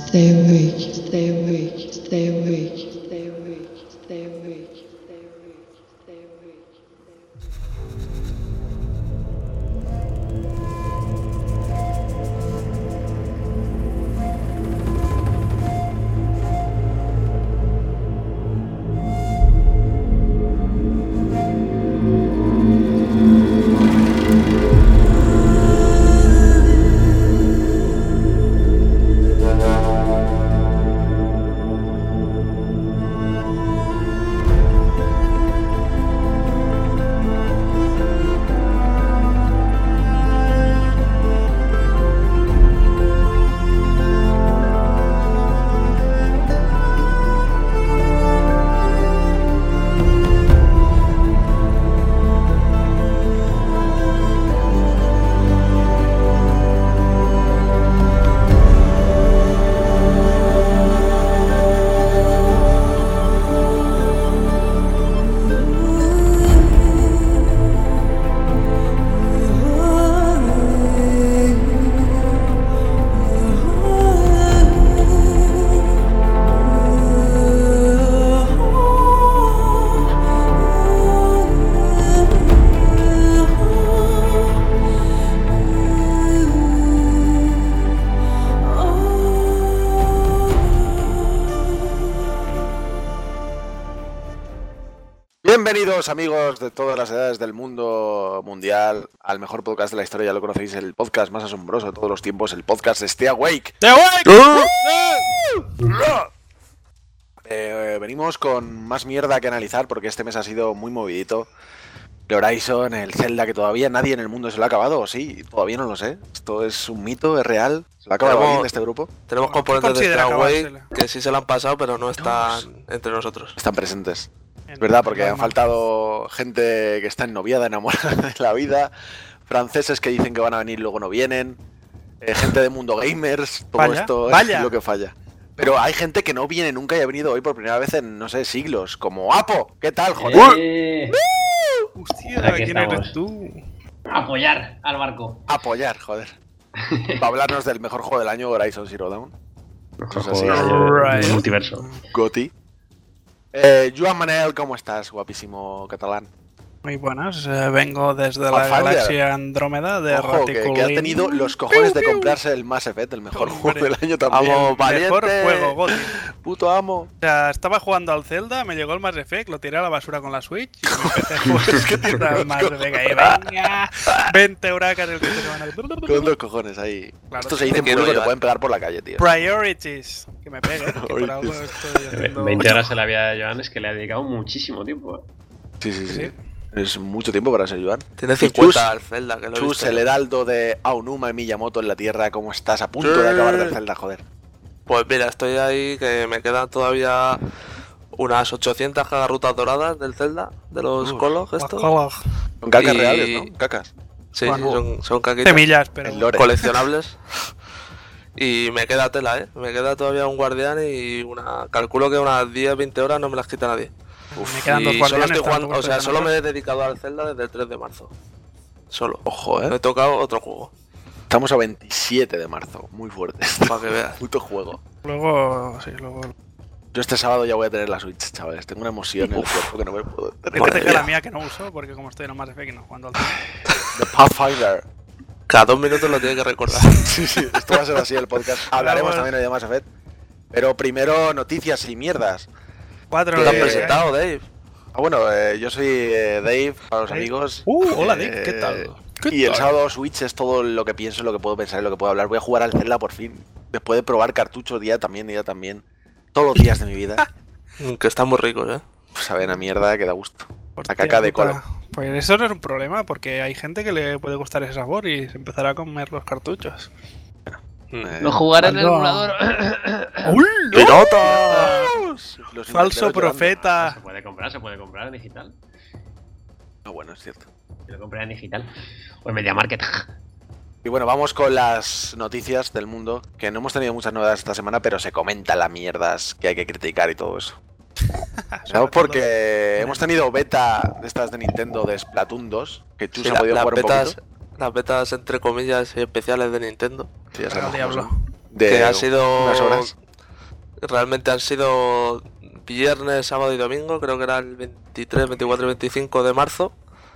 Stay awake, stay awake, stay awake, stay awake, stay awake, stay awake, stay awake. Bienvenidos amigos de todas las edades del mundo mundial al mejor podcast de la historia, ya lo conocéis, el podcast más asombroso de todos los tiempos, el podcast de Stay Awake. ¡Stay Awake! Venimos con más mierda que analizar porque este mes ha sido muy movidito. El Horizon, el Zelda, que todavía nadie en el mundo se lo ha acabado, ¿o sí? Todavía no lo sé. Esto es un mito, es real. ¿Se lo ha acabado alguien de este grupo? Tenemos componentes de Stay Awake que sí se lo han pasado, pero no están entre nosotros. Están presentes. Es verdad, porque han faltado gente que está ennoviada, enamorada de la vida, franceses que dicen que van a venir y luego no vienen, gente de Mundo Gamers, todo esto es lo que falla. Pero hay gente que no viene nunca y ha venido hoy por primera vez en, no sé, siglos, como Apo. ¿Qué tal, joder? Hostia, ¿quién eres tú? Apoyar al barco. Apoyar, joder. Para hablarnos del mejor juego del año, Horizon Zero Dawn. Mejor juego del multiverso. Goti. Joan Manel, ¿cómo estás, guapísimo catalán? Muy buenas, vengo desde la galaxia Andrómeda de Raticulín. Que ha tenido los cojones de comprarse el Mass Effect, el mejor juego del año también. Amo, mejor juego, Goti. Puto amo. O sea, estaba jugando al Zelda, me llegó el Mass Effect, lo tiré a la basura con la Switch y me empecé a jugar el Mass Effect ahí, venga, 20 huracas el que se van al... Con dos cojones ahí. Claro, esto se dice en público, te pueden pegar por la calle, tío. Priorities. Que me pegue, que por algo estoy haciendo... 20 horas en la vida de Joan es que le ha dedicado muchísimo tiempo. Sí. Es mucho tiempo para ser Joan. Tiene 50 al Zelda, que lo Chus, el heraldo de Aonuma y Miyamoto en la tierra, ¿cómo estás? A punto de acabar del Zelda, joder. Pues mira, estoy ahí, que me quedan todavía unas 800 cada rutas doradas del Zelda, de los Kolog estos. Son cacas reales, ¿no? Cacas. Sí, bueno, son caquitas. Semillas, pero coleccionables. Y me queda tela, me queda todavía un guardián y calculo que unas 10-20 horas no me las quita nadie. Me quedan dos guardianes. Solo me he dedicado al Zelda desde el 3 de marzo. Solo. Ojo, Me he tocado otro juego. Estamos a 27 de marzo, muy fuerte. Para que veas. Puto juego. Luego. Yo este sábado ya voy a tener la Switch, chavales. Tengo una emoción en el cuerpo que no me puedo tener. Fíjate que la mía que no uso, porque como estoy en Mass Effect y no jugando al Zelda. The Pathfinder. Cada 2 minutos lo tiene que recordar. Sí, esto va a ser así el podcast. Hablaremos también hoy de Mass Effect. Pero primero noticias y mierdas. 4 ¿Te has presentado, Dave? Bueno, yo soy Dave, para los amigos. Hola Dave, ¿qué tal? Y el sábado Switch es todo lo que pienso, lo que puedo pensar y lo que puedo hablar. Voy a jugar al Zelda por fin. Después de probar cartuchos día también. Todos los días de mi vida. Que están muy ricos, Pues a ver, a mierda que da gusto. La caca de cola. Pues eso no es un problema, porque hay gente que le puede gustar ese sabor y se empezará a comer los cartuchos. Lo jugaré en el emulador. ¡Pilotos! Falso profeta. Se puede comprar en digital. Bueno, es cierto. Se lo compré en digital. O en Media Market. Y bueno, vamos con las noticias del mundo, que no hemos tenido muchas novedades esta semana, pero se comenta las mierdas que hay que criticar y todo eso. ¿Sabes? Porque hemos tenido beta de estas de Nintendo de Splatoon 2, que Chus ha podido jugar un poquito. Las betas entre comillas especiales de Nintendo. Sí, ya sabemos Diablo. que ha sido unas horas. Realmente han sido viernes, sábado y domingo, creo que era el 23, 24 y 25 de marzo.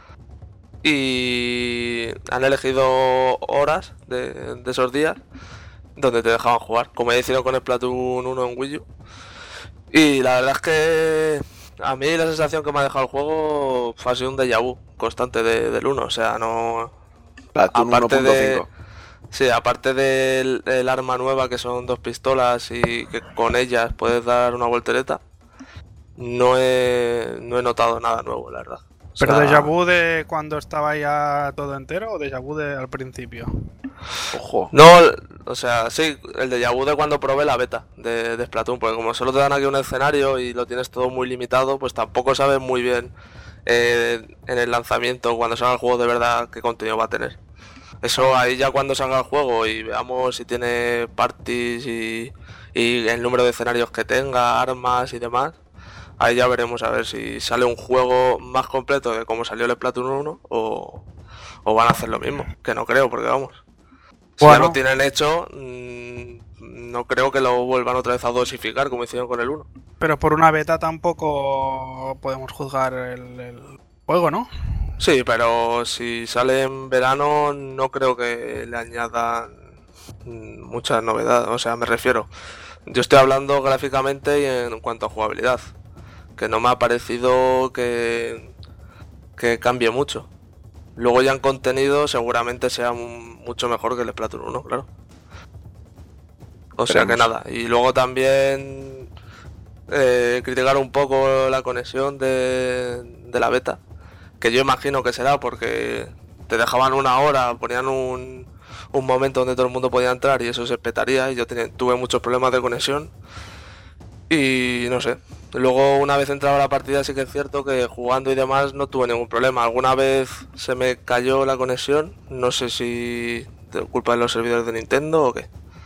Y han elegido horas de esos días donde te dejaban jugar, como ya hicieron con el Splatoon 1 en Wii U. Y la verdad es que a mí la sensación que me ha dejado el juego ha sido un déjà vu constante del 1, o sea, no... Splatoon 1.5. Sí, aparte del arma nueva que son 2 pistolas y que con ellas puedes dar una voltereta, no he notado nada nuevo, la verdad. ¿Pero déjà vu de cuando estaba ya todo entero o déjà vu de al principio? Ojo. No, o sea, sí, el déjà vu de cuando probé la beta de Splatoon, porque como solo te dan aquí un escenario y lo tienes todo muy limitado, pues tampoco sabes muy bien en el lanzamiento, cuando salga el juego de verdad, qué contenido va a tener. Eso ahí ya cuando salga el juego y veamos si tiene parties y el número de escenarios que tenga, armas y demás, ahí ya veremos a ver si sale un juego más completo de como salió el Splatoon 1 o van a hacer lo mismo, que no creo, porque vamos, si ya lo tienen hecho, no creo que lo vuelvan otra vez a dosificar como hicieron con el 1. Pero por una beta tampoco podemos juzgar el juego, ¿no? Sí, pero si sale en verano no creo que le añadan muchas novedades, o sea, me refiero, yo estoy hablando gráficamente y en cuanto a jugabilidad, que no me ha parecido que cambie mucho. Luego ya en contenido seguramente sea mucho mejor que el Splatoon 1, claro. O sea que nada, y luego también criticar un poco la conexión de la beta, que yo imagino que será porque te dejaban una hora, ponían un momento donde todo el mundo podía entrar y eso se petaría, y yo tuve muchos problemas de conexión y no sé. Luego una vez entraba a la partida sí que es cierto que jugando y demás no tuve ningún problema. Alguna vez se me cayó la conexión, no sé si de culpa de los servidores de Nintendo o qué.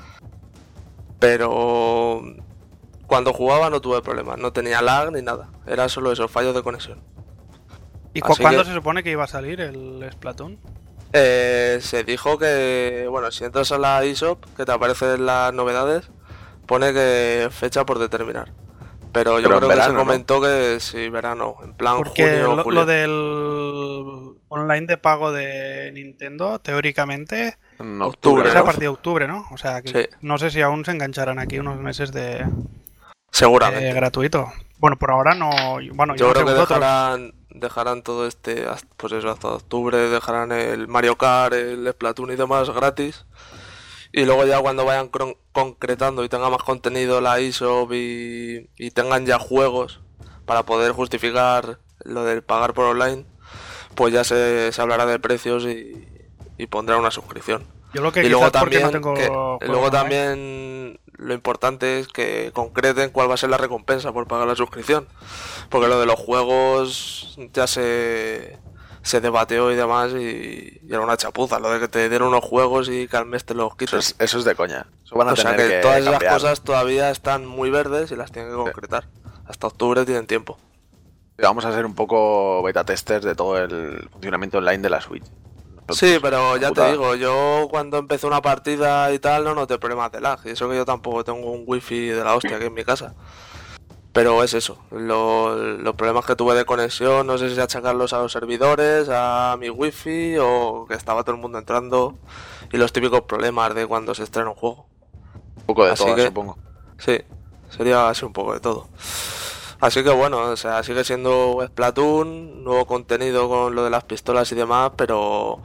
Pero cuando jugaba no tuve problemas, no tenía lag ni nada, era solo esos fallos de conexión. ¿Y cuándo se supone que iba a salir el Splatoon? Se dijo que, bueno, si entras a la eShop, que te aparecen las novedades, pone que fecha por determinar. Pero yo creo verano, que se comentó, ¿no? Que sí, verano, en plan porque junio o julio. Lo del online de pago de Nintendo, teóricamente, en octubre, es a partir de octubre, ¿no? O sea, que sí. No sé si aún se engancharán aquí unos meses de... Seguramente. Gratuito. Bueno, por ahora no... Bueno, yo creo que dejarán todo pues eso, hasta octubre, dejarán el Mario Kart, el Splatoon y demás gratis. Y luego ya cuando vayan concretando y tenga más contenido la eShop y tengan ya juegos para poder justificar lo del pagar por online, pues ya se hablará de precios y pondrá una suscripción. Yo lo que y luego también, no tengo luego también lo importante es que concreten cuál va a ser la recompensa por pagar la suscripción, porque lo de los juegos ya se debateó y demás y era una chapuza lo de que te dieron unos juegos y que al mes te los quites. Eso es de coña. Eso van a tener que todas esas cambiar. cosas todavía están muy verdes y las tienen que concretar. Hasta octubre tienen tiempo. Vamos a ser un poco beta testers de todo el funcionamiento online de la Switch. Sí, pero ya te digo, yo cuando empecé una partida y tal no noté problemas de lag. Y eso que yo tampoco tengo un wifi de la hostia aquí en mi casa. Pero es eso, los problemas que tuve de conexión, no sé si achacarlos a los servidores, a mi wifi o que estaba todo el mundo entrando, y los típicos problemas de cuando se estrena un juego. Un poco de todo, supongo. Sí, sería así un poco de todo. Así que bueno, o sea, sigue siendo Splatoon, nuevo contenido con lo de las pistolas y demás, pero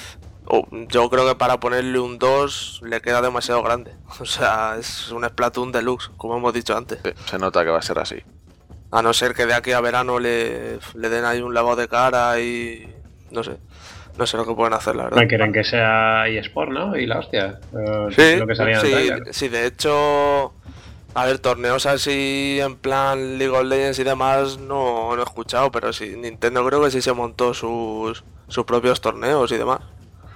yo creo que para ponerle un 2 le queda demasiado grande. O sea, es un Splatoon deluxe, como hemos dicho antes. Sí, se nota que va a ser así. A no ser que de aquí a verano le den ahí un lavado de cara y... No sé lo que pueden hacer, la verdad. No quieren que sea eSport, ¿no? Y la hostia. Sí, lo que salía en el sí, de hecho... A ver, torneos así en plan League of Legends y demás no he escuchado, pero sí, Nintendo creo que sí se montó sus propios torneos y demás.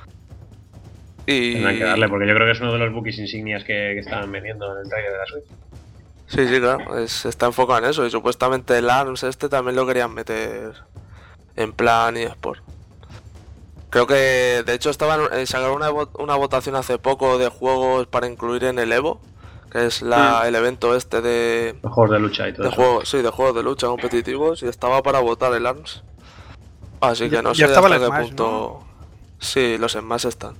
Tendrán que darle, porque yo creo que es uno de los bookies insignias que estaban vendiendo en el trailer de la Switch. Sí, claro, está enfocado en eso, y supuestamente el ARMS también lo querían meter en plan eSport. Creo que de hecho sacaron una votación hace poco de juegos para incluir en el Evo, que es el evento este de juegos de lucha y todo eso. De juegos de lucha competitivos, y estaba para votar el ARMS. Así que no sé hasta qué Smash, punto. ¿no? Sí, los Smash están.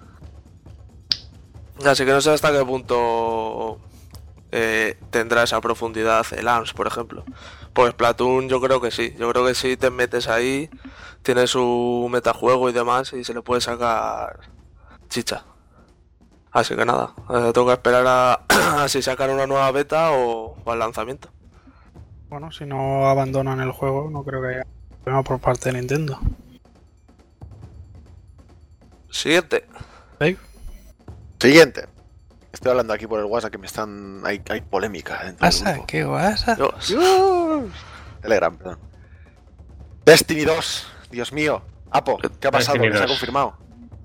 Así que no sé hasta qué punto tendrá esa profundidad el ARMS, por ejemplo. Pues Splatoon yo creo que sí. Yo creo que si te metes ahí, tiene su metajuego y demás, y se le puede sacar chicha. Así que nada, tengo que esperar a si sacan una nueva beta o al lanzamiento. Bueno, si no abandonan el juego, no creo que haya problema por parte de Nintendo. Siguiente. ¿Dave? Siguiente. Estoy hablando aquí por el WhatsApp que me están... Hay polémica dentro del grupo. ¿Qué WhatsApp? Telegram, perdón. Destiny 2. Dios mío. Apo, ¿qué ha pasado? Destiny ¿Se ha 2. confirmado?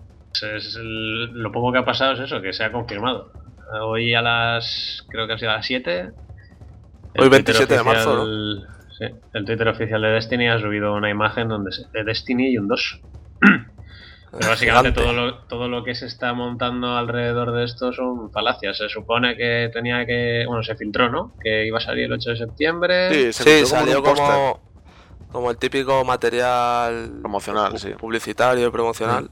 Lo poco que ha pasado es eso, que se ha confirmado. Hoy creo que ha sido a las 7. Hoy 27 de marzo, ¿no? Sí, el Twitter oficial de Destiny ha subido una imagen de Destiny y un 2. Pero básicamente todo lo que se está montando alrededor de esto son falacias. Se supone que se filtró, ¿no? Que iba a salir el 8 de septiembre. Sí, salió como el típico material promocional, publicitario y promocional.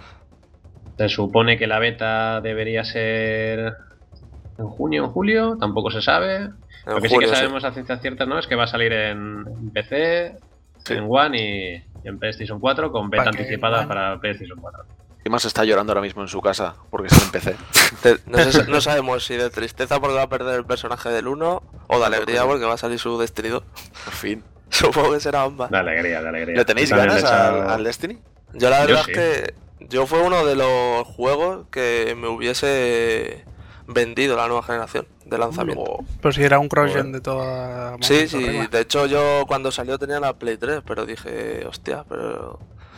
Se supone que la beta debería ser en junio o julio, tampoco se sabe. Lo que sí que sabemos a ciencia cierta, ¿no? Es que va a salir en PC, en One y en PlayStation 4 con beta anticipada para PlayStation 4. Y más está llorando ahora mismo en su casa porque está en PC. No sabemos si de tristeza porque va a perder el personaje del 1 o de alegría porque va a salir su Destiny 2. Por fin. Supongo que será ambas. De alegría. ¿Le tenéis ganas al Destiny? Yo la verdad es que yo fue uno de los juegos que me hubiese vendido la nueva generación de lanzamiento. Pues si era un cross-gen de toda... Sí, de hecho yo cuando salió tenía la Play 3, pero dije, hostia, pero...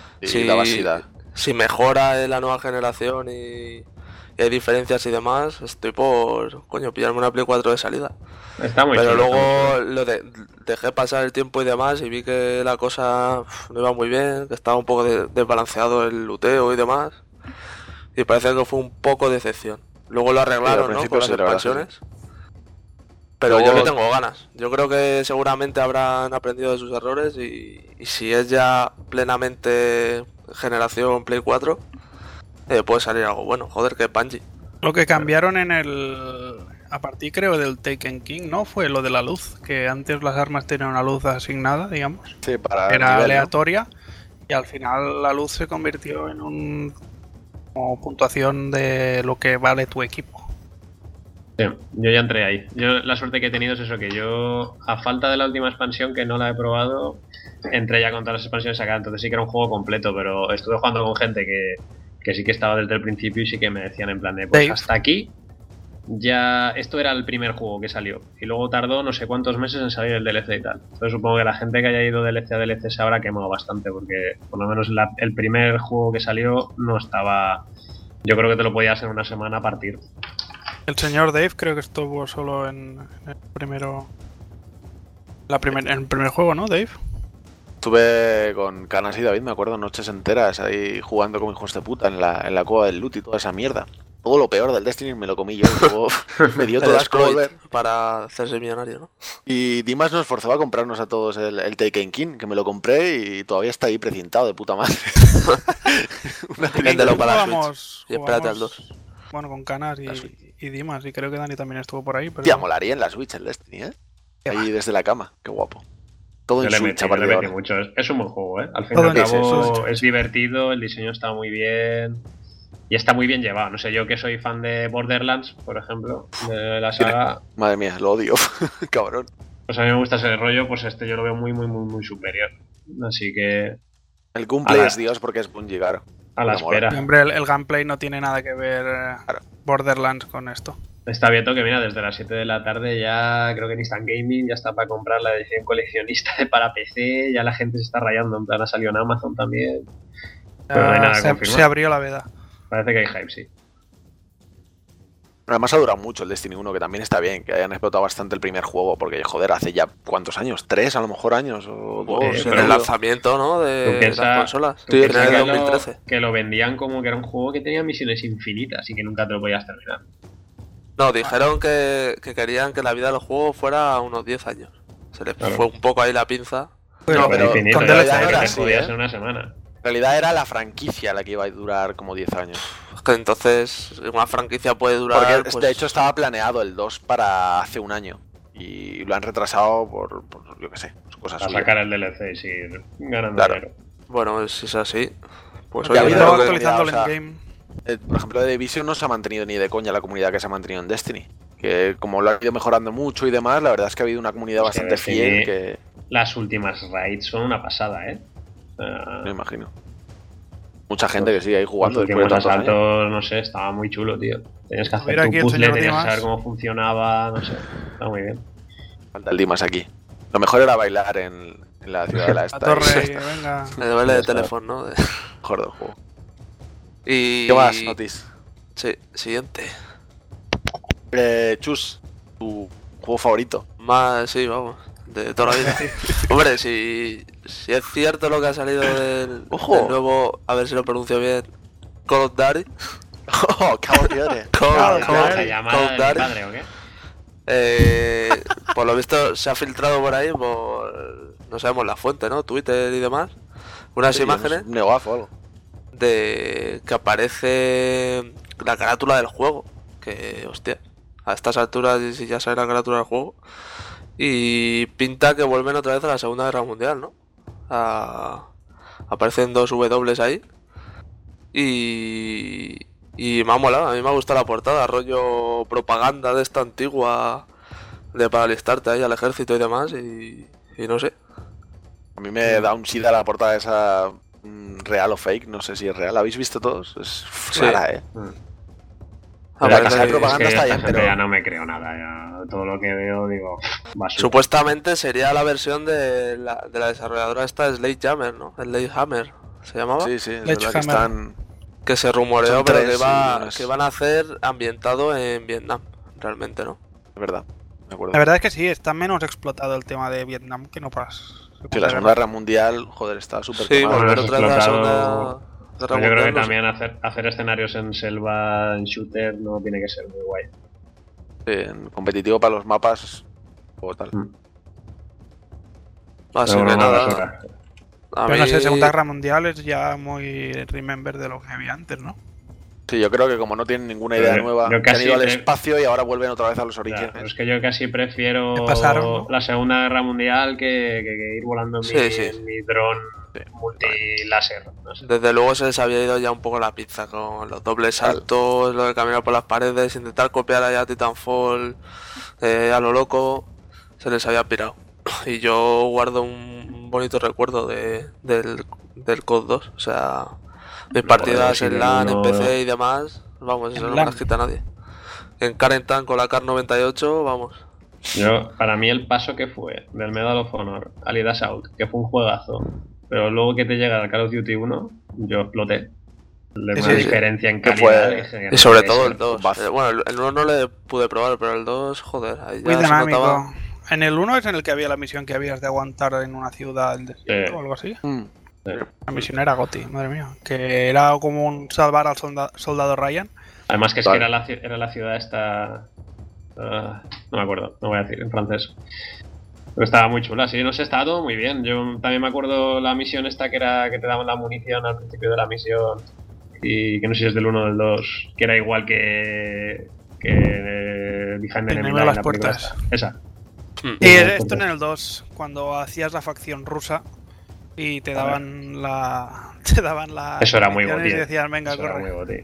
Si mejora la nueva generación y hay diferencias y demás, estoy por, pillarme una Play 4 de salida. Está muy pero chulo, luego dejé pasar el tiempo y demás y vi que la cosa no iba muy bien, que estaba un poco desbalanceado el luteo y demás. Y parece que fue un poco decepción. Luego lo arreglaron, ¿no? Con las expansiones. Pero yo le tengo ganas. Yo creo que seguramente habrán aprendido de sus errores y si es ya plenamente generación Play 4, puede salir algo bueno. Joder, que Bungie. Lo que cambiaron a partir creo del Taken King, ¿no? Fue lo de la luz, que antes las armas tenían una luz asignada, digamos. Sí, para era nivel, aleatoria, ¿no? Y al final la luz se convirtió en como puntuación de lo que vale tu equipo. Sí, yo ya entré ahí. Yo la suerte que he tenido es eso, que yo, a falta de la última expansión, que no la he probado, entré ya con todas las expansiones sacadas, entonces sí que era un juego completo, pero estuve jugando con gente que sí que estaba desde el principio y sí que me decían en plan de, pues hasta aquí, ya, esto era el primer juego que salió, y luego tardó no sé cuántos meses en salir el DLC y tal. Entonces supongo que la gente que haya ido DLC a DLC se habrá quemado bastante, porque por lo menos el primer juego que salió no estaba... Yo creo que te lo podías en una semana partir. El señor Dave creo que estuvo solo en el primero... en el primer juego, ¿no, Dave? Estuve con Canas y David, me acuerdo, noches enteras ahí jugando como hijos de puta en la cueva del loot y toda esa mierda. Todo lo peor del Destiny me lo comí yo y luego me dio todo asco volver. Para hacerse millonario, ¿no? Y Dimas nos forzó a comprarnos a todos el Taken King, que me lo compré y todavía está ahí precintado de puta madre. Véndelo para la Switch y espérate al 2. Bueno, con Canas y Dimas, y creo que Dani también estuvo por ahí. Pero... Tía, molaría en la Switch el Destiny, ¿eh? Ahí desde la cama, qué guapo. Todo en Switch a partir de ahora. Mucho. Es un buen juego, ¿eh? Al fin y al cabo es divertido, el diseño está muy bien y está muy bien llevado. No sé, yo que soy fan de Borderlands, por ejemplo, de la saga... Madre mía, lo odio, cabrón. Pues a mí me gusta ese rollo, pues yo lo veo muy, muy, muy, muy superior. Así que... El gameplay es Dios porque es Bungie, claro. A la espera. Hombre, el gameplay no tiene nada que ver Borderlands con esto. Está abierto que, mira, desde las 7 de la tarde ya creo que en Instant Gaming ya está para comprar la edición coleccionista para PC, ya la gente se está rayando, en plan ha salido en Amazon también. Pero no hay nada confirmado. Se abrió la veda. Parece que hay hype, sí. Además ha durado mucho el Destiny 1, que también está bien, que hayan explotado bastante el primer juego, porque joder, hace ya ¿cuántos años? ¿3 a lo mejor años? ¿O 2? Pero el lanzamiento, ¿no? De las consolas. ¿Tú piensas en el 2013. que lo vendían como que era un juego que tenía misiones infinitas y que nunca te lo podías terminar? No, dijeron que querían que la vida del juego fuera unos 10 años. Se les fue un poco ahí la pinza. No, pero infinito, con ya DLC sabes era que así, podías en una semana. En realidad era la franquicia la que iba a durar como 10 años. Es que entonces una franquicia puede durar... Porque pues... de hecho estaba planeado el 2 para hace un año. Y lo han retrasado por yo qué sé, cosas Para suyas. sacar el DLC y seguir ganando Claro. dinero. Bueno, si es así, pues Ya ha oye, habido creo que- actualizando el o sea, endgame. Por ejemplo, de Division no se ha mantenido ni de coña la comunidad que se ha mantenido en Destiny. Que como lo ha ido mejorando mucho y demás, la verdad es que ha habido una comunidad Es que bastante Destiny- fiel que... Las últimas raids son una pasada, ¿eh? Me imagino. Mucha gente que sigue ahí Los jugando después de últimos tantos años. asaltos, no sé, estaba muy chulo, tío. Tenías que hacer Mira tu aquí el puzzle, señor tenías que Dimas. saber cómo funcionaba, no sé. Está muy bien. Falta el Dimas aquí. Lo mejor era bailar en la ciudad de la La esta. torre, venga. el baile de está. teléfono, ¿no? Mejor del juego. Y... ¿Qué más, Notis? Sí, siguiente. Chus, tu juego favorito. Más, sí, vamos, de toda la vida. Hombre, si es cierto lo que ha salido del nuevo, a ver si lo pronuncio bien, Call of Duty. Oh, caballero. ¿La llamada de mi Duty. padre o qué? Por lo visto se ha filtrado por ahí, no sabemos la fuente, ¿no? Twitter y demás. Unas imágenes Un negocio o algo. de que aparece la carátula del juego. Que, hostia, a estas alturas si ya sale la carátula del juego. Y pinta que vuelven otra vez a la Segunda Guerra Mundial, ¿no? Aparecen dos W ahí. Y me ha molado, a mí me ha gustado la portada, rollo propaganda de esta antigua de para alistarte ahí al ejército y demás. Y no sé. A mí me da un sida la portada de esa real o fake, no sé si es real. ¿La habéis visto todos? Es rara, ¿eh? A La ver, casa de que- propaganda Es que está esta bien, gente pero... ya no me creo nada. Ya todo lo que veo, digo, basura. Supuestamente sería la versión de la desarrolladora esta Sledgehammer, ¿no? Sledgehammer se llamaba. Sí, sí, es Sledgehammer. verdad que están... Que se rumoreó, Son pero tres, sí, que van a hacer ambientado en Vietnam, realmente, ¿no? Es verdad, me acuerdo. La verdad es que sí, está menos explotado el tema de Vietnam que no pasa. Sí, la Segunda Guerra Mundial, joder, está súper Sí, quemada. volver has otra vez a la Segunda explotado. Guerra Pero yo creo que Mundial, no sé. también hacer escenarios en selva, en shooter, no tiene que ser muy guay. En competitivo para los mapas o tal. Así Pero que bueno, nada. basura. A Pero no mí- sé, Segunda Guerra Mundial es ya muy remember de lo que había antes, ¿no? Sí, yo creo que como no tienen ninguna idea Yo- nueva, yo que han casi ido al te- espacio y ahora vuelven otra vez a los Ya, orígenes. pero es que yo casi prefiero ¿Qué pasaron, no? la Segunda Guerra Mundial que ir volando en Sí, mi, sí. en mi dron multiláser. No sé. Desde luego se les había ido ya un poco la pizza con los dobles saltos, lo de caminar por las paredes, intentar copiar allá a Titanfall a lo loco, se les había pirado. Y yo guardo un bonito recuerdo del COD 2, o sea, mis partidas sí, en del LAN, en uno- PC y demás, vamos, eso En no me LAN. las quita nadie. En Carentan con la CAR 98, vamos. Yo, para mí el paso que fue del Medal of Honor al Id Assault, que fue un juegazo, pero luego que te llega al Call of Duty 1, yo exploté. Le Sí, una sí, diferencia en Que calidad. fue- dije que Y no sobre puede todo ser. el 2. Bazo. Bueno, el 1 no le pude probar, pero el 2, joder, ahí Muy ya se dinámico. notaba. En el 1 es en el que había la misión que habías de aguantar en una ciudad del desierto Sí. o algo así. Mm. La misión era Goti, madre mía. Que era como un salvar al soldado Ryan. Además que es Vale. que era la ciudad esta... no me acuerdo, no voy a decir en francés. Pero estaba muy chula, sí, no sé, estaba todo muy bien. Yo también me acuerdo la misión esta que era que te daban la munición al principio de la misión y que no sé si es del 1 o del 2, que era igual que Behind the Enemigo Enemy a Line, las la película puertas. esta. Esa. Y esto en el 2, cuando hacías la facción rusa y te daban la. Te daban la. Eso era muy municiones boti. Y decían, venga, Eso era corre. muy boti.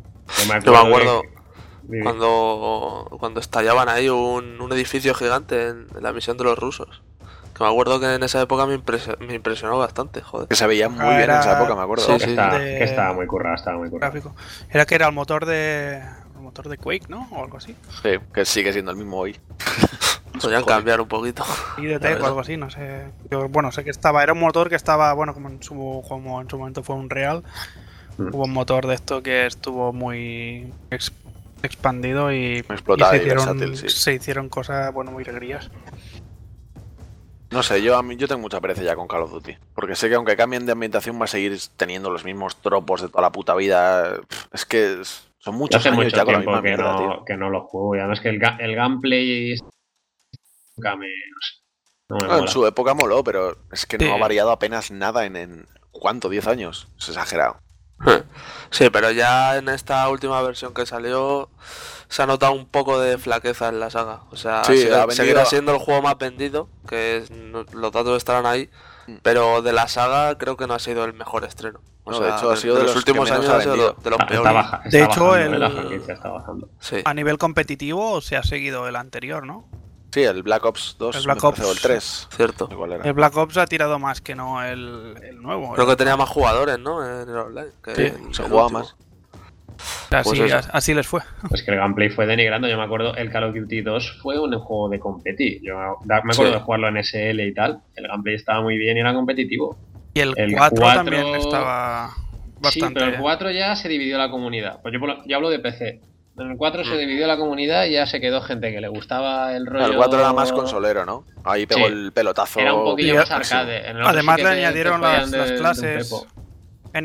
Yo me acuerdo que- cuando estallaban ahí un edificio gigante en la misión de los rusos. Que me acuerdo que en esa época me impresionó bastante, joder. Que se veía muy Ah, bien en era- esa época, me acuerdo. Sí, que sí. estaba muy currada, estaba muy currada. Gráfico. Era que era el motor de. El motor de Quake, ¿no? O algo así. Sí, que sigue siendo el mismo hoy. Podrían cambiar un poquito. IDT La o verdad. algo así, no sé. Yo, bueno, sé que estaba. Era un motor que estaba, bueno, como en su momento fue un Real. Mm. Hubo un motor de esto que estuvo muy expandido y se hicieron cosas, bueno, muy alegrías. No sé, yo tengo mucha pereza ya con Call of Duty. Porque sé que aunque cambien de ambientación va a seguir teniendo los mismos tropos de toda la puta vida. Es que son muchos años ya con la misma mierda, tío. Que no lo juego. Y además que el gameplay nunca me... No me mola. En su época moló, pero es que no ha variado apenas nada en ¿cuánto? 10 años. Es exagerado. Sí, pero ya en esta última versión que salió se ha notado un poco de flaqueza en la saga. O sea, seguirá siendo el juego más vendido, que los datos estarán ahí, pero de la saga creo que no ha sido el mejor estreno. O sea, de hecho, ha sido de los últimos años ha sido de los peores. De hecho, la franquicia está bajando. Sí. A nivel competitivo se ha seguido el anterior, ¿no? Sí, el Black Ops 2, el Black Ops, o el 3. Cierto. El Black Ops ha tirado más que no el nuevo. Creo que tenía más jugadores, ¿no? En el online. Se jugaba más. Así les fue. Pues que el gameplay fue denigrando. Yo me acuerdo, el Call of Duty 2 fue un juego de competir. Yo me acuerdo de jugarlo en SL y tal. El gameplay estaba muy bien y era competitivo. Y el 4 también estaba bastante... Sí, pero el 4 ya se dividió la comunidad. Pues yo hablo de PC. En el 4 se dividió la comunidad y ya se quedó gente que le gustaba el rollo... El 4 era más consolero, ¿no? Ahí pegó el pelotazo. Era un poquillo más arcade. Además le añadieron las clases. En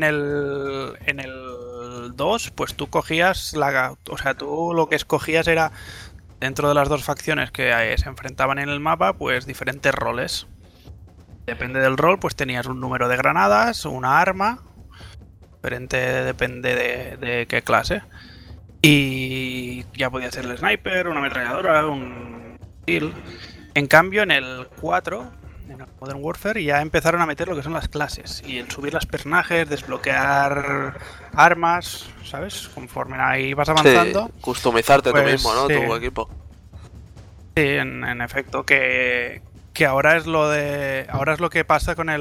el 2, pues tú cogías o sea, tú lo que escogías era, dentro de las dos facciones que se enfrentaban en el mapa, pues diferentes roles. Depende del rol, pues tenías un número de granadas, una arma, diferente depende de qué clase. Y ya podía ser el sniper, una ametralladora, un fusil. En cambio, en el 4, en el Modern Warfare, ya empezaron a meter lo que son las clases. Y el subir los personajes, desbloquear armas, ¿sabes? Conforme ahí vas avanzando. Sí, customizarte tú mismo, ¿no? Sí. Tu equipo. Sí, en efecto, que ahora es lo que pasa con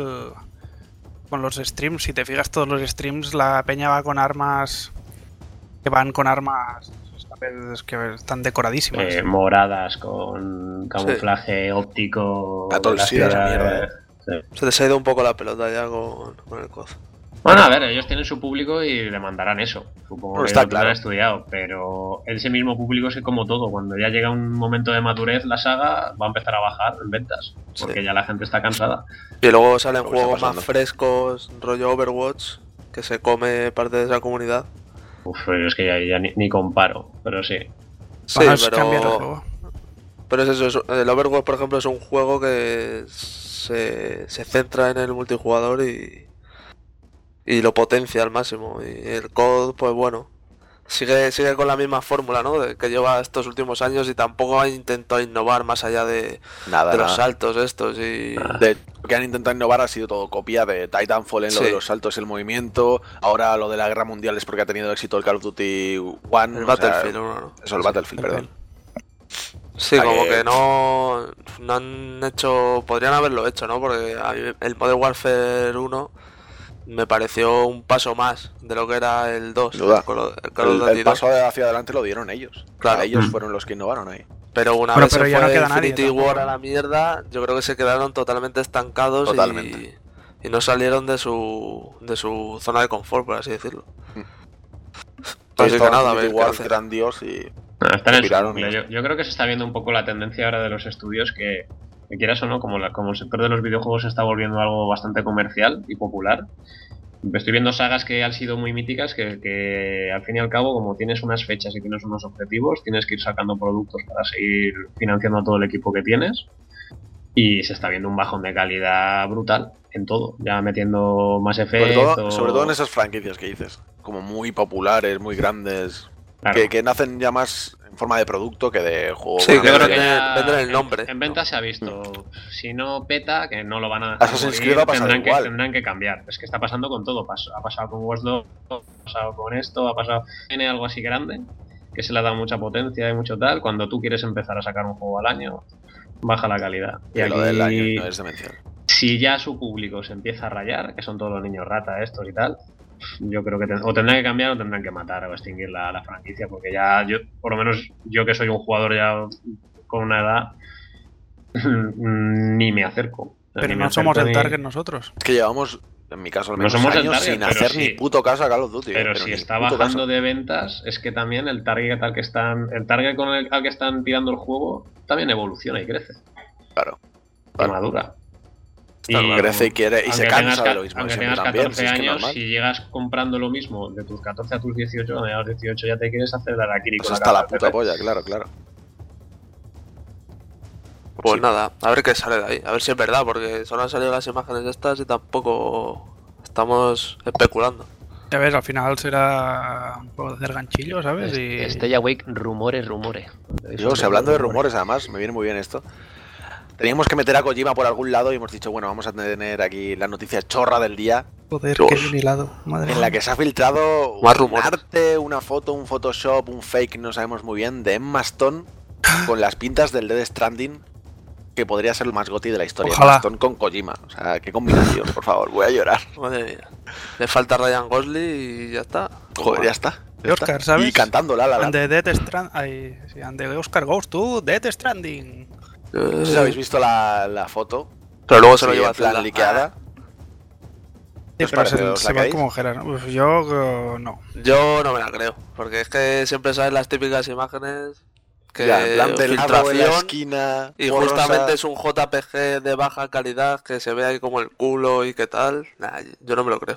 los streams. Si te fijas, todos los streams, la peña va con armas... que van con armas que están decoradísimas. Moradas, con camuflaje óptico. Mierda. Sí. Se les ha ido un poco la pelota ya con el COD. Bueno, a ver, ellos tienen su público y demandarán eso. Supongo que está lo claro. estudiado, pero ese mismo público es como todo. Cuando ya llega un momento de madurez, la saga va a empezar a bajar en ventas, porque ya la gente está cansada. Y luego salen juegos más frescos, rollo Overwatch, que se come parte de esa comunidad. Es que ya ni comparo, pero sí. Sí, pero es eso. El Overwatch, por ejemplo, es un juego que se centra en el multijugador y lo potencia al máximo. Y el COD, pues bueno, sigue con la misma fórmula, ¿no? Que lleva estos últimos años y tampoco ha intentado innovar más allá de los saltos estos. Lo que han intentado innovar ha sido todo copia de Titanfall en lo de los saltos y el movimiento. Ahora lo de la guerra mundial es porque ha tenido éxito el Call of Duty 1. El Battlefield, Eso, el Battlefield, perdón. Sí, como que no han hecho... Podrían haberlo hecho, ¿no? Porque el Modern Warfare 1 me pareció un paso más de lo que era el 2. El paso hacia adelante lo dieron ellos. Claro. Ellos fueron los que innovaron ahí. Pero una vez se fue Infinity War a la mierda, yo creo que se quedaron totalmente estancados. Totalmente. Y no salieron de su zona de confort, por así decirlo. Así que nada, a ver qué hace. Eran Dios y... Yo creo que se está viendo un poco la tendencia ahora de los estudios que quieras o no, como el sector de los videojuegos se está volviendo algo bastante comercial y popular. Estoy viendo sagas que han sido muy míticas que al fin y al cabo, como tienes unas fechas y tienes unos objetivos, tienes que ir sacando productos para seguir financiando a todo el equipo que tienes. Y se está viendo un bajón de calidad brutal en todo, ya metiendo más efectos. Sobre todo en esas franquicias que dices, como muy populares, muy grandes, claro. que nacen ya más en forma de producto que de juego. Sí, que venden el nombre. En venta se ha visto. Si no peta, que no lo van a dejar, tendrán que cambiar. Es que está pasando con todo. Ha pasado con Watch Dogs, ha pasado con esto, tiene algo así grande, que se le ha dado mucha potencia y mucho tal. Cuando tú quieres empezar a sacar un juego al año, baja la calidad. Y aquí, lo del año no es demencial. Si ya su público se empieza a rayar, que son todos los niños rata estos y tal, yo creo que o tendrán que cambiar o tendrán que matar o extinguir la franquicia, porque ya por lo menos yo que soy un jugador ya con una edad, ni me acerco. Pero no somos el target nosotros. Es que llevamos en mi caso al No menos, somos el años target, sin pero hacer sí. ni puto caso a Call of Duty. Pero si ni está puto bajando caso. de ventas, es que también el target al que están al que están tirando el juego también evoluciona y crece. Claro. Y madura. Crece y quiere y se cansa de lo mismo. Aunque siempre tengas también, 14 si es que años, normal. si llegas comprando lo mismo de tus 14 a tus 18, cuando llegas a los 18 ya te quieres hacer la Harakiri Pues con hasta la cara, puta polla, claro. Pues Sí. nada, a ver qué sale de ahí. A ver si es verdad, porque solo han salido las imágenes estas y tampoco estamos especulando. Ya ves, al final será un poco de hacer ganchillo, ¿sabes? Y... Stay Awake, rumores. Yo, si hablando de rumores, además, me viene muy bien esto. Teníamos que meter a Kojima por algún lado y hemos dicho, bueno, vamos a tener aquí la noticia chorra del día, Joder, Dios. qué bien hilado. Madre en la mía. que se ha filtrado Más un rumores. arte, una foto, un Photoshop, un fake, no sabemos muy bien, de Emma Stone con las pintas del Death Stranding, que podría ser el más goti de la historia. Ojalá. Emma Stone con Kojima. O sea, qué combinación, por favor, voy a llorar. Madre mía. Le falta Ryan Gosling y ya está. Joder, ya está. De Oscar, ¿sabes? Y cantando La La And Land. the Death Stranding. Sí, and the Oscar goes to Death Stranding. No sé si habéis visto la foto. Pero luego se lo Sí, lleva en plan Zelda. liqueada. Sí, os pero parece? se ¿Os la va creéis? como ojeras, ¿no? Pues yo no. Yo no me la creo, porque es que siempre salen las típicas imágenes que Ya, en plan del lado en la filtración esquina. y borrosa. justamente es un JPG de baja calidad que se ve ahí como el culo y qué tal. Nah, yo no me lo creo.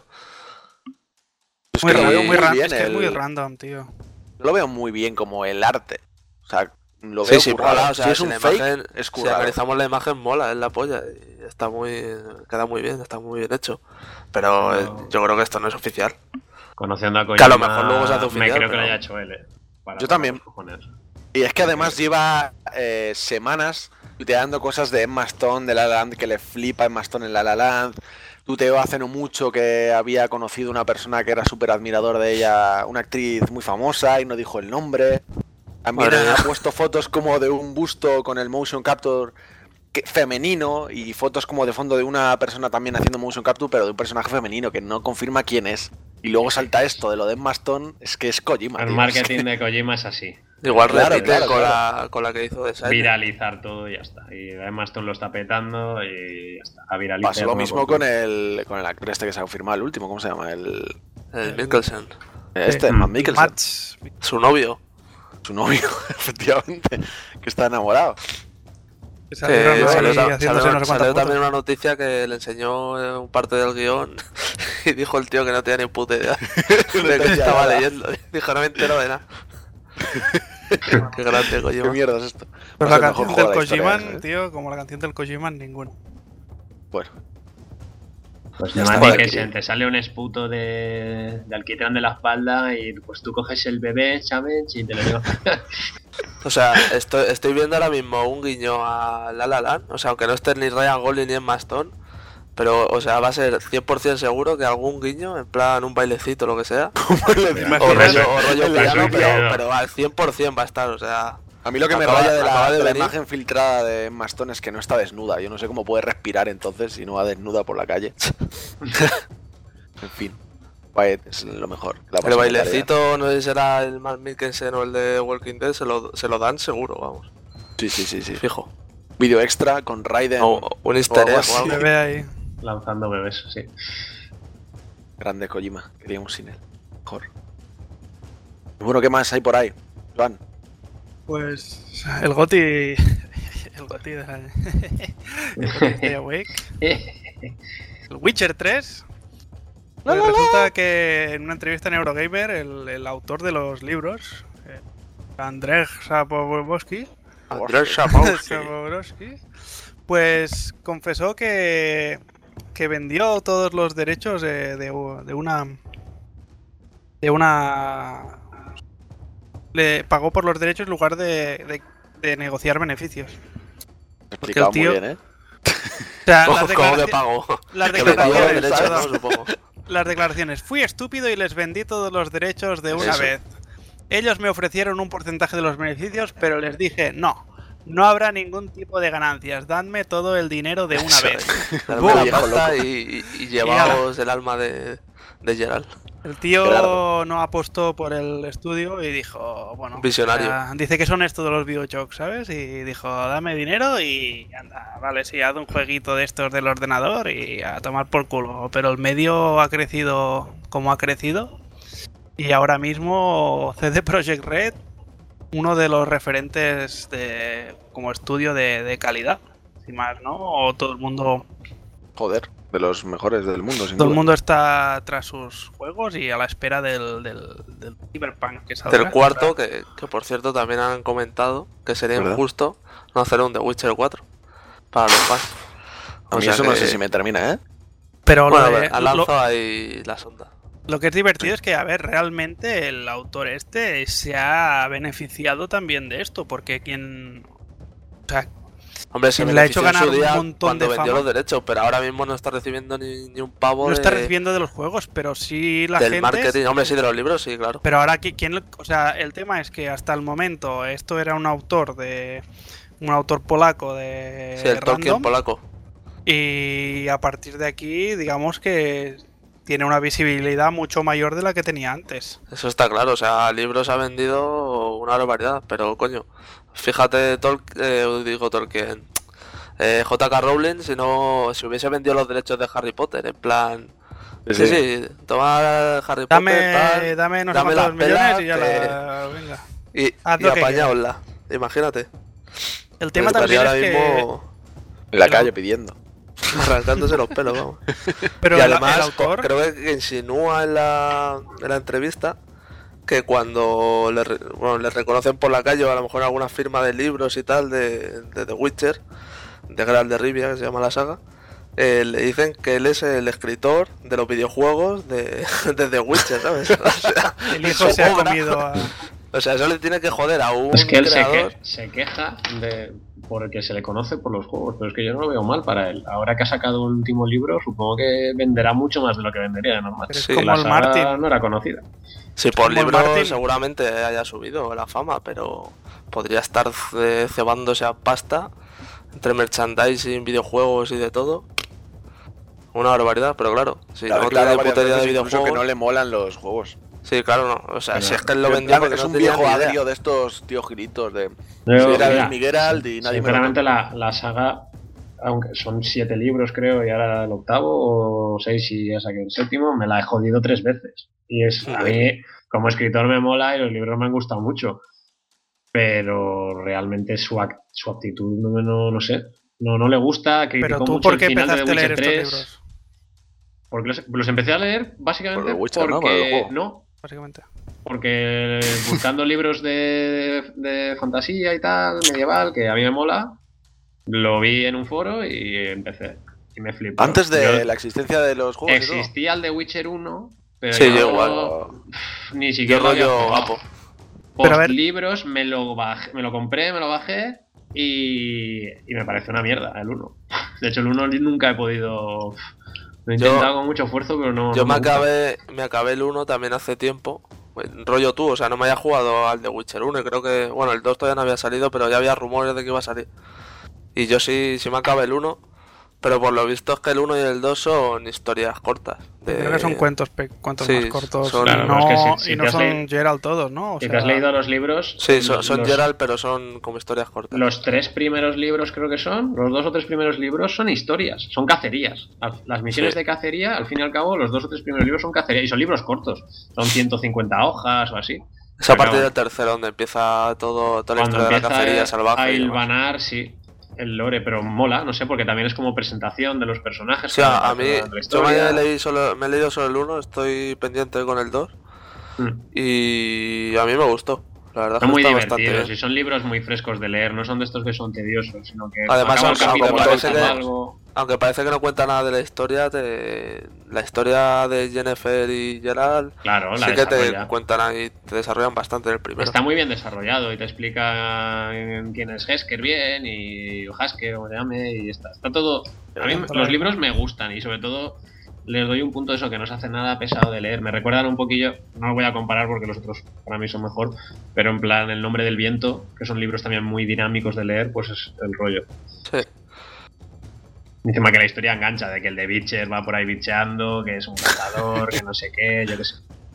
Es Muy, que lo veo muy muy random, bien. es que es muy el- random, tío. Yo lo veo muy bien como el arte. O sea, lo Sí, veo sí, currado. mola, o sea, si es si un la fake, imagen, es si currado. analizamos la imagen mola, es la polla y está queda muy bien, está muy bien hecho. Pero yo creo que esto no es oficial. Conociendo a Kojima, Que a lo mejor luego se hace me oficial, creo que pero- lo haya hecho él. Para Yo también. los cojones. Y es que además lleva semanas tuiteando cosas de Emma Stone, de La La Land, que le flipa Emma Stone en La La Land. Tuteó hace no mucho que había conocido una persona que era súper admirador de ella, una actriz muy famosa, y no dijo el nombre. También Madre ha mía. puesto fotos como de un busto con el motion capture femenino y fotos como de fondo de una persona también haciendo motion capture, pero de un personaje femenino que no confirma quién es. Y luego salta esto de lo de Emma Stone, es que es Kojima. El tío. marketing de Kojima es así. Igual Claro, repite claro, con, claro. con la que hizo de Silent. Viralizar todo y ya está. Y Emma Stone lo está petando y ya está. A viralizar. Pasó lo mismo con el actor este que se ha confirmado, el último, ¿cómo se llama? El Mikkelsen. Matt Mikkelsen, Mats. Su novio. su novio, efectivamente, que está enamorado. Que Que salieron ahí salió, haciéndose no sé cuántas salió también fotos. una noticia que le enseñó un parte del guión y dijo el tío que no tenía ni puta idea de que estaba nada. leyendo. Dijo, no me entero de nada. Qué grande, ¿Qué Kojima. mierda es esto? Pues Va a la ser el mejor canción juego del de la historia, Kojiman, ¿sabes? tío, como la canción del Kojiman, ninguna. Bueno, Pues Ya de está. Matt Joder, Mikkelsen, te sale un esputo de alquitrán de la espalda y pues tú coges el bebé, ¿sabes? Y te lo llevas. O sea, estoy viendo ahora mismo un guiño a La La Land. O sea, aunque no esté ni Ryan Gosling ni Emma Stone. Pero, o sea, va a ser 100% seguro que algún guiño, en plan un bailecito o lo que sea. ¿te O imaginas? rollo En la piano, lluvia. pero al 100% va a estar, o sea... A mí lo que me Acaba- raya de acaba de la venir. imagen filtrada de Emma Stone es que no está desnuda. Yo no sé cómo puede respirar entonces si no va desnuda por la calle. En fin, Wyatt es lo mejor. La El próxima bailecito, no sé si será el Matt Mikkelsen o el de Walking Dead, se lo dan seguro, vamos. tarea. Sí. Fijo. Vídeo extra con Raiden. O un easter algo egg así. o algo. Se ve ahí. Lanzando bebés, sí. Grande Kojima, queríamos sin él. Mejor. Y bueno, ¿qué más hay por ahí, Joan? Pues el Goti. El Goti de la. El Goti de Stay Awake. El Witcher 3. Pues resulta que en una entrevista en Eurogamer, el autor de los libros, Andrzej Sapkowski, Andrzej Sapkowski. Sapkowski, pues confesó que vendió todos los derechos de una. Le pagó por los derechos en lugar de negociar beneficios. Explicado tío- muy bien, ¿eh? O sea, ¿Cómo que pago? las Que me pagó los declaraciones, derechos, ¿no? perdón. Supongo. Las declaraciones. Fui estúpido y les vendí todos los derechos de una Eso. vez. Ellos me ofrecieron un porcentaje de los beneficios, pero les dije, no habrá ningún tipo de ganancias. Dadme todo el dinero de una Eso vez. es. Darme la Viejo pasta loco. y llevaos el alma de Geralt. El tío Claro. no apostó por el estudio y dijo, bueno, Visionario. Dice que son estos de los videojuegos, ¿sabes? Y dijo, dame dinero y anda, vale, sí, haz un jueguito de estos del ordenador y a tomar por culo. Pero el medio ha crecido como ha crecido y ahora mismo CD Projekt Red, uno de los referentes como estudio de calidad, sin más, ¿no? O todo el mundo... Joder, de los mejores del mundo, sin Todo el duda. mundo está tras sus juegos y a la espera del Cyberpunk que saldrá. Del cuarto, que por cierto también han comentado que sería ¿Verdad? injusto no hacer un The Witcher 4 para los fans. A mí eso no sé si me termina, ¿eh? Pero Bueno, lo, de- han lanzado ahí la sonda. lo que es divertido es que, a ver, realmente el autor se ha beneficiado también de esto, porque o sea, Hombre, se quien le ha hecho benefició en ganar su un día montón cuando de vendió fama. los derechos, pero ahora mismo no está recibiendo ni un pavo no está de- recibiendo de los juegos, pero sí la del gente... marketing. Hombre, sí, de los libros, sí, claro. Pero ahora, o sea, el tema es que hasta el momento esto era un autor polaco de Sí, el Tolkien random, polaco. y a partir de aquí, digamos que tiene una visibilidad mucho mayor de la que tenía antes. Eso está claro, o sea, libros ha vendido una barbaridad, pero coño, fíjate, Tolkien, J.K. Rowling, si hubiese vendido los derechos de Harry Potter, en plan, sí, toma Harry Potter, Dame no sé dame cuántos las pelas, millones y ya venga. y haz lo que apañaosla, imagínate. El tema Pues también estaría es ahora que... mismo En la calle pidiendo. arrancándose los pelos, vamos. Pero Y el además, autor... creo que insinúa en la entrevista que cuando le reconocen por la calle, o a lo mejor alguna firma de libros y tal de The Witcher, de Geralt de Rivia, que se llama la saga, le dicen que él es el escritor de los videojuegos de The Witcher, ¿sabes? O sea, El hijo se ha obra. comido a... O sea, eso le tiene que joder a un Es que él creador. se queja porque se le conoce por los juegos, pero es que yo no lo veo mal para él. Ahora que ha sacado el último libro, supongo que venderá mucho más de lo que vendería de normal. Pero es Sí, como La el saga Martin. no era conocida. Sí, por como el libro Martin. seguramente haya subido la fama, pero podría estar cebándose a pasta entre merchandising, videojuegos y de todo. Una barbaridad, pero claro, si Claro, no claro, tiene varias puta idea de veces incluso videojuegos, que no le molan los juegos. sí, claro, no. O sea, Pero- si es que él lo En vendió plan, porque es no un tenía viejo ni idea. agrio de estos tíos giritos de... Yo, Sí, era mira, mi Geralt y nadie me lo sinceramente toca. la saga, aunque son 7 libros creo, y ahora el octavo, o 6 y ya saqué el séptimo, me la he jodido 3 veces. Y a mí, como escritor me mola y los libros me han gustado mucho. Pero realmente su actitud no sé. No le gusta, criticó Pero tú, mucho ¿por qué el final de empezaste a The leer Witcher estos 3. libros? Porque los empecé a leer básicamente Por The Witcher, ¿no? Por el porque juego. no, Básicamente. porque buscando libros de fantasía y tal, medieval, que a mí me mola, lo vi en un foro y empecé. Y me flipó. Antes de Yo- la existencia de los juegos y todo. existía el de Witcher 1, pero Sí, yo yo igual. ni Yo siquiera lo había rollo jugado. Apo. Pero a ver- Post libros me lo compré, me lo bajé y me pareció una mierda el 1. De hecho, el 1 nunca he podido. Lo he Yo- intentado con mucho esfuerzo, pero no. Yo no me gusta. acabé el 1 también hace tiempo. Pues, rollo tú, o sea, no me había jugado al The Witcher 1 y creo que, bueno, el 2 todavía no había salido, pero ya había rumores de que iba a salir. Y yo sí me acabé el 1, pero por lo visto es que el 1 y el 2 son historias cortas. Creo que son cuentos sí, más cortos. son- y Claro, no, es que si y te no has son leído- Geralt todos, ¿no? O Si te sea, has leído los libros. Sí, son los, Geralt, pero son como historias cortas. Los 3 primeros libros, creo que son. Los 2 o 3 primeros libros son historias, son cacerías. Las misiones Sí. de cacería, al fin y al cabo, los 2 o 3 primeros libros son cacerías. Y son libros cortos. Son 150 hojas o así. Es a Pero partir no. del tercero donde empieza toda la Cuando historia de la empieza cacería salvaje. a y demás. hilvanar, sí, el lore, pero mola, no sé, porque también es como presentación de los personajes. O sea, como a mí, la yo me historia. he leído solo el 1, estoy pendiente con el 2 Mm. y a mí me gustó. La verdad Son es que muy está bastante divertidos bien. y son libros muy frescos de leer, no son de estos que son tediosos, sino que Además, acaba el son- capítulo, como te parece pasa que- algo. Aunque parece que no cuenta nada de la historia, la historia de Yennefer y Geralt Claro, la sí que te desarrolla. cuentan ahí, te desarrollan bastante en el primero. Está muy bien desarrollado y te explica quién es Hesker bien y Haske o se llame y está todo. A mí los libros me gustan y sobre todo les doy un punto de eso que no se hace nada pesado de leer. Me recuerdan un poquillo, no lo voy a comparar porque los otros para mí son mejor, pero en plan El nombre del viento, que son libros también muy dinámicos de leer, pues es el rollo. Sí. Encima que la historia engancha, de que el de Witcher va por ahí bicheando, que es un cazador, que no sé qué, yo qué sé.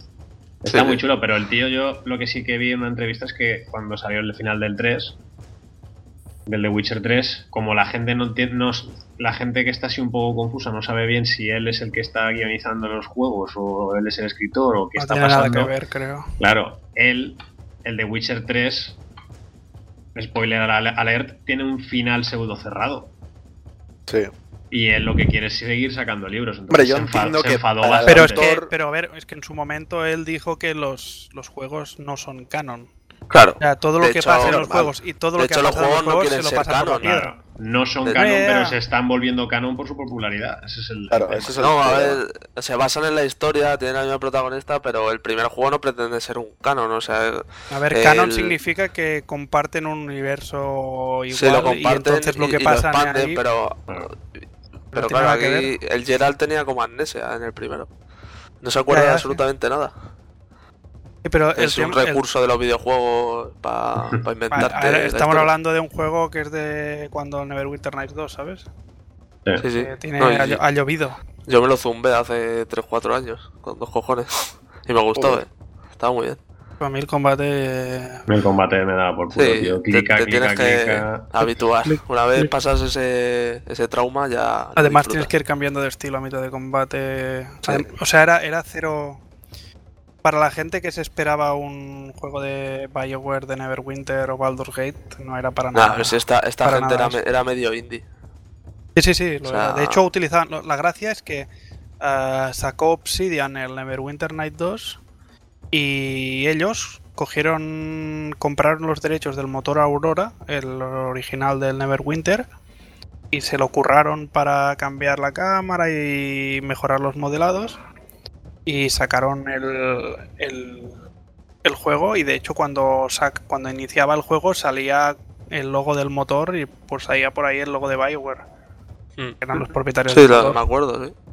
Está muy chulo, pero el tío, yo lo que sí que vi en una entrevista es que cuando salió el final del 3, del The Witcher 3, como la gente la gente que está así un poco confusa no sabe bien si él es el que está guionizando los juegos o él es el escritor o qué está pasando. No tiene nada que ver, creo. Claro, el The Witcher 3, spoiler alert, tiene un final pseudo cerrado. Sí. Y él lo que quiere es seguir sacando libros. Hombre, yo entiendo que pero a ver, es que en su momento él dijo que los juegos no son canon. Claro. O sea, todo lo que pasa en los juegos y todo lo que ha pasado en los juegos se lo pasa por la piedra. Claro. No son canon, pero se están volviendo canon por su popularidad. Ese es el No, a ver, se basan en la historia, tienen la misma protagonista, pero el primer juego no pretende ser un canon, o sea... A ver, canon significa que comparten un universo igual, se lo comparten y entonces lo que pasa expanden, ahí... Pero claro, aquí el Geralt tenía como amnesia en el primero. No se acuerda de absolutamente nada. Sí, pero es un recurso de los videojuegos para inventarte. Estamos hablando de un juego que es de cuando Neverwinter Nights 2, ¿sabes? Sí. Ha llovido. Yo me lo zumbé hace 3-4 años, con 2 cojones. Y me gustó, Estaba muy bien. A mí el combate... El combate me da por culo, tío. Te tienes que habituar. Una vez pasas ese trauma ya... Además tienes que ir cambiando de estilo a mitad de combate. Sí. O sea, era cero... Para la gente que se esperaba un juego de BioWare, de Neverwinter o Baldur's Gate, no era para nada. Pues esta gente era medio indie. Sí. De hecho, utilizaban... La gracia es que sacó Obsidian el Neverwinter Night 2 y ellos compraron los derechos del motor Aurora, el original del Neverwinter, y se lo curraron para cambiar la cámara y mejorar los modelados. Y sacaron el juego, y de hecho cuando iniciaba el juego salía el logo del motor y pues salía por ahí el logo de BioWare, que eran los propietarios del motor. Me acuerdo, sí.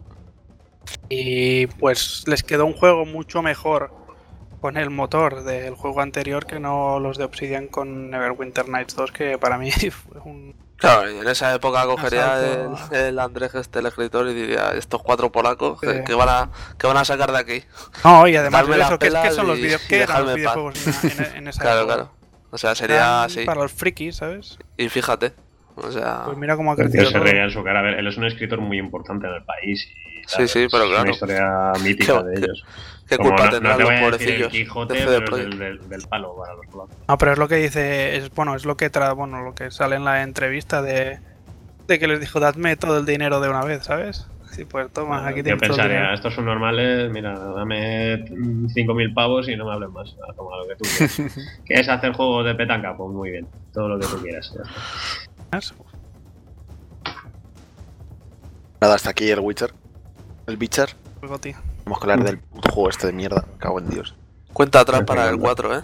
Y pues les quedó un juego mucho mejor con el motor del juego anterior que no los de Obsidian con Neverwinter Nights 2, que para mí fue un... Claro, y en esa época cogería el Andrés, el escritor, y diría, estos 4 polacos, ¿qué van a sacar de aquí? No, y además de eso, ¿qué son los videojuegos en esa época? Claro. O sea, sería así. Para los frikis, ¿sabes? Y fíjate, o sea... Pues mira cómo ha crecido. Se reía en su cara. A ver, él es un escritor muy importante en el país. Y, sí, pero claro. Es una historia mítica de ellos. ¿Qué culpa tendrán los pobrecillos? El Quijote, pero es del palo para los polacos. No, pero es lo que dice, es lo que sale en la entrevista de que les dijo, dadme todo el dinero de una vez, ¿sabes? Sí, pues toma, aquí tienes todo el dinero. Yo pensaría, estos son normales, mira, dame 5.000 pavos y no me hables más. Toma lo que tú quieras. ¿Quieres hacer juegos de petanca? Pues muy bien, todo lo que tú quieras. Nada, hasta aquí el Witcher. El Witcher. Vamos a hablar del puto juego este de mierda. Cago en Dios. Cuenta atrás para el 4,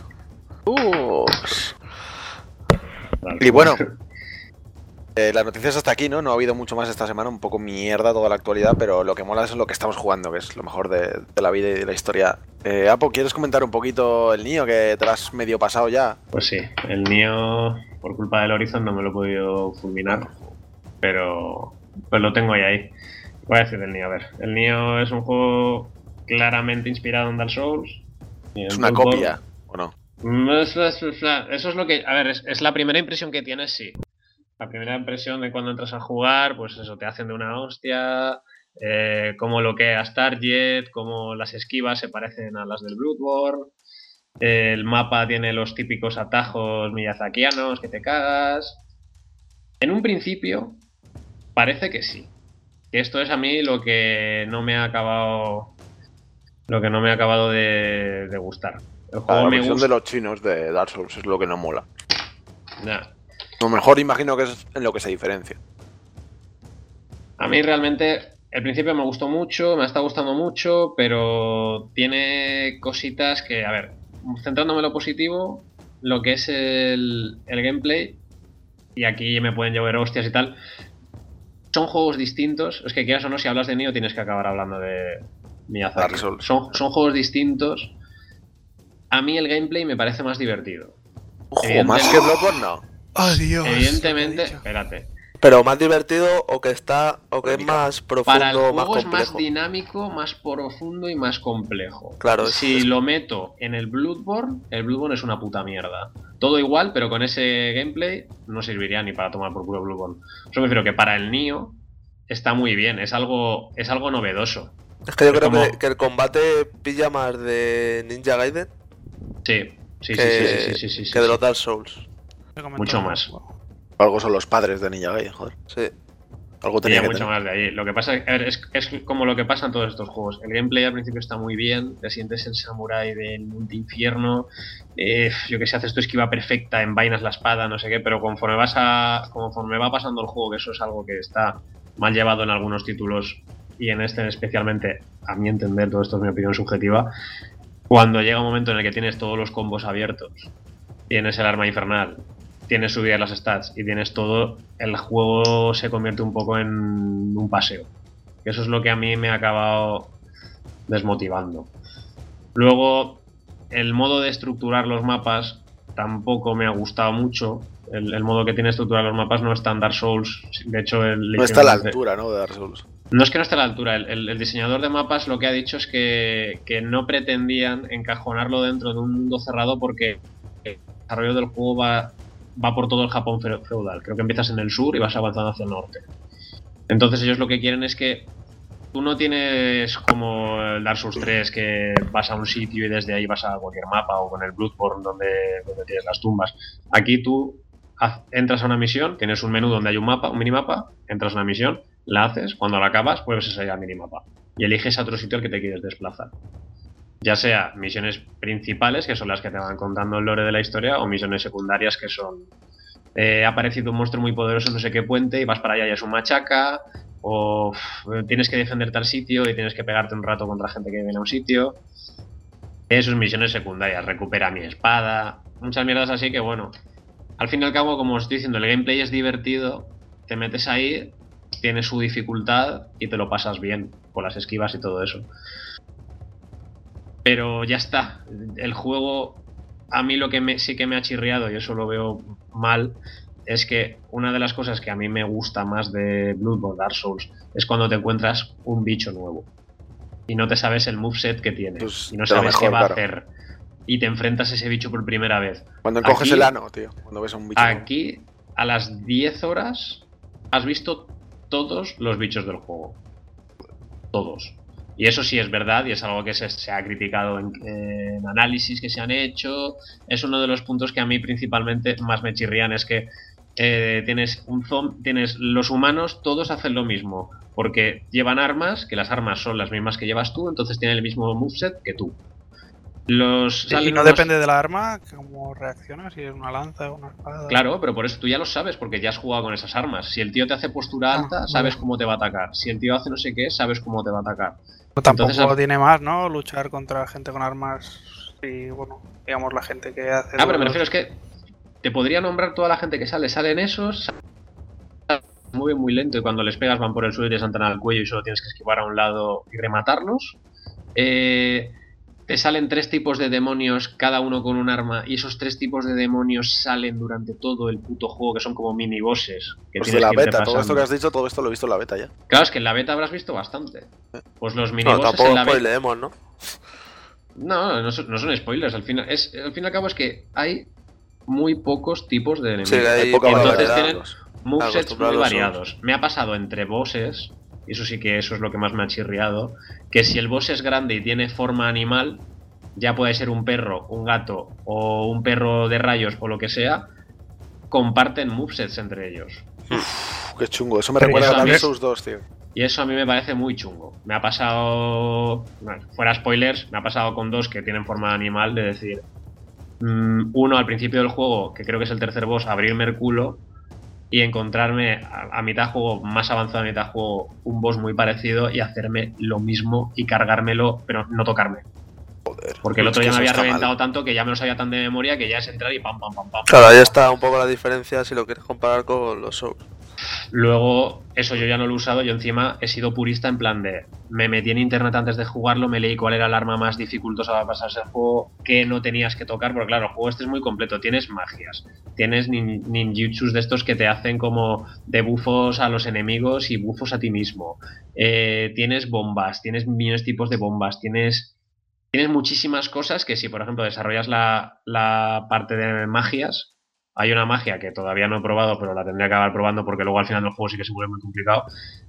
Y bueno, las noticias hasta aquí, ¿no? No ha habido mucho más esta semana. Un poco mierda toda la actualidad, pero lo que mola es lo que estamos jugando, que es lo mejor de la vida y de la historia. Apo, ¿quieres comentar un poquito el Nioh, que te lo has medio pasado ya? Pues sí, el Nioh, por culpa del Horizon, no me lo he podido fulminar, pero pues lo tengo ahí. Voy a decir del Nioh, a ver. El Nioh es un juego claramente inspirado en Dark Souls. ¿Es una copia o no? Eso es lo que... A ver, es la primera impresión que tienes, sí. La primera impresión de cuando entras a jugar, pues eso, te hacen de una hostia, cómo bloqueas Target, cómo las esquivas se parecen a las del Bloodborne, el mapa tiene los típicos atajos miyazakianos que te cagas. En un principio, parece que sí. Que esto es a mí lo que no me ha acabado de gustar. El juego la versión de los chinos de Dark Souls es lo que no mola. Nah. Lo mejor imagino que es en lo que se diferencia. A mí realmente el principio me gustó mucho, me está gustando mucho, pero tiene cositas que, a ver, centrándome en lo positivo, lo que es el gameplay, y aquí me pueden llover hostias y tal. Son juegos distintos, es que quieras o no, si hablas de Nioh tienes que acabar hablando de Miyazaki. Son juegos distintos. A mí el gameplay me parece más divertido. Ojo, más que Bloodborne no. ¡Oh, Dios! Evidentemente, espérate. Pero más divertido o que es más profundo, para el juego más complejo. Es más dinámico, más profundo y más complejo. Claro. Si lo meto en el Bloodborne es una puta mierda. Todo igual, pero con ese gameplay no serviría ni para tomar por culo Bloodborne. Yo me refiero que para el Nioh está muy bien, es algo novedoso. Es que yo creo que el combate pilla más de Ninja Gaiden. Sí. Que de los Dark Souls. Mucho más. Algo son los padres de Ninja Gaiden, joder. Sí. Algo tenía que mucho tener. más de ahí. Lo que pasa es como lo que pasa en todos estos juegos. El gameplay al principio está muy bien, te sientes el samurái del multi-infierno, yo que sé, haces tu esquiva perfecta, envainas la espada, no sé qué, pero conforme va pasando el juego, que eso es algo que está mal llevado en algunos títulos y en este especialmente, a mi entender, todo esto es mi opinión subjetiva, cuando llega un momento en el que tienes todos los combos abiertos, tienes el arma infernal, tienes subidas las stats y tienes todo, el juego se convierte un poco en un paseo. Eso es lo que a mí me ha acabado desmotivando. Luego, el modo de estructurar los mapas tampoco me ha gustado mucho. El modo que tiene de estructurar los mapas no está en Dark Souls. De hecho, no está a la altura, ¿no? De Dark Souls. No es que no esté a la altura. El diseñador de mapas lo que ha dicho es que no pretendían encajonarlo dentro de un mundo cerrado porque el desarrollo del juego va por todo el Japón feudal. Creo que empiezas en el sur y vas avanzando hacia el norte. Entonces ellos lo que quieren es que tú no tienes como el Dark Souls 3 que vas a un sitio y desde ahí vas a cualquier mapa, o con el Bloodborne donde tienes las tumbas. Aquí tú entras a una misión, tienes un menú donde hay un minimapa, entras a una misión, la haces, cuando la acabas vuelves a salir al minimapa y eliges a otro sitio al que te quieres desplazar. Ya sea misiones principales, que son las que te van contando el lore de la historia, o misiones secundarias, que son ha aparecido un monstruo muy poderoso en no sé qué puente y vas para allá y es un machaca, o tienes que defender tal sitio y tienes que pegarte un rato contra gente que viene a un sitio. Eso es misiones secundarias, recupera mi espada, muchas mierdas así que bueno. Al fin y al cabo, como os estoy diciendo, el gameplay es divertido, te metes ahí, tiene su dificultad y te lo pasas bien con las esquivas y todo eso. Pero ya está, el juego, a mí lo que sí que me ha chirriado, y eso lo veo mal, es que una de las cosas que a mí me gusta más de Bloodborne, Dark Souls, es cuando te encuentras un bicho nuevo y no te sabes el moveset que tiene, pues y no sabes qué va a hacer, y te enfrentas a ese bicho por primera vez. Cuando encoges el ano, tío, cuando ves a un bicho aquí, nuevo. A las 10 horas has visto todos los bichos del juego. Todos. Y eso sí es verdad y es algo que se ha criticado en análisis que se han hecho. Es uno de los puntos que a mí principalmente más me chirrían, es que tienes los humanos, todos hacen lo mismo, porque llevan armas, que las armas son las mismas que llevas tú, entonces tienen el mismo moveset que tú. Y no depende de la arma, cómo reacciona, si es una lanza o una espada. Claro, pero por eso tú ya lo sabes, porque ya has jugado con esas armas. Si el tío te hace postura alta, sabes cómo te va a atacar. Si el tío hace no sé qué, sabes cómo te va a atacar. Pero tampoco entonces, tiene más, ¿no? Luchar contra gente con armas y, bueno, digamos la gente que hace... pero me refiero, es que te podría nombrar toda la gente que salen esos... Se mueven muy lento y cuando les pegas van por el suelo y te saltan al cuello y solo tienes que esquivar a un lado y rematarlos. Te salen 3 tipos de demonios, cada uno con un arma, y esos 3 tipos de demonios salen durante todo el puto juego, que son como mini bosses. Que pues de la beta, todo esto que has dicho, todo esto lo he visto en la beta ya. Claro, es que en la beta habrás visto bastante. Pues los mini bosses en la beta... leemos, ¿no? No son spoilers, al fin y al cabo es que hay muy pocos tipos de enemigos. Sí, hay poca entonces variedad, tienen movesets muy variados. Me ha pasado entre bosses... Y eso es lo que más me ha chirriado, que si el boss es grande y tiene forma animal, ya puede ser un perro, un gato o un perro de rayos o lo que sea, comparten movesets entre ellos. Qué chungo, eso me recuerda a Dark Souls 2, tío. Y eso a mí me parece muy chungo. Me ha pasado, fuera spoilers, me ha pasado con 2 que tienen forma de animal, de decir, uno al principio del juego, que creo que es el tercer boss, abrirme el culo y encontrarme a mitad juego, más avanzado a mitad juego, un boss muy parecido y hacerme lo mismo y cargármelo, pero no tocarme. Joder. Porque el otro ya me había reventado tanto que ya me lo sabía tan de memoria que ya es entrar y pam, pam, pam, pam. Claro, ahí está un poco la diferencia si lo quieres comparar con los Souls. Luego, eso yo ya no lo he usado, yo encima he sido purista en plan de... Me metí en internet antes de jugarlo, me leí cuál era el arma más dificultosa para pasarse el juego, qué no tenías que tocar, porque claro, el juego este es muy completo, tienes magias, tienes ninjutsus de estos que te hacen como debuffos a los enemigos y buffos a ti mismo, tienes bombas, tienes millones de tipos de bombas, tienes muchísimas cosas que si por ejemplo desarrollas la parte de magias... Hay una magia que todavía no he probado, pero la tendría que acabar probando porque luego al final del juego sí que se vuelve muy complicado.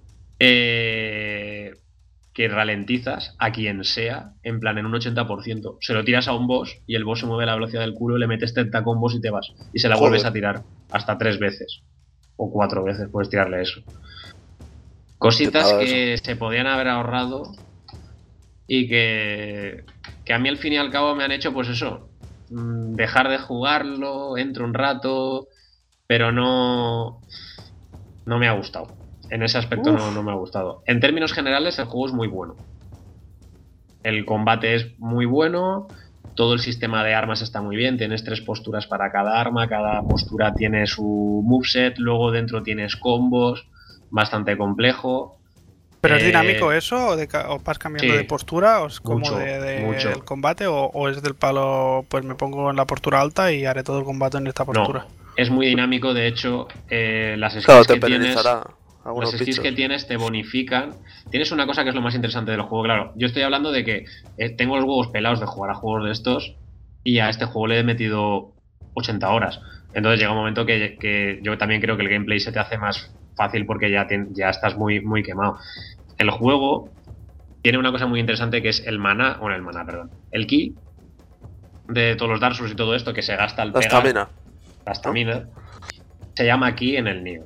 Que ralentizas a quien sea, en plan en un 80%. Se lo tiras a un boss y el boss se mueve a la velocidad del culo, le metes 30 combos y te vas. Y se la vuelves a tirar hasta 3 veces. O 4 veces puedes tirarle eso. Cositas que se podían haber ahorrado y que a mí al fin y al cabo me han hecho pues eso... dejar de jugarlo, entro un rato, pero no me ha gustado. En ese aspecto no me ha gustado. En términos generales el juego es muy bueno. El combate es muy bueno, todo el sistema de armas está muy bien, tienes 3 posturas para cada arma, cada postura tiene su moveset, luego dentro tienes combos, bastante complejo. ¿Pero es dinámico eso? ¿O vas cambiando de postura? ¿O es como mucho. el combate? ¿O es del palo, pues me pongo en la postura alta y haré todo el combate en esta postura? No, es muy dinámico. De hecho, las skills que tienes te bonifican. Tienes una cosa que es lo más interesante del juego. Claro, yo estoy hablando de que tengo los huevos pelados de jugar a juegos de estos y a este juego le he metido 80 horas. Entonces llega un momento que yo también creo que el gameplay se te hace más fácil porque ya estás muy, muy quemado. El juego tiene una cosa muy interesante que es el ki de todos los Dark Souls y todo esto que se gasta al pegar. La estamina. Se llama ki en el Nioh.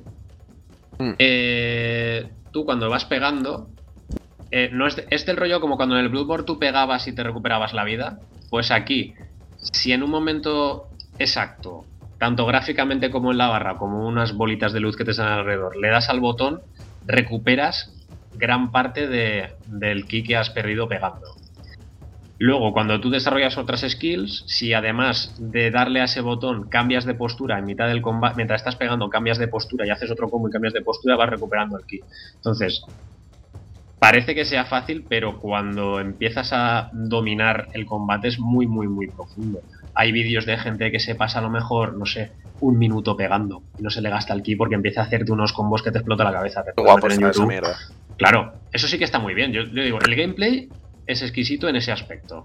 Tú cuando vas pegando no es del rollo como cuando en el Bloodborne tú pegabas y te recuperabas la vida. Pues aquí, si en un momento exacto, tanto gráficamente como en la barra, como unas bolitas de luz que te salen alrededor, le das al botón, recuperas gran parte del ki que has perdido pegando. Luego, cuando tú desarrollas otras skills, si además de darle a ese botón cambias de postura en mitad del combate, mientras estás pegando cambias de postura y haces otro combo y cambias de postura, vas recuperando el ki. Entonces, parece que sea fácil, pero cuando empiezas a dominar el combate es muy, muy, muy profundo. Hay vídeos de gente que se pasa a lo mejor, no sé, 1 minuto pegando y no se le gasta el ki porque empieza a hacerte unos combos que te explota la cabeza. Te guapo en esa mierda. Claro, eso sí que está muy bien. Yo digo, el gameplay es exquisito en ese aspecto.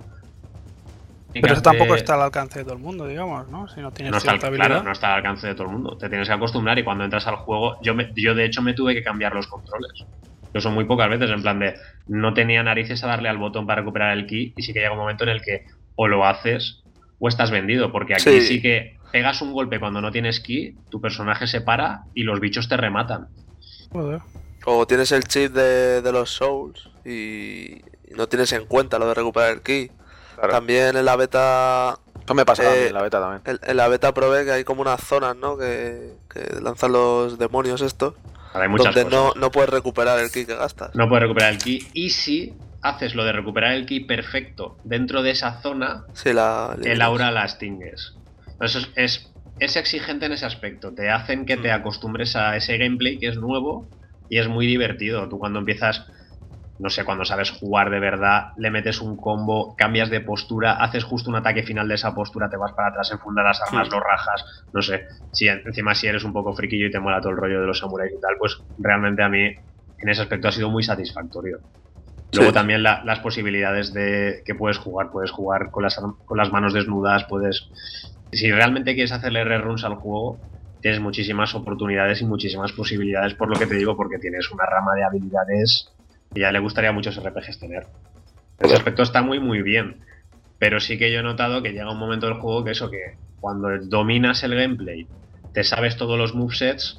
Pero eso tampoco está al alcance de todo el mundo, digamos, ¿no? Si no tienes cierta habilidad. Claro, no está al alcance de todo el mundo. Te tienes que acostumbrar y cuando entras al juego... Yo de hecho me tuve que cambiar los controles. Yo son muy pocas veces, en plan de... No tenía narices a darle al botón para recuperar el ki y sí que llega un momento en el que o lo haces o estás vendido. Porque aquí sí que pegas un golpe cuando no tienes ki, tu personaje se para y los bichos te rematan. Joder. O tienes el chip de los Souls y no tienes en cuenta lo de recuperar el ki. Claro. También en la beta... Eso me pasa también, en la beta también. En la beta probé que hay como unas zonas, ¿no? Que lanzan los demonios estos. Hay muchas donde cosas. No puedes recuperar el ki que gastas. No puedes recuperar el ki. Y si haces lo de recuperar el ki perfecto dentro de esa zona, el aura la extingues. Entonces es exigente en ese aspecto. Te hacen que te acostumbres a ese gameplay que es nuevo y es muy divertido. Tú cuando empiezas... No sé, cuando sabes jugar de verdad, le metes un combo, cambias de postura, haces justo un ataque final de esa postura, te vas para atrás, enfundas las armas, lo rajas, no sé. Encima si eres un poco friquillo y te mola todo el rollo de los samuráis y tal, pues realmente a mí en ese aspecto ha sido muy satisfactorio. Luego también las posibilidades de que puedes jugar con las manos desnudas, si realmente quieres hacerle reruns al juego, tienes muchísimas oportunidades y muchísimas posibilidades, por lo que te digo, porque tienes una rama de habilidades que ya le gustaría a muchos RPGs tener. Ese aspecto está muy muy bien, pero sí que yo he notado que llega un momento del juego que cuando dominas el gameplay, te sabes todos los movesets,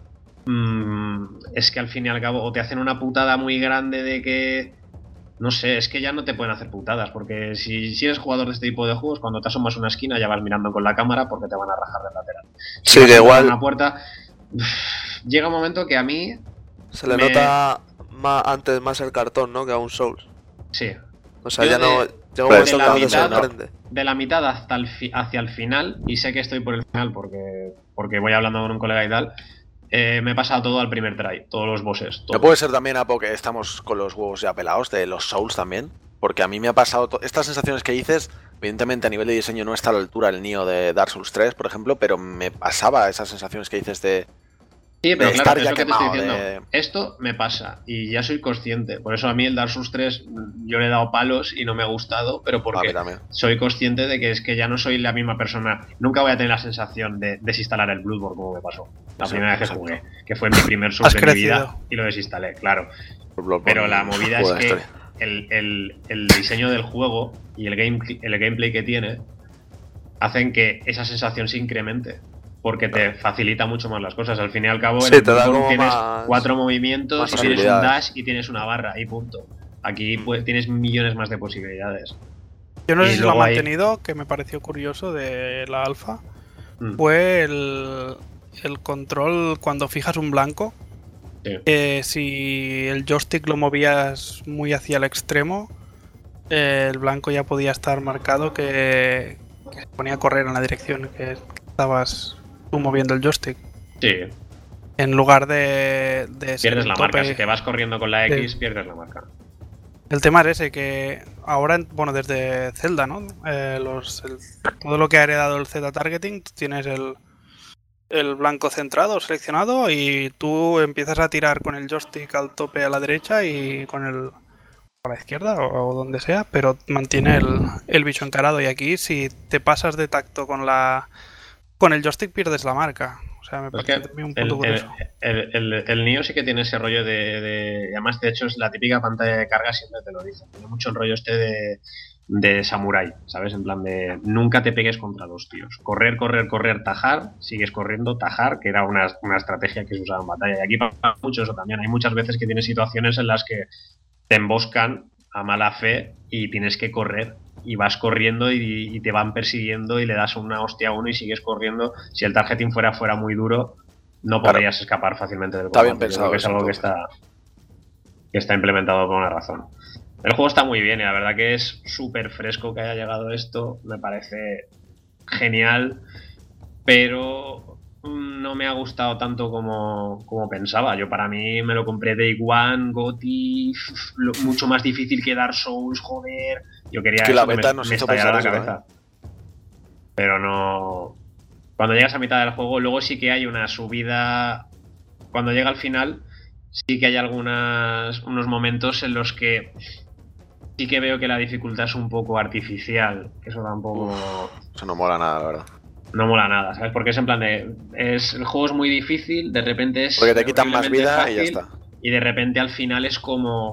es que al fin y al cabo o te hacen una putada muy grande de que, no sé, es que ya no te pueden hacer putadas, porque si eres jugador de este tipo de juegos, cuando te asomas a una esquina ya vas mirando con la cámara porque te van a rajar de lateral. Sí, que igual una puerta, llega un momento que a mí se le nota más el cartón, ¿no? Que a un Souls. Sí. O sea, ya no llega un momento que se sorprende. De la mitad hacia el final, y sé que estoy por el final porque voy hablando con un colega y tal, me he pasado todo al primer try, todos los bosses. ¿No puede ser también, Apo, que estamos con los huevos ya pelados de los Souls también? Porque a mí me ha pasado... Estas sensaciones que dices, evidentemente a nivel de diseño no está a la altura el Nioh de Dark Souls 3, por ejemplo, pero me pasaba esas sensaciones que dices de... Sí, pero de claro, estar es ya lo que te quemado. estoy diciendo. Esto me pasa y ya soy consciente. Por eso a mí el Dark Souls 3 yo le he dado palos y no me ha gustado, pero porque soy consciente de que es que ya no soy la misma persona. Nunca voy a tener la sensación de desinstalar el Bloodborne como me pasó la primera vez que jugué, que fue mi primer Souls de mi vida y lo desinstalé, claro. Pero la movida es que el diseño del juego y el gameplay que tiene hacen que esa sensación se incremente. Porque te facilita mucho más las cosas. Al fin y al cabo, te da como tienes más, 4 movimientos, y tienes un dash y tienes una barra y punto. Aquí tienes millones más de posibilidades. Yo no sé si lo ha mantenido, que me pareció curioso de la alfa. Fue el control cuando fijas un blanco. Sí. Si el joystick lo movías muy hacia el extremo, el blanco ya podía estar marcado que se ponía a correr en la dirección que estabas tú moviendo el joystick. Sí. En lugar de pierdes la marca. Si te vas corriendo con la X, pierdes la marca. El tema es ese, que ahora, bueno, desde Zelda, ¿no? Todo lo que ha heredado el Z-Targeting, tienes el blanco centrado, seleccionado, y tú empiezas a tirar con el joystick al tope a la derecha y con el a la izquierda o donde sea, pero mantiene el bicho encarado. Y aquí, si te pasas de tacto con el joystick, pierdes la marca. O sea, me parece también un punto curioso. El Nioh sí que tiene ese rollo de... Además, de hecho, es la típica pantalla de carga, siempre te lo dice. Tiene mucho el rollo de samurái, ¿sabes? En plan de nunca te pegues contra dos tíos. Correr, tajar, sigues corriendo, tajar, que era una estrategia que se usaba en batalla. Y aquí pasa mucho eso también. Hay muchas veces que tienes situaciones en las que te emboscan a mala fe y tienes que correr. Y vas corriendo y te van persiguiendo y le das una hostia a uno y sigues corriendo. Si el targeting fuera muy duro, no podrías escapar fácilmente del combate. Está bien pensado. Creo que es algo que está implementado por una razón. El juego está muy bien y la verdad que es súper fresco que haya llegado esto. Me parece genial, pero no me ha gustado tanto como pensaba. Yo para mí me lo compré Day One, GOTY, mucho más difícil que Dark Souls, joder. Yo quería que la beta nos hizo pensar la cabeza. Pero no... Cuando llegas a mitad del juego, luego sí que hay una subida... Cuando llega al final, sí que hay unos momentos en los que sí que veo que la dificultad es un poco artificial. Eso tampoco... Eso no mola nada, la verdad. No mola nada, ¿sabes? Porque es en plan de... el juego es muy difícil, de repente es... Porque te quitan más vida fácil, y ya está. Y de repente al final es como...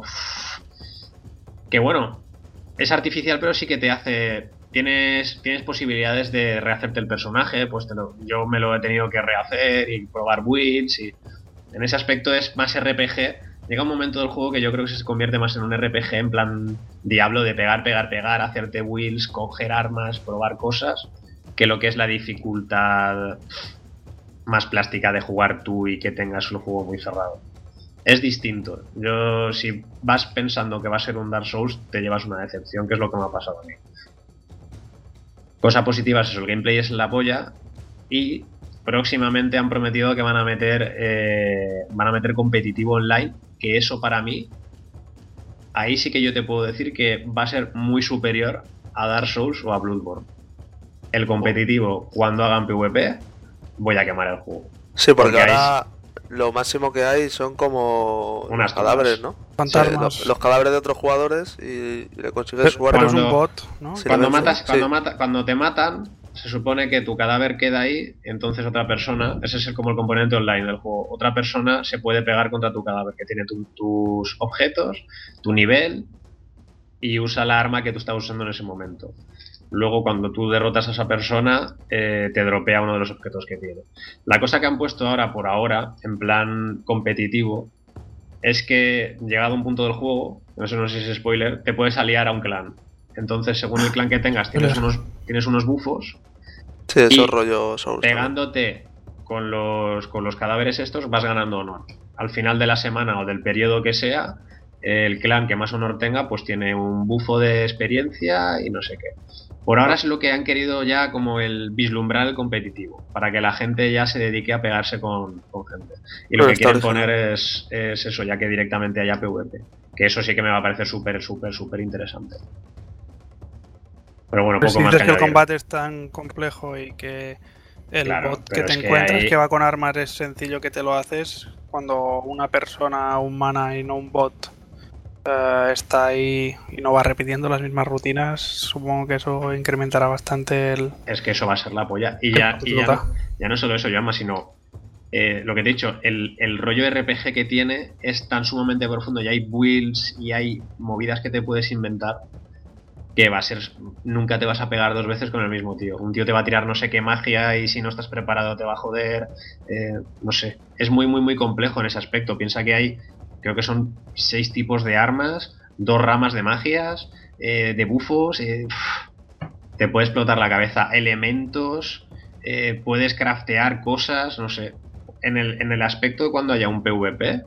Que bueno, es artificial, pero sí que te hace... Tienes posibilidades de rehacerte el personaje, pues yo me lo he tenido que rehacer y probar builds y... En ese aspecto es más RPG. Llega un momento del juego que yo creo que se convierte más en un RPG en plan Diablo de pegar, hacerte builds, coger armas, probar cosas, que lo que es la dificultad más plástica de jugar tú y que tengas un juego muy cerrado. Es distinto. Yo, si vas pensando que va a ser un Dark Souls, te llevas una decepción, que es lo que me ha pasado a mí. Cosa positiva es eso, el gameplay es la polla y próximamente han prometido que van a meter competitivo online, que eso para mí, ahí sí que yo te puedo decir que va a ser muy superior a Dark Souls o a Bloodborne. El competitivo, cuando hagan PvP, voy a quemar el juego. Sí, porque ahora lo máximo que hay son como unos cadáveres, ¿no? Fantasmas. Sí, los cadáveres de otros jugadores y le consigues jugar. Pero es un bot, ¿no? Si cuando te matan, se supone que tu cadáver queda ahí, entonces otra persona, ese es como el componente online del juego, otra persona se puede pegar contra tu cadáver, que tiene tus objetos, tu nivel y usa la arma que tú estás usando en ese momento. Luego cuando tú derrotas a esa persona, te dropea uno de los objetos que tiene. La cosa que han puesto ahora, por ahora, en plan competitivo, es que llegado a un punto del juego, no sé si es spoiler, te puedes aliar a un clan. Entonces, según el clan que tengas, tienes unos bufos. Sí, esos rollos Souls. Pegándote con los cadáveres estos, vas ganando honor. Al final de la semana o del periodo que sea, el clan que más honor tenga, pues tiene un bufo de experiencia y no sé qué. Por ahora es lo que han querido ya como el vislumbrar el competitivo, para que la gente ya se dedique a pegarse con gente. Y lo que quieren poner es eso, ya que directamente haya PvP. Que eso sí que me va a parecer súper interesante. Pero bueno, pues poco más dices que el combate es tan complejo y que el bot que te encuentras que va con armas es sencillo que te lo haces, cuando una persona humana y no un bot está ahí y no va repitiendo las mismas rutinas, supongo que eso incrementará bastante el... Es que eso va a ser la polla. Y ya no solo eso, Joanma, sino lo que te he dicho, el rollo RPG que tiene es tan sumamente profundo y hay builds y hay movidas que te puedes inventar que va a ser, nunca te vas a pegar 2 veces con el mismo tío. Un tío te va a tirar no sé qué magia y si no estás preparado te va a joder. No sé, es muy complejo en ese aspecto. Piensa que hay, creo que son 6 tipos de armas, 2 ramas de magias, de bufos, te puede explotar la cabeza, elementos, puedes craftear cosas, no sé. En el aspecto de cuando haya un PvP,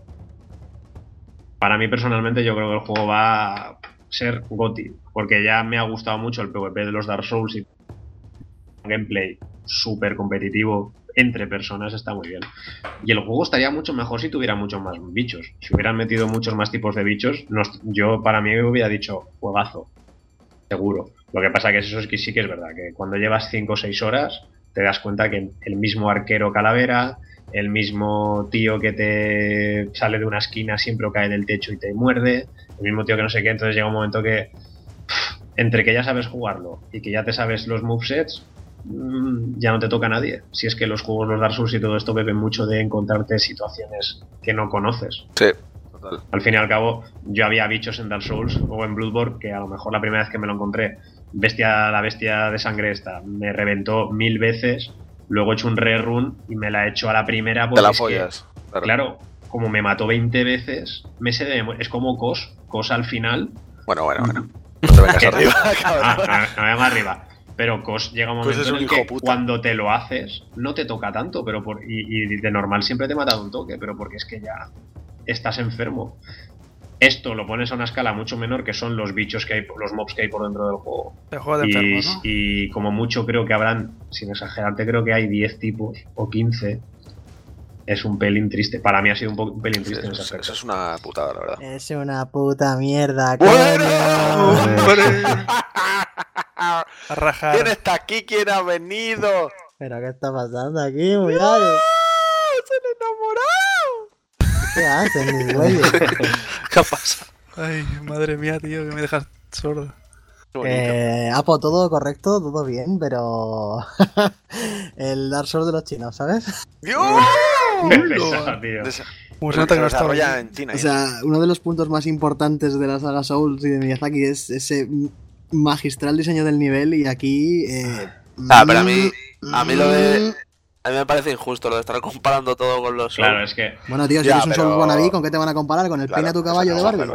para mí personalmente yo creo que el juego va a ser GOTY, porque ya me ha gustado mucho el PvP de los Dark Souls y gameplay súper competitivo entre personas, está muy bien. Y el juego estaría mucho mejor si tuviera muchos más bichos. Si hubieran metido muchos más tipos de bichos, yo para mí hubiera dicho juegazo, seguro. Lo que pasa que eso sí que es verdad, que cuando llevas 5 o 6 horas te das cuenta que el mismo arquero calavera, el mismo tío que te sale de una esquina siempre cae del techo y te muerde, el mismo tío que no sé qué, entonces llega un momento que entre que ya sabes jugarlo y que ya te sabes los movesets, ya no te toca a nadie. Si es que los juegos, los Dark Souls y todo esto beben mucho de encontrarte situaciones que no conoces. Sí, total. Al fin y al cabo, yo había bichos en Dark Souls o en Bloodborne que a lo mejor la primera vez que me lo encontré, la bestia de sangre esta, me reventó 1000 veces, luego he hecho un rerun y me la he hecho a la primera porque te la follas. Claro, como me mató 20 veces, es como Cos al final. Bueno. No te vengas arriba. No me más arriba. Pero Cos llega un momento en el que cuando te lo haces, no te toca tanto, pero y de normal siempre te mata de un toque, pero porque es que ya estás enfermo. Esto lo pones a una escala mucho menor, que son los bichos que hay, los mobs que hay por dentro del juego. El juego de enfermos, ¿no? Y como mucho creo que habrán, sin exagerarte, creo que hay 10 tipos o 15. Es un pelín triste. Para mí ha sido un pelín triste en ese aspecto. Eso es una putada, la verdad. Es una puta mierda. ¡Bueno! A rajar. ¿Quién está aquí? ¿Quién ha venido? ¿Pero qué está pasando aquí, muchachos? ¡Se han enamorado! ¿Qué hacen, mis güeyes? ¿Qué pasa? Ay, madre mía, tío, que me dejas sordo. Apo, todo correcto, todo bien, pero... el Dark Souls de los chinos, ¿sabes? ¡Dios! Como se nota que no está desarrolla en China. O sea, uno de los puntos más importantes de la saga Souls y de Miyazaki es ese magistral diseño del nivel, y aquí... pero a mí lo de... A mí me parece injusto lo de estar comparando todo con los Souls. Claro, es que... Bueno, tío, si eres un Souls wannabe, ¿con qué te van a comparar? ¿Con el peine a tu caballo de Barbie?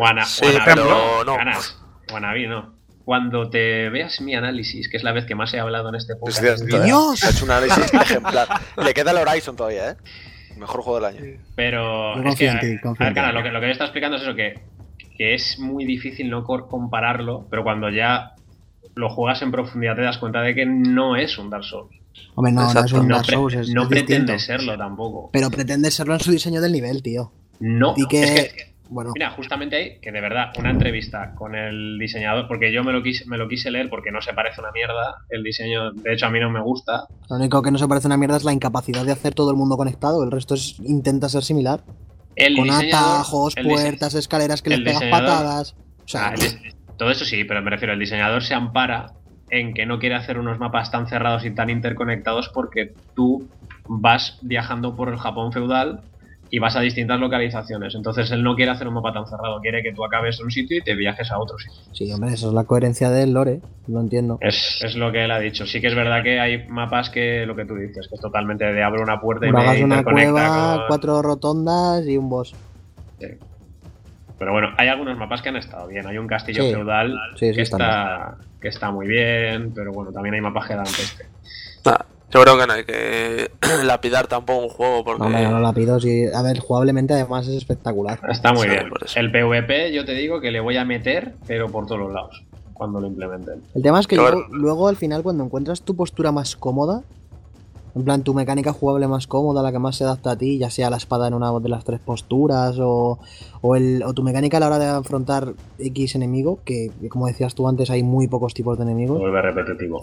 Wannabe no. Cuando te veas mi análisis, que es la vez que más he hablado en este podcast... ¡Dios! Ha hecho un análisis ejemplar. Le queda el Horizon todavía, ¿eh? Mejor juego del año. Pero es que, lo que me está explicando es eso, que es muy difícil no compararlo, pero cuando ya lo juegas en profundidad te das cuenta de que no es un Dark Souls. Hombre, no es un Dark Souls, no pretende serlo tampoco. Pero pretende serlo en su diseño del nivel, tío. No, y que... es que... Bueno. Mira, justamente ahí, que de verdad, una entrevista con el diseñador, porque yo me lo quise leer porque no se parece una mierda, el diseño, de hecho a mí no me gusta. Lo único que no se parece una mierda es la incapacidad de hacer todo el mundo conectado, el resto intenta ser similar. Con atajos, puertas, escaleras que les pegas patadas. O sea, todo eso sí, pero me refiero, el diseñador se ampara en que no quiere hacer unos mapas tan cerrados y tan interconectados porque tú vas viajando por el Japón feudal y vas a distintas localizaciones. Entonces él no quiere hacer un mapa tan cerrado, quiere que tú acabes en un sitio y te viajes a otro sitio. Sí, hombre, eso es la coherencia del lore, lo entiendo. Es lo que él ha dicho. Sí que es verdad que hay mapas que lo que tú dices, que es totalmente de abro una puerta y me hagas una cueva, con... 4 rotondas y un boss. Sí. Pero bueno, hay algunos mapas que han estado bien. Hay un castillo feudal que está muy bien, pero bueno, también hay mapas que dan peste. Yo creo que no hay que lapidar tampoco un juego porque... No lapido, sí. A ver, jugablemente además es espectacular. Está muy bien. El PvP yo te digo que le voy a meter, pero por todos los lados. cuando lo implementen. El tema es que luego al final cuando encuentras tu postura más cómoda, en plan tu mecánica jugable más cómoda, la que más se adapta a ti, ya sea la espada en una de las 3 posturas o tu mecánica a la hora de afrontar X enemigo, que como decías tú antes hay muy pocos tipos de enemigos. Vuelve repetitivo.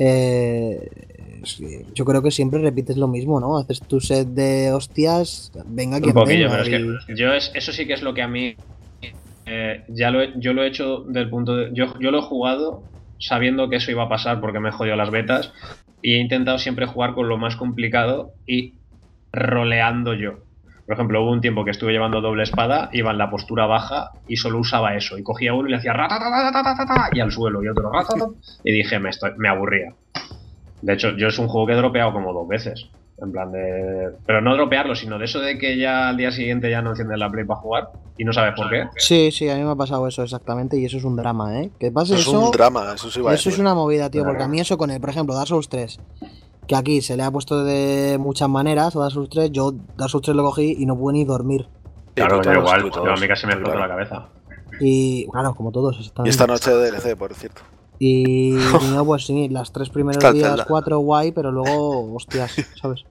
Yo creo que siempre repites lo mismo, ¿no? Haces tu set de hostias, venga quien un poquillo, venga. Pero es que eso sí que es lo que a mí yo lo he hecho del punto de... Yo lo he jugado sabiendo que eso iba a pasar porque me he jodido las betas y he intentado siempre jugar con lo más complicado y roleando yo. Por ejemplo, hubo un tiempo que estuve llevando doble espada, iba en la postura baja y solo usaba eso. Y cogía uno y le hacía ratatatatata y al suelo y otro ratatatat y dije, me aburría. De hecho, yo es un juego que he dropeado como 2 veces. En plan de... Pero no dropearlo, sino de eso de que ya al día siguiente ya no enciendes la Play para jugar y no sabes por qué. Sí, a mí me ha pasado eso exactamente y eso es un drama, ¿eh? Que pase eso... Es un drama, eso sí va a Eso es una movida, tío, porque a mí eso con él, por ejemplo, Dark Souls 3, que aquí se le ha puesto de muchas maneras a Dark Souls 3, yo Dark Souls 3 lo cogí y no pude ni dormir. Claro, yo igual, yo a mí casi me explotó la cabeza. Y claro, como todos. Y esta noche de DLC, por cierto. Y no, pues sí, las 3 primeros días, 4 guay, pero luego, hostias, ¿sabes?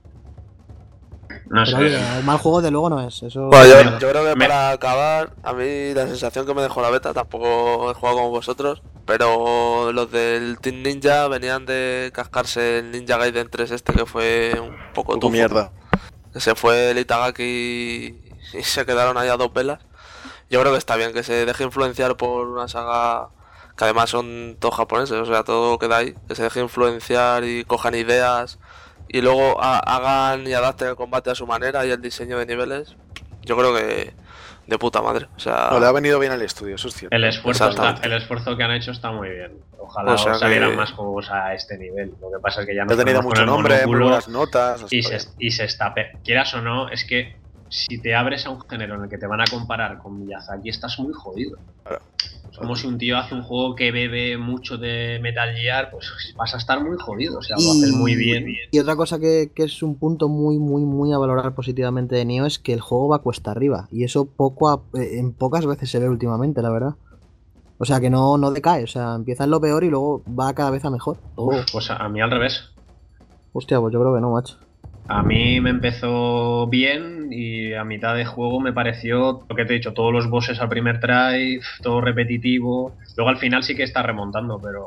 No sé. Oye, el mal juego de luego no es. Eso... Bueno, yo creo que para acabar, a mí la sensación que me dejó la beta, tampoco he jugado como vosotros, pero los del Team Ninja venían de cascarse el Ninja Gaiden 3 que fue un poco tu mierda. Que se fue el Itagaki y se quedaron ahí a 2 velas. Yo creo que está bien que se deje influenciar por una saga que además son todos japoneses, o sea, todo queda ahí, que se deje influenciar y cojan ideas y luego hagan y adapten el combate a su manera y el diseño de niveles. Yo creo que de puta madre, o sea... No, le ha venido bien al estudio, eso es cierto. El esfuerzo que han hecho está muy bien. Ojalá salieran más juegos a este nivel. Lo que pasa es que ya no ha tenido mucho nombre, muy buenas notas... Y se está... Quieras o no, es que si te abres a un género en el que te van a comparar con Miyazaki, estás muy jodido. Claro. Como si un tío hace un juego que bebe mucho de Metal Gear, pues vas a estar muy jodido, o sea, lo haces muy bien. Y otra cosa que es un punto muy a valorar positivamente de Nioh es que el juego va cuesta arriba, y eso en pocas veces se ve últimamente, la verdad. O sea, que no decae, o sea, empieza en lo peor y luego va cada vez a mejor. Pues a mí al revés. Hostia, pues yo creo que no, macho. A mí me empezó bien y a mitad de juego me pareció, lo que te he dicho, todos los bosses al primer try, todo repetitivo. Luego al final sí que está remontando, pero...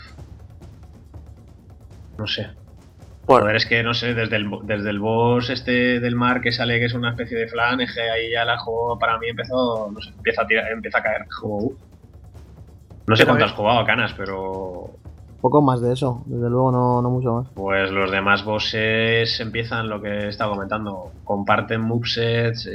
no sé. Bueno, es que no sé, desde el boss del mar que sale, que es una especie de flan, ahí ya el juego para mí empezó, no sé, empieza a caer. No sé cuánto has jugado, Canas, pero... Poco más de eso, desde luego no mucho más. Pues los demás bosses empiezan lo que he estado comentando, comparten movesets.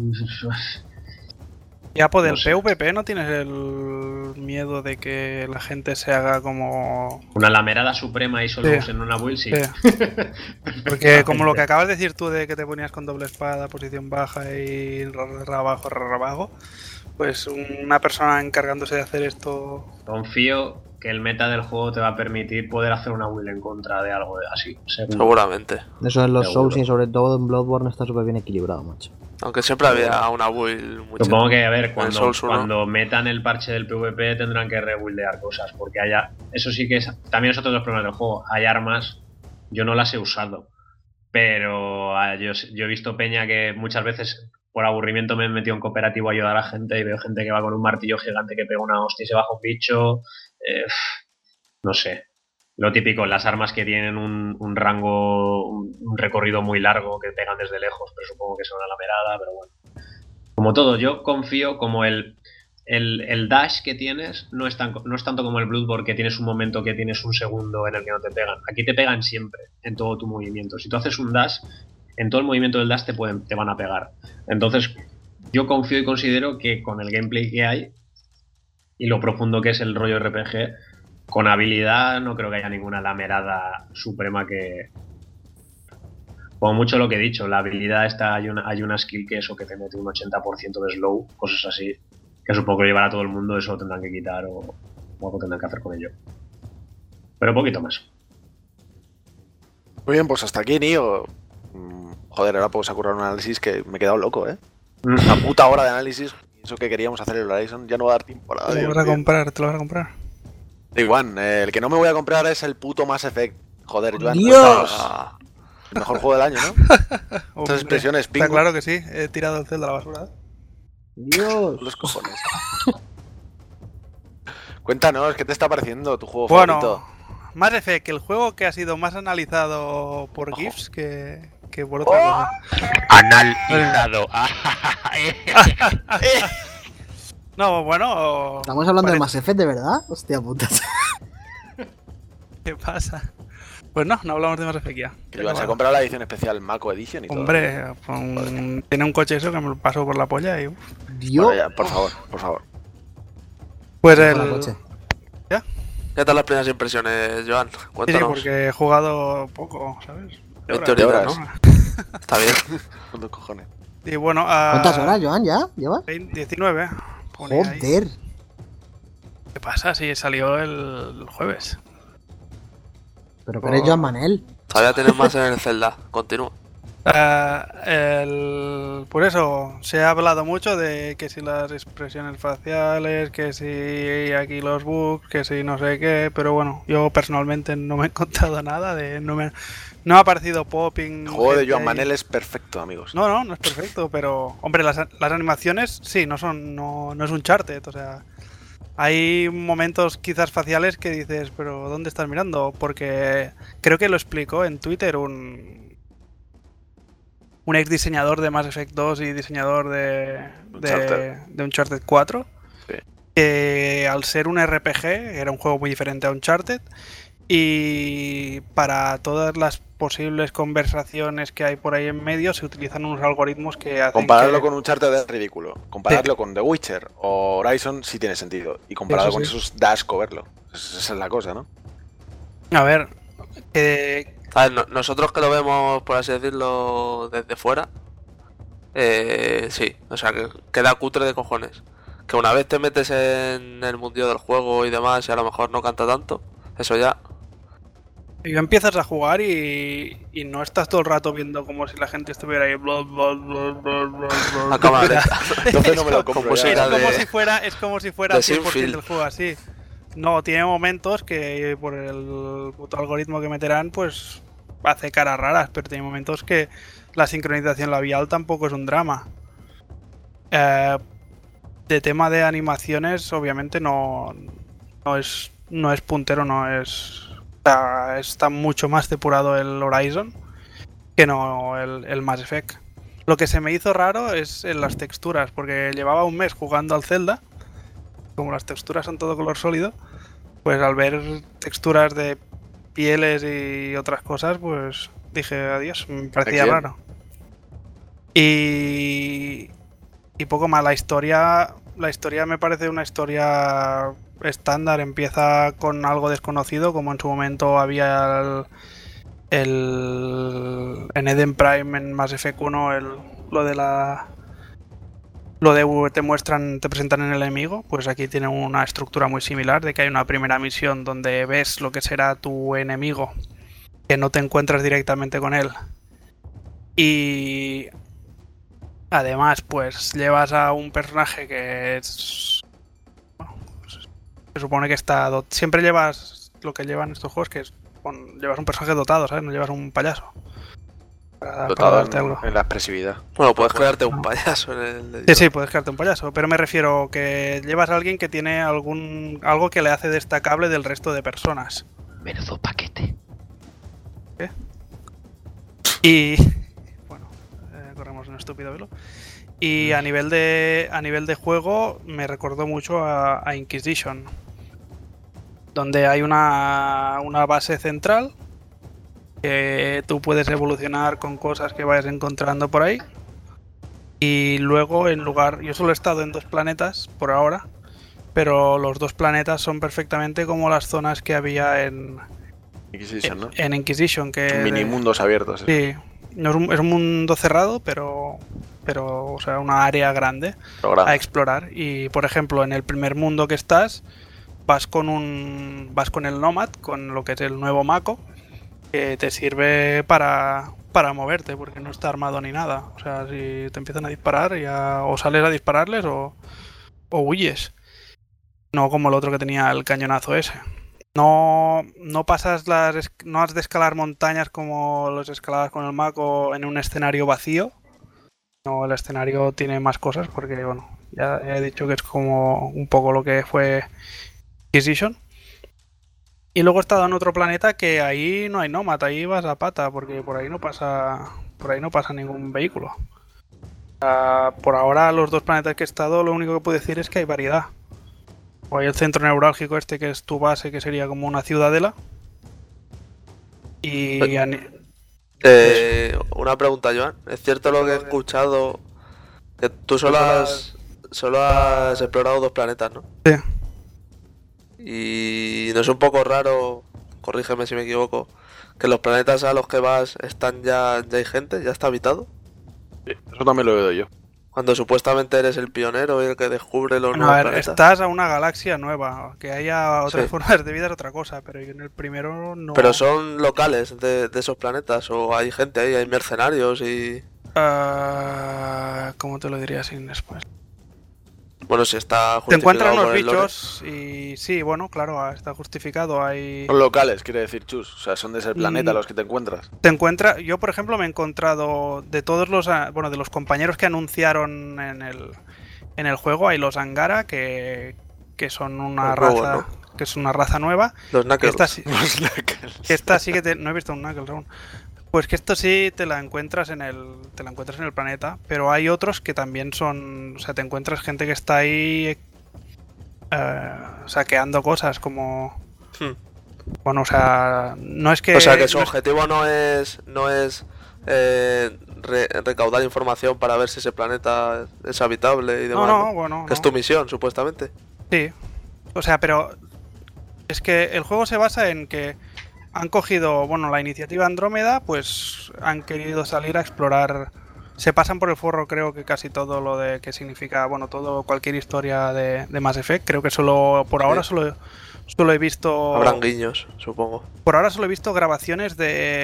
Ya por el PvP no tienes el miedo de que la gente se haga como... Una lamerada suprema y solo en una build, sí. Porque como lo que acabas de decir tú de que te ponías con doble espada, posición baja y abajo, pues una persona encargándose de hacer esto... Confío que el meta del juego te va a permitir poder hacer una build en contra de algo así. Seguramente. Eso en los Souls y sobre todo en Bloodborne está súper bien equilibrado, macho. Aunque siempre había una build muy Supongo que, a ver, cuando metan el parche del PvP tendrán que rebuildear cosas, porque eso sí que también es otro de los problemas del juego. Hay armas, yo no las he usado, pero yo he visto peña que muchas veces por aburrimiento me he metido en cooperativo a ayudar a la gente y veo gente que va con un martillo gigante que pega una hostia y se baja un bicho. No sé. Lo típico, las armas que tienen un rango, un recorrido muy largo, que pegan desde lejos, pero supongo que son una lamerada, pero bueno. Como todo, yo confío como el dash que tienes no es tanto como el Bloodborne, que tienes un momento que tienes un segundo en el que no te pegan. Aquí te pegan siempre, en todo tu movimiento. Si tú haces un dash, en todo el movimiento del dash te van a pegar. Entonces, yo confío y considero que con el gameplay que hay y lo profundo que es el rollo RPG, con habilidad no creo que haya ninguna lamerada suprema que... Como mucho lo que he dicho, la habilidad hay una skill que eso que te mete un 80% de slow, cosas así, que supongo que lo llevará todo el mundo, eso lo tendrán que quitar o algo tendrán que hacer con ello. Pero un poquito más. Muy bien, pues hasta aquí, Nioh. Joder, ahora podemos currar un análisis que me he quedado loco, ¿eh? Una puta hora de análisis. Eso que queríamos hacer en el Horizon ya no va a dar tiempo. Te lo vas a comprar. Igual, el que no me voy a comprar es el puto Mass Effect. Joder, Joan. ¡Dios! El mejor juego del año, ¿no? Hombre, Estas expresiones, pingo. está claro que sí, he tirado el Zelda a la basura. ¡Dios! Los cojones. Cuéntanos, ¿qué te está pareciendo tu juego Bueno, favorito? Mass Effect, el juego que ha sido más analizado por GIFs que por otra cosa. Analizado. No, bueno. ¿Estamos hablando de parece- Mass Effect de verdad? Hostia puta. ¿Qué pasa? Pues no hablamos de Mass Effect ya. Que Joan se ha comprado la edición especial Mako Edition y todo. Hombre, tiene un coche eso que me lo paso por la polla y... Dios. Bueno, ya, por favor. Pues Con la el... coche. ¿Qué tal las primeras impresiones, Joan? Sí, Cuéntanos. porque he jugado poco, ¿sabes? 20 de horitas, horas. ¿no? Está bien. Con dos cojones. Y bueno, ¿Cuántas horas, Joan, ya? ¿Llevas? 19. Pone ahí. Joder. ¿Qué pasa si salió el jueves? Pero que eres Joan Manel. Todavía tienes más en el Zelda. Continúa. Por eso se ha hablado mucho de que si las expresiones faciales, que si aquí los bugs, que si no sé qué, pero bueno, yo personalmente no me he encontrado nada no me ha parecido popping. El juego de gente Joan ahí. Manel es perfecto, amigos. No es perfecto, pero hombre, las animaciones sí, no es un Uncharted, o sea, hay momentos quizás faciales que dices, pero ¿dónde estás mirando? Porque creo que lo explicó en Twitter un ex diseñador de Mass Effect 2 y diseñador de Uncharted 4, Sí. que al ser un RPG era un juego muy diferente a Uncharted, y para todas las posibles conversaciones que hay por ahí en medio se utilizan unos algoritmos que hacen Compararlo que... con Uncharted es ridículo. Compararlo con The Witcher o Horizon sí tiene sentido. Y compararlo Eso con sí. esos da asco verlo. Esa es la cosa, ¿no? A ver, A ver, nosotros que lo vemos, por así decirlo, desde fuera, sí, o sea, que queda cutre de cojones. Que una vez te metes en el mundillo del juego y demás, y a lo mejor no canta tanto, eso ya. y empiezas a jugar y no estás todo el rato viendo como si la gente estuviera ahí... bla, bla, bla, bla, bla, bla. A cámara lenta. Entonces no me lo compro. Como ya. si era Es como si fuera de 100% Sinfield. el juego así. No, tiene momentos que por el puto algoritmo que meterán, pues hace caras raras, pero tiene momentos que la sincronización labial tampoco es un drama. De tema de animaciones, obviamente no es puntero, está mucho más depurado el Horizon que no el Mass Effect. Lo que se me hizo raro es en las texturas, porque llevaba un mes jugando al Zelda. Como las texturas son todo color sólido, pues al ver texturas de pieles y otras cosas, pues dije adiós, me parecía ¿Quién? raro. Y poco más, la historia me parece una historia estándar, empieza con algo desconocido, como en su momento había en Eden Prime, en Mass Effect 1, te presentan el enemigo, pues aquí tiene una estructura muy similar, de que hay una primera misión donde ves lo que será tu enemigo, que no te encuentras directamente con él. Y además, pues llevas a un personaje que es... bueno, se supone que está... Siempre llevas lo que llevan estos juegos, que es... llevas un personaje dotado, ¿sabes? No llevas un payaso. Para Dotado darte algo. en la expresividad. Bueno, puedes crearte un payaso en el... Sí, puedes crearte un payaso, pero me refiero que llevas a alguien que tiene algo que le hace destacable del resto de personas. Menudo paquete. Y bueno, corremos un estúpido velo. Y a nivel de juego me recordó mucho a Inquisition, donde hay una base central que tú puedes evolucionar con cosas que vayas encontrando por ahí. Y luego yo solo he estado en 2 planetas por ahora, pero los 2 planetas son perfectamente como las zonas que había en Inquisition, ¿no? en Inquisition, que Mini mundos abiertos. sí, no es un mundo cerrado, pero o sea, una área grande a explorar. Y por ejemplo, en el primer mundo que estás, vas con el Nomad, con lo que es el nuevo Mako, que te sirve para moverte, porque no está armado ni nada. O sea, si te empiezan a disparar, o sales a dispararles o huyes. No como el otro que tenía el cañonazo ese. No pasas no has de escalar montañas como los escaladas con el Mako en un escenario vacío. No, el escenario tiene más cosas porque, bueno, ya he dicho que es como un poco lo que fue Inquisition. Y luego he estado en otro planeta que ahí no hay Nomad, ahí vas a pata porque por ahí no pasa ningún vehículo. Por ahora los 2 planetas que he estado, lo único que puedo decir es que hay variedad. O hay el centro neurálgico este que es tu base, que sería como una ciudadela. Y una pregunta, Joan. ¿Es cierto lo que he escuchado? Que tú solo has explorado 2 planetas, ¿no? Sí. Y no es un poco raro, corrígeme si me equivoco, que los planetas a los que vas ya hay gente, ya está habitado. Sí, eso también lo he oído yo. Cuando supuestamente eres el pionero y el que descubre los nuevos planetas. Estás a una galaxia nueva, que haya otras formas de vida es otra cosa, pero yo en el primero no... ¿Pero son locales de esos planetas o hay gente ahí, hay mercenarios y...? ¿Cómo te lo diría sin después? Bueno, si está justificado. Te encuentran unos por el lore. bichos y sí, bueno, claro, está justificado. Son locales, quiere decir, Chus. O sea, son de ese planeta los que te encuentras. Yo, por ejemplo, me he encontrado de todos de los compañeros que anunciaron en el juego, hay los Angara, que son una raza, ¿no? Que es una raza nueva. Los Knuckles. Esta sí que no he visto un Knuckles aún. Pues que esto sí te la encuentras en el planeta, pero hay otros que también son, o sea, te encuentras gente que está ahí saqueando cosas como bueno, o sea, no es que... O sea, que su objetivo no es recaudar información para ver si ese planeta es habitable y demás. No, bueno, que es tu misión, supuestamente. Sí, o sea, pero es que el juego se basa en que han cogido, bueno, la iniciativa Andrómeda, pues han querido salir a explorar. Se pasan por el forro, creo que casi todo lo de que significa, bueno, cualquier historia de Mass Effect. Creo que por ahora solo he visto... Habrán guiños, supongo. Por ahora solo he visto grabaciones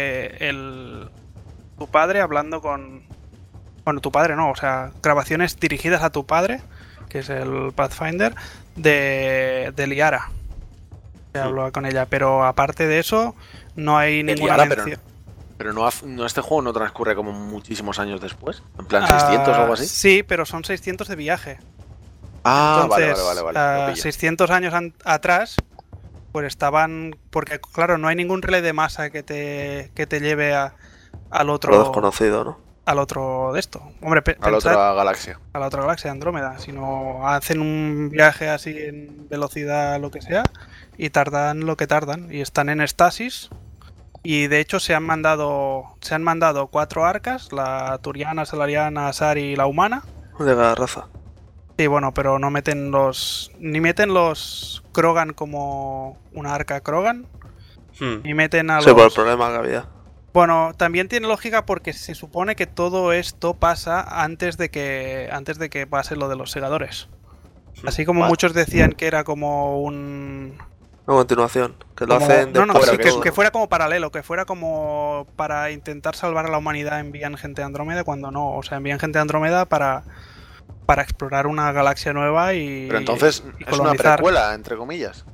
de tu padre hablando con... Bueno, tu padre no, o sea, grabaciones dirigidas a tu padre, que es el Pathfinder, de Liara. Hablo con ella, pero aparte de eso no hay ninguna mención. Pero no este juego no transcurre como muchísimos años después, en plan 600 o algo así. Sí, pero son 600 de viaje. Entonces, vale. 600 años atrás, pues estaban, porque claro, no hay ningún relé de masa que te lleve al otro. Lo desconocido, ¿no? Al otro de esto. Hombre, a la otra galaxia. A la otra galaxia, Andrómeda. Si no hacen un viaje así en velocidad, lo que sea, y tardan lo que tardan. Y están en estasis. Y de hecho se han mandado 4 arcas: la Turiana, Salariana, Asari y la humana. De cada raza. Sí, bueno, pero no meten ni meten los Krogan como una arca Krogan. Ni meten a los... Sí, por el problema que había. Bueno, también tiene lógica porque se supone que todo esto pasa antes de que pase lo de los segadores. Así como muchos decían que era como una continuación, que lo hacen después. Que fuera como paralelo, que fuera como para intentar salvar a la humanidad envían gente a Andrómeda cuando no, o sea, envían gente a Andrómeda para explorar una galaxia nueva y Pero entonces y es una precuela, entre comillas.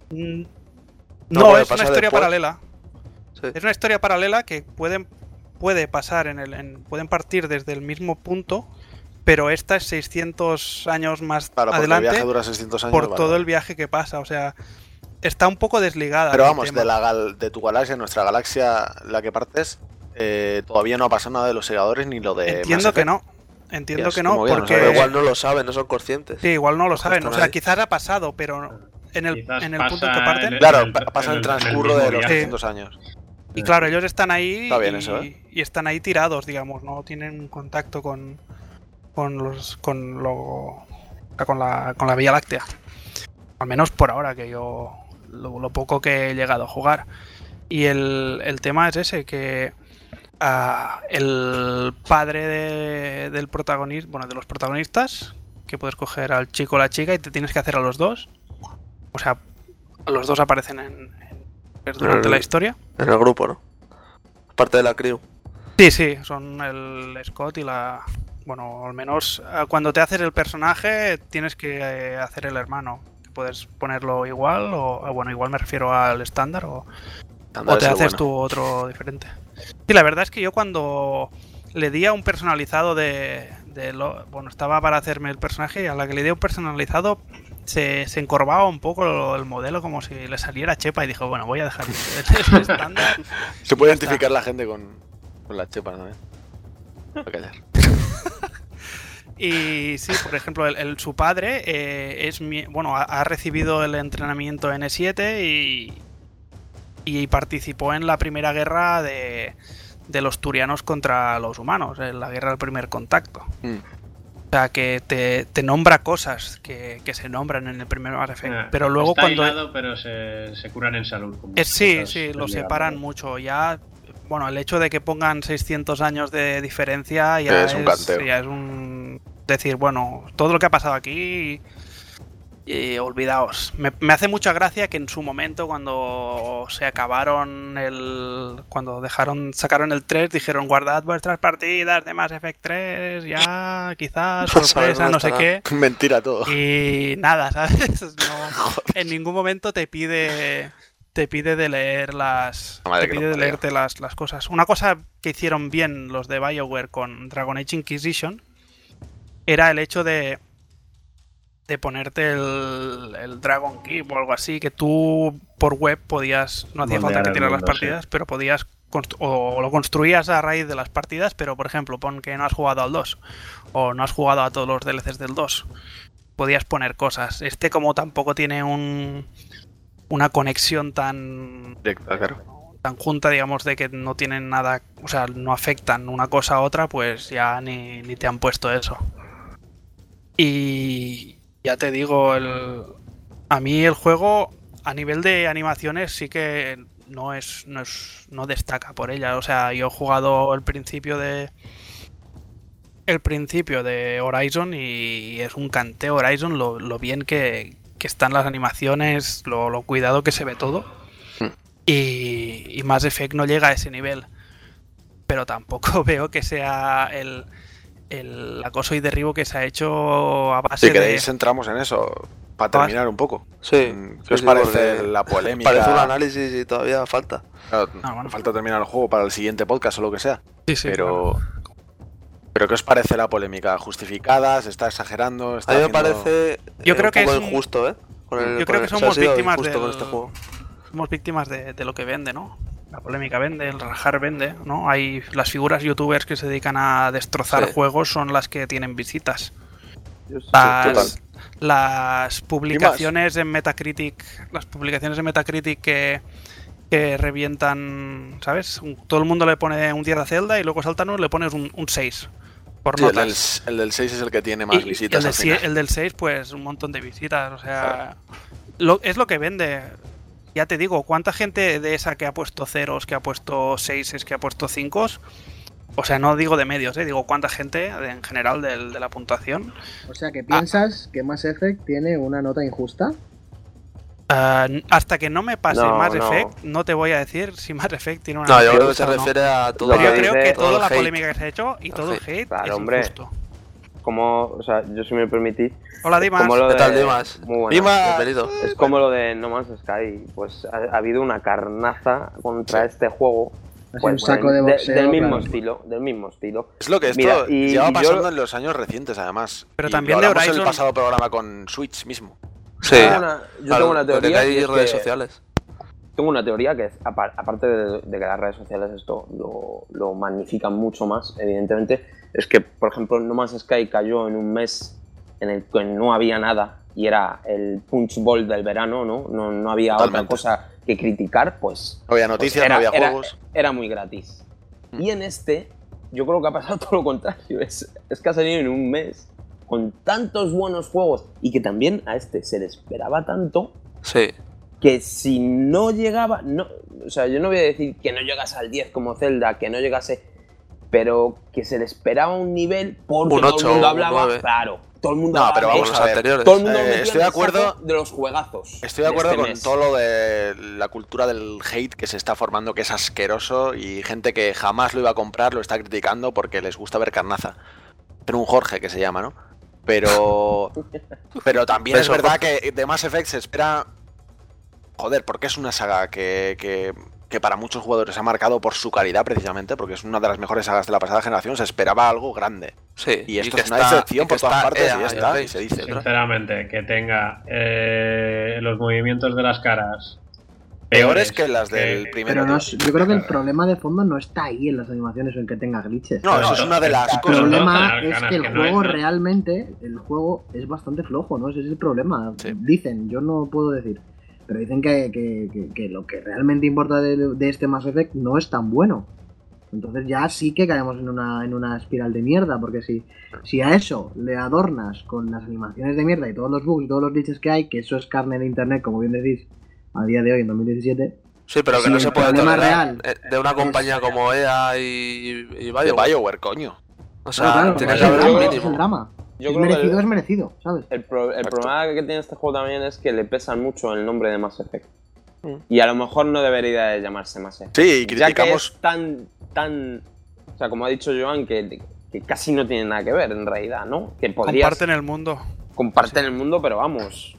No, es una historia paralela. Sí. Es una historia paralela que puede pasar pueden partir desde el mismo punto, pero esta es 600 años más adelante. El viaje dura 600 años. Por todo el viaje que pasa, o sea, está un poco desligada. Pero vamos, de tu galaxia, nuestra galaxia, la que partes, todavía no ha pasado nada de los segadores ni lo de... Entiendo que no, porque... Pero igual no lo saben, no son conscientes. Sí, igual no lo saben, o sea, quizás ha pasado, pero en el punto que parten... Claro, pasa el transcurso de los 600 años. Y claro, ellos están ahí bien y están ahí tirados, digamos, no tienen contacto con la Vía Láctea. Al menos por ahora, que yo lo poco que he llegado a jugar. Y el tema es ese, que el padre del protagonista, bueno, de los protagonistas, que puedes coger al chico o la chica y te tienes que hacer a los dos. O sea, los dos aparecen durante la historia. En el grupo, ¿no? Parte de la crew. Sí, son el Scott y la... Bueno, al menos cuando te haces el personaje tienes que hacer el hermano. puedes ponerlo igual, o bueno, igual me refiero al estándar, o Estándar te es el haces bueno. tú otro diferente. Sí, la verdad es que yo cuando le di a un personalizado bueno, estaba para hacerme el personaje, y a la que le di a un personalizado se encorvaba un poco el modelo como si le saliera chepa, y dijo, bueno, voy a dejar el estándar. Se puede Ya está. identificar la gente con la chepa también. Voy a callar. Y sí, por ejemplo, su padre bueno, ha recibido el entrenamiento N7 y participó en la primera guerra de los turianos contra los humanos, en la guerra del primer contacto. O sea, que te nombra cosas que se nombran en el primer Mass Effect. Pero luego está cuando... aislado, pero se curan en salud. Como sí, cosas sí, lo del separan legado. mucho. Ya, bueno, el hecho de que pongan 600 años de diferencia ya Es un canteo. ya es un... decir, bueno, todo lo que ha pasado aquí... Y olvidaos. Me hace mucha gracia que en su momento, cuando se acabaron cuando sacaron el 3, dijeron guardad vuestras partidas de Mass Effect 3, ya, quizás, sorpresa, no sé qué. Mentira todo. Y nada, ¿sabes? No, en ningún momento te pide de leer leerte las cosas. Una cosa que hicieron bien los de BioWare con Dragon Age Inquisition era el hecho de ponerte el Dragon Keep o algo así, que tú por web podías, no hacía falta que Moldear el tiraras las mundo, partidas, pero podías o lo construías a raíz de las partidas, pero por ejemplo, pon que no has jugado al 2 o no has jugado a todos los DLCs del 2, podías poner cosas. Como tampoco tiene una conexión tan Directa, claro. tan junta, digamos, de que no tienen nada, o sea, no afectan una cosa a otra, pues ya ni te han puesto eso. Y ya te digo, a mí el juego a nivel de animaciones sí que no destaca por ella. O sea, yo he jugado el principio de Horizon y es un canteo Horizon lo bien que están las animaciones, lo cuidado que se ve todo. Y Mass Effect no llega a ese nivel. Pero tampoco veo que sea el acoso y derribo que se ha hecho a base Si queréis entramos en eso, para terminar un poco. Sí. ¿Qué os parece la polémica? Parece un análisis y todavía falta. Claro, bueno. falta terminar el juego para el siguiente podcast o lo que sea. Sí, pero ¿qué os parece la polémica? ¿Justificada? ¿Se está exagerando? A mí me parece yo creo un que poco es injusto, ¿eh? Yo creo que somos víctimas con este juego. Somos víctimas de lo que vende, ¿no? La polémica vende, el rajar vende, ¿no? Hay las figuras youtubers que se dedican a destrozar juegos son las que tienen visitas. Las publicaciones en Metacritic, que revientan, ¿sabes? Todo el mundo le pone un 10 a Zelda y luego saltan le pones un 6 por notas. El del 6 es el que tiene más visitas. El del 6, pues un montón de visitas, o sea, es lo que vende. Ya te digo, ¿cuánta gente de esa que ha puesto ceros, que ha puesto 6, que ha puesto 5? O sea, no digo de medios, digo cuánta gente en general de la puntuación. O sea, que piensas que Mass Effect tiene una nota injusta. Hasta que no me pase Mass Effect, no te voy a decir si Mass Effect tiene una nota injusta. No, yo creo que se refiere a todo. Pero yo creo que toda la polémica que se ha hecho y todo el hate claro, es injusto. O sea, yo si me permitís. Hola, Dimas. ¿Qué tal, Dimas? Muy buenas. Dimas. Bienvenido. Es como lo de No Man's Sky. Pues ha habido una carnaza contra este juego. Es un saco de boxeo. Del mismo estilo. Es lo que esto lleva pasando en los años recientes, además. Pero y también lo de hablamos Horizon. en el pasado programa con Switch mismo. Sí. Yo tengo una teoría. Hay que es redes que- sociales. Tengo una teoría que es, aparte de que las redes sociales esto lo magnifican mucho más, evidentemente, es que, por ejemplo, No Man's Sky cayó en un mes en el que no había nada y era el punch bowl del verano, no había otra cosa que criticar, pues... No había noticias, no había juegos. Era muy gratis. Y en yo creo que ha pasado todo lo contrario, es que ha salido en un mes con tantos buenos juegos y que también a se le esperaba tanto... Sí. Que si no llegaba, o sea, yo no voy a decir que no llegase al 10 como Zelda, que no llegase, pero que se le esperaba un nivel porque Un 8, todo el mundo hablaba, 9. claro, todo el mundo No, hablaba pero vamos de a ver. anteriores. todo el mundo metía Estoy de en el acuerdo saco de los juegazos. Estoy de acuerdo con mes. todo lo de la cultura del hate que se está formando, que es asqueroso, y gente que jamás lo iba a comprar lo está criticando porque les gusta ver carnaza. Pero un Jorge, que se llama, ¿no? Pero también es verdad que de Mass Effect se espera... Joder, porque es una saga que para muchos jugadores ha marcado por su calidad precisamente, porque es una de las mejores sagas de la pasada generación, se esperaba algo grande. Sí, y esto es una decepción por todas partes y ya está, y se dice. Sinceramente, que tenga los movimientos de las caras peores que las del primero. Pero yo creo que el problema de fondo no está ahí en las animaciones o en que tenga glitches. No, eso es una de las cosas. El problema es que el juego realmente, el juego es bastante flojo, ¿no? Ese es el problema. Sí. Dicen, yo no puedo decir. Pero dicen que lo que realmente importa de este Mass Effect no es tan bueno. Entonces ya sí que caemos en una espiral de mierda, porque si a eso le adornas con las animaciones de mierda y todos los bugs y todos los glitches que hay, que eso es carne de internet, como bien decís, a día de hoy, en 2017... Sí, pero que no se puede tolerar de una compañía como EA y BioWare. De BioWare, coño. O sea, tiene que haber un mínimo. Es el drama. Es merecido, es merecido, ¿sabes? El problema que tiene este juego también es que le pesa mucho el nombre de Mass Effect. Y a lo mejor no debería de llamarse Mass Effect. Sí, y criticamos... Ya que es tan... O sea, como ha dicho Joan, que casi no tiene nada que ver en realidad, ¿no? Que comparten el mundo. Comparten el mundo, pero vamos...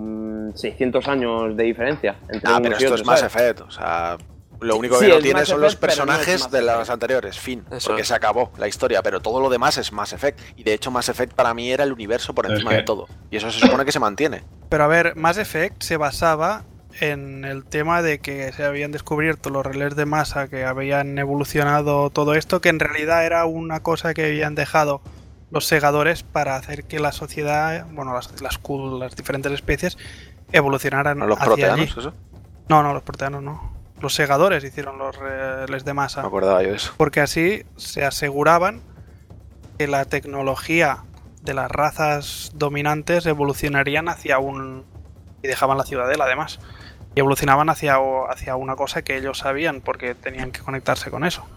600 años de diferencia entre pero esto es Mass Effect, o sea... Lo único que no tiene son los personajes de las anteriores, fin, porque se acabó la historia, pero todo lo demás es Mass Effect. Y de hecho Mass Effect para mí era el universo por encima de todo. Y eso se supone que se mantiene. Pero a ver, Mass Effect se basaba en el tema de que se habían descubierto los relés de masa, que habían evolucionado todo esto, que en realidad era una cosa que habían dejado los segadores para hacer que la sociedad, bueno, las diferentes especies evolucionaran ¿No los hacia proteanos, allí. eso? No, los proteanos no. Los segadores hicieron los relés de masa. Me acordaba yo de eso. Porque así se aseguraban que la tecnología de las razas dominantes evolucionarían hacia un... y dejaban la ciudadela además. Y evolucionaban hacia una cosa que ellos sabían porque tenían que conectarse con eso.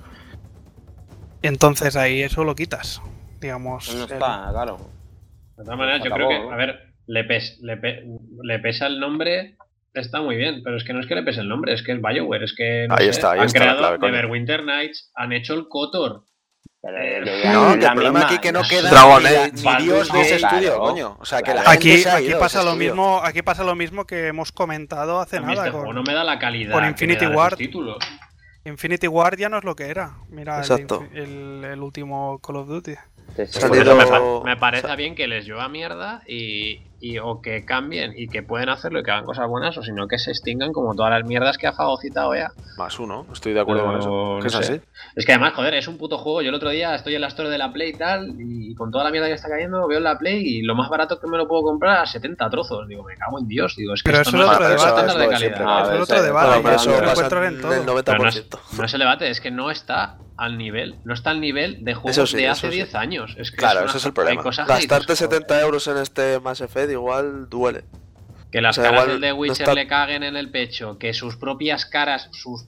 Y entonces ahí eso lo quitas, digamos. No está, claro. De todas maneras, yo creo que, a ver, le pesa el nombre... Está muy bien, pero es que no es que le pese el nombre, es que es BioWare, es que no ahí sé, está, han creado la clave, Neverwinter Nights, han hecho el KOTOR. No, que el problema aquí que no queda Dragon ni Age, Dios de ese claro, estudio, coño. O sea, que la aquí gente se ha ido pasa de lo ese estudio. mismo, aquí pasa lo mismo que hemos comentado hace A mí nada este con, juego no me da la calidad con Infinity Ward. Títulos. Infinity Ward ya no es lo que era. Mira Exacto. el último Call of Duty. Me parece bien que les lleva mierda y o que cambien y que pueden hacerlo y que hagan cosas buenas, o sino que se extingan como todas las mierdas que ha fagocitado ya. Más uno, estoy de acuerdo con eso. No es así. Es que además, joder, es un puto juego. Yo el otro día estoy en la store de la Play y tal, y con toda la mierda que está cayendo, veo la Play y lo más barato que me lo puedo comprar a 70 trozos. Digo, me cago en Dios. Digo, es que pero esto eso no es otro debate. estándar de calidad. Eso es otro debate. Eso lo pasa encuentras en en todo. el 90%. No es el debate, es que no está al nivel. No está al nivel de juegos de hace 10 años. Es que claro, ese es el problema. Gastarte 70 euros en este Mass Effect igual duele. Que las caras del The Witcher le caguen en el pecho, que sus propias caras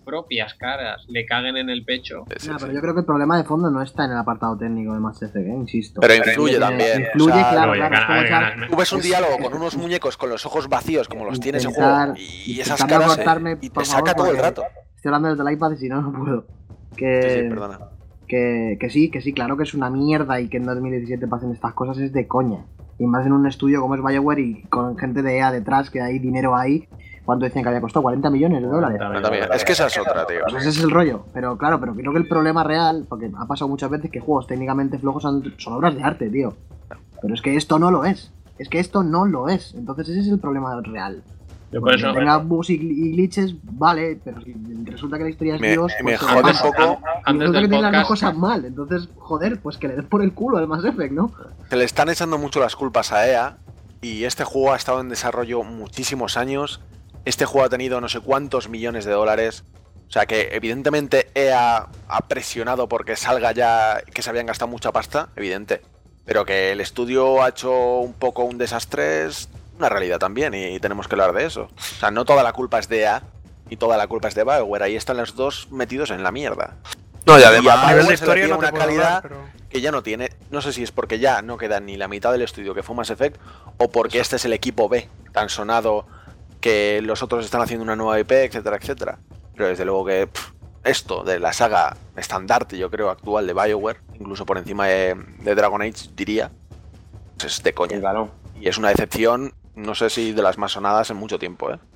le caguen en el pecho. No, pero yo creo que el problema de fondo no está en el apartado técnico de Mass Effect, insisto. Pero influye también. Influye, o sea, claro. Tú ves un diálogo con unos muñecos con los ojos vacíos, como los tiene ese juego, y esas caras y te saca todo el rato. Estoy hablando desde el iPad y si no, no puedo. Sí, perdona. Que sí, claro que es una mierda y que en 2017 pasen estas cosas es de coña. Y más en un estudio como es BioWare y con gente de EA detrás, que hay dinero ahí. ¿Cuánto decían que había costado? $40 millones de dólares. Es que esa es otra, tío. Pues ese es el rollo. Pero claro, pero creo que el problema real, porque ha pasado muchas veces que juegos técnicamente flojos son obras de arte, tío. Pero es que esto no lo es. Entonces ese es el problema real. Yo por eso, que tenga bugs y glitches, vale, pero si resulta que la historia es Dios, me pues jode un poco. Resulta que tiene las dos cosas mal, entonces, joder, pues que le des por el culo al Mass Effect, ¿no? Se le están echando mucho las culpas a EA y este juego ha estado en desarrollo muchísimos años. Este juego ha tenido no sé cuántos millones de dólares. O sea que evidentemente EA ha presionado porque salga ya, que se habían gastado mucha pasta, evidente. Pero que el estudio ha hecho un poco un desastre es una realidad también y tenemos que hablar de eso. O sea, no toda la culpa es de EA y toda la culpa es de BioWare. Ahí están los dos metidos en la mierda. No, y además a nivel de se le historia tiene no te una puedo calidad hablar, pero... que ya no tiene. No sé si es porque ya no queda ni la mitad del estudio que fue Mass Effect o porque este es el equipo B tan sonado que los otros están haciendo una nueva IP, etcétera, etcétera. Pero desde luego que esto de la saga estandarte, yo creo, actual de BioWare, incluso por encima de Dragon Age, diría, pues es de coña. Claro. Y es una decepción, no sé si de las más sonadas en mucho tiempo, ¿eh?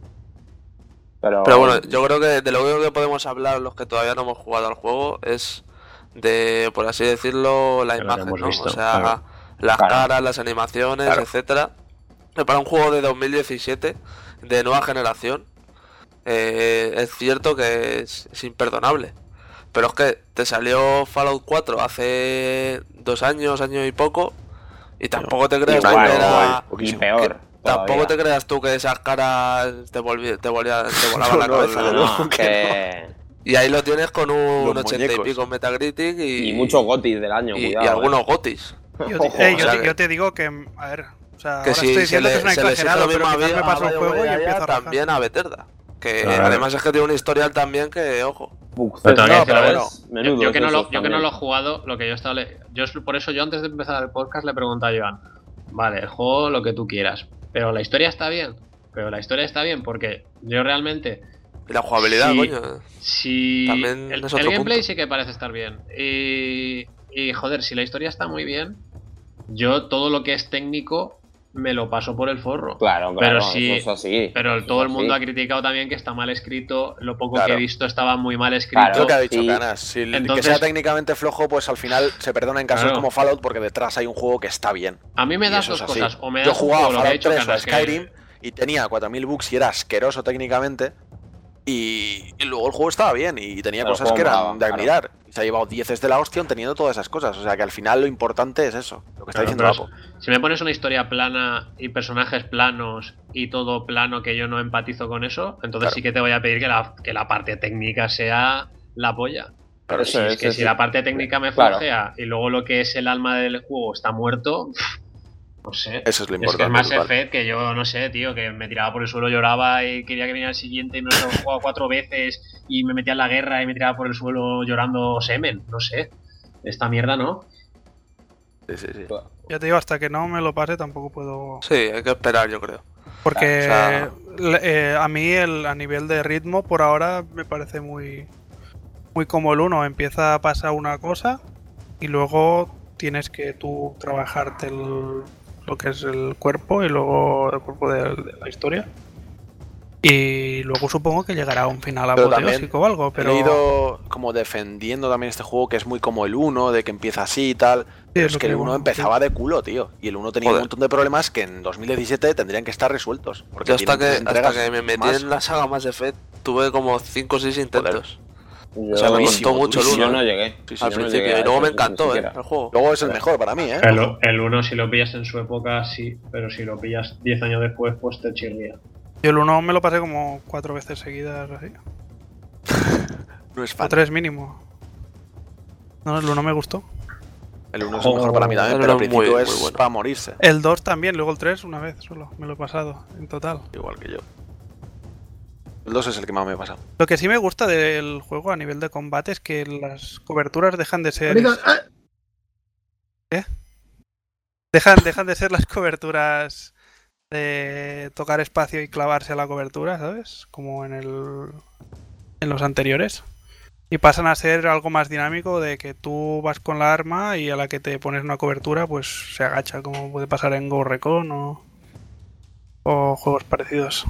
Pero bueno, yo creo que de lo único que podemos hablar los que todavía no hemos jugado al juego es de, por así decirlo, la imagen, ¿no? visto, O sea, las caras, las animaciones, etcétera. Para un juego de 2017, de nueva generación, es cierto que es imperdonable. Pero es que te salió Fallout 4 hace 2 años, año y poco, y tampoco te creas tú que era... Y peor. Tampoco te creas tú que esas caras te volaban la cabeza. No, que... Y ahí lo tienes con un Los 80 y muñecos. pico Metacritic Y muchos gotis del año, y cuidado. algunos gotis. Yo te digo que, a ver, o sea, Que ahora si estoy se diciendo que es una le exige exagerado, lo pero mismo quizás me paso el juego y empiezo a rajar. también a Bethesda. Que Claro. además es que tiene un historial también que, ojo. Pero todavía No, pero bueno, yo que no lo he jugado, lo que yo estaba por eso yo antes de empezar el podcast le pregunté a Joan, vale, el juego lo que tú quieras, pero la historia está bien. Porque yo realmente... Y la jugabilidad, sí, coño. Sí, También el es otro gameplay punto. sí que parece estar bien. Y joder, si la historia está muy bien, yo todo lo que es técnico me lo paso por el forro. Claro, pero sí, eso es así. pero Eso todo es el mundo así. ha criticado también que está mal escrito. Lo poco Claro. que he visto estaba muy mal escrito. Claro. Lo que ha dicho Sí. Canas, si que Entonces- sea técnicamente flojo, pues al final se perdona en casos Claro. como Fallout porque detrás hay un juego que está bien. A mí me Y das eso es dos así. cosas. O me Yo das un jugaba juego, lo que ha Fallout dicho 3 o Canas, que- Skyrim y tenía 4000 bugs y era asqueroso técnicamente. Y luego el juego estaba bien y tenía Pero el cosas juego que eran molaba, de claro. admirar. Y se ha llevado 10 de la hostia teniendo todas esas cosas. O sea que al final lo importante es eso, lo que está Claro, diciendo pero Apo. si me pones una historia plana y personajes planos y todo plano que yo no empatizo con eso, entonces Claro. sí que te voy a pedir que la parte técnica sea la polla. Pero Eso si es es, que eso si es. la parte técnica me Claro. flojea y luego lo que es el alma del juego está muerto, no sé. Eso es lo Es que importante. es Mass total. Effect que yo no sé, tío, que me tiraba por el suelo, lloraba y quería que viniera el siguiente y me lo jugaba 4 veces y me metía en la guerra y me tiraba por el suelo llorando semen, no sé. Esta mierda no. Sí. Ya te digo, hasta que no me lo pase tampoco puedo... Sí, hay que esperar, yo creo. Porque O sea- a mí a nivel de ritmo por ahora me parece muy como el 1. Empieza a pasar una cosa y luego tienes que tú trabajarte lo que es el cuerpo y luego el cuerpo de la historia. Y luego supongo que llegará a un final Pero también apoteósico o algo, pero... He ido como defendiendo también este juego que es muy como el 1, de que empieza así y tal. Pero es que el 1 empezaba de culo, tío. Y el 1 tenía un Joder. montón de problemas que en 2017 tendrían que estar resueltos. Porque Yo hasta tienen que, tres hasta entregas que me metí más. en la saga Mass Effect tuve como 5 o 6 intentos. Yo, O sea, me durísimo, costó mucho el durísimo. yo 1 no llegué. Sí, sí, al yo no principio. llegué a Y luego eso, me ni encantó siquiera. el juego. Luego es el mejor para mí, ¿eh? El 1 si lo pillas en su época sí, pero si lo pillas 10 años después pues te chirría. Yo el 1 me lo pasé como 4 veces seguidas así. No es O fan. 3 mínimo. No, el 1 me gustó. El 1 es el mejor para mí también, El pero al uno es principio muy, es muy bueno. para morirse. El 2 también, luego el 3 una vez solo. Me lo he pasado, en total. Igual que yo. El 2 es el que más me pasa. Lo que sí me gusta del juego a nivel de combate es que las coberturas dejan de ser... ¿Qué? Dejan de ser las coberturas de tocar espacio y clavarse a la cobertura, ¿sabes? Como en los anteriores. Y pasan a ser algo más dinámico de que tú vas con la arma y a la que te pones una cobertura pues se agacha, como puede pasar en Ghost Recon o juegos parecidos.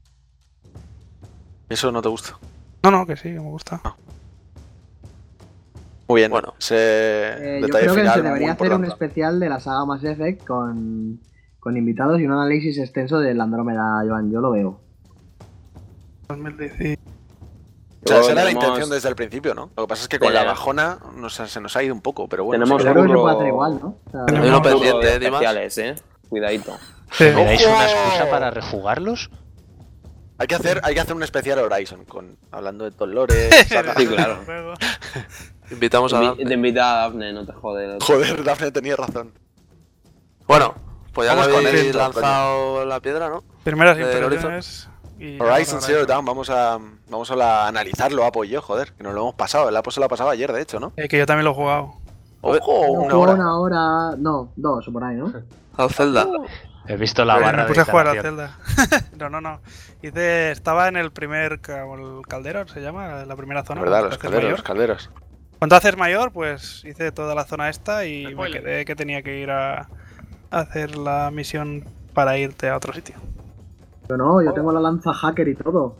¿Eso no te gusta? No, que sí, me gusta. Muy bien. Bueno. Ese Yo detalle creo que final se muy debería hacer un importante. especial de la saga Mass Effect con invitados y un análisis extenso del Andrómeda, Joan. Yo lo veo. 2010. O sea, esa era la Tenemos- intención desde el principio, ¿no? Lo que pasa es que con la bajona se nos ha ido un poco, pero bueno. Tenemos sí. Yo creo que se curro- puede hacer igual, ¿no? O sea, Hay uno pendiente, de Dimas. especiales, cuidadito. Sí. ¿Me dais ¡Ojo! una excusa para rejugarlos? Hay que hacer un especial Horizon, hablando de Dolores. Sí, claro. Invitamos a Te Dafne. invita a Daphne, no te jodes. Joder, Daphne tenía razón. Bueno, pues ya Vamos que con habéis esto, lanzado la piedra, ¿no? Primeras Del impresiones. y Horizon ahora Zero Dawn, vamos a analizarlo, Apo y yo, joder, que nos lo hemos pasado. El Apo se lo ha pasado ayer, de hecho, ¿no? Que yo también lo he jugado. Ojo, una Juego hora. una hora, no, 2 o por ahí, ¿no? Al Zelda. He visto la Me barra de puse a jugar a instalación. Zelda. no. Estaba en el primer el caldero, se llama, la primera zona. ¿Verdad? cuando Los te haces calderos, mayor. los calderos. Cuando haces mayor, pues hice toda la zona esta y me Spoiler. quedé que tenía que ir a hacer la misión para irte a otro sitio. Yo tengo la lanza hacker y todo.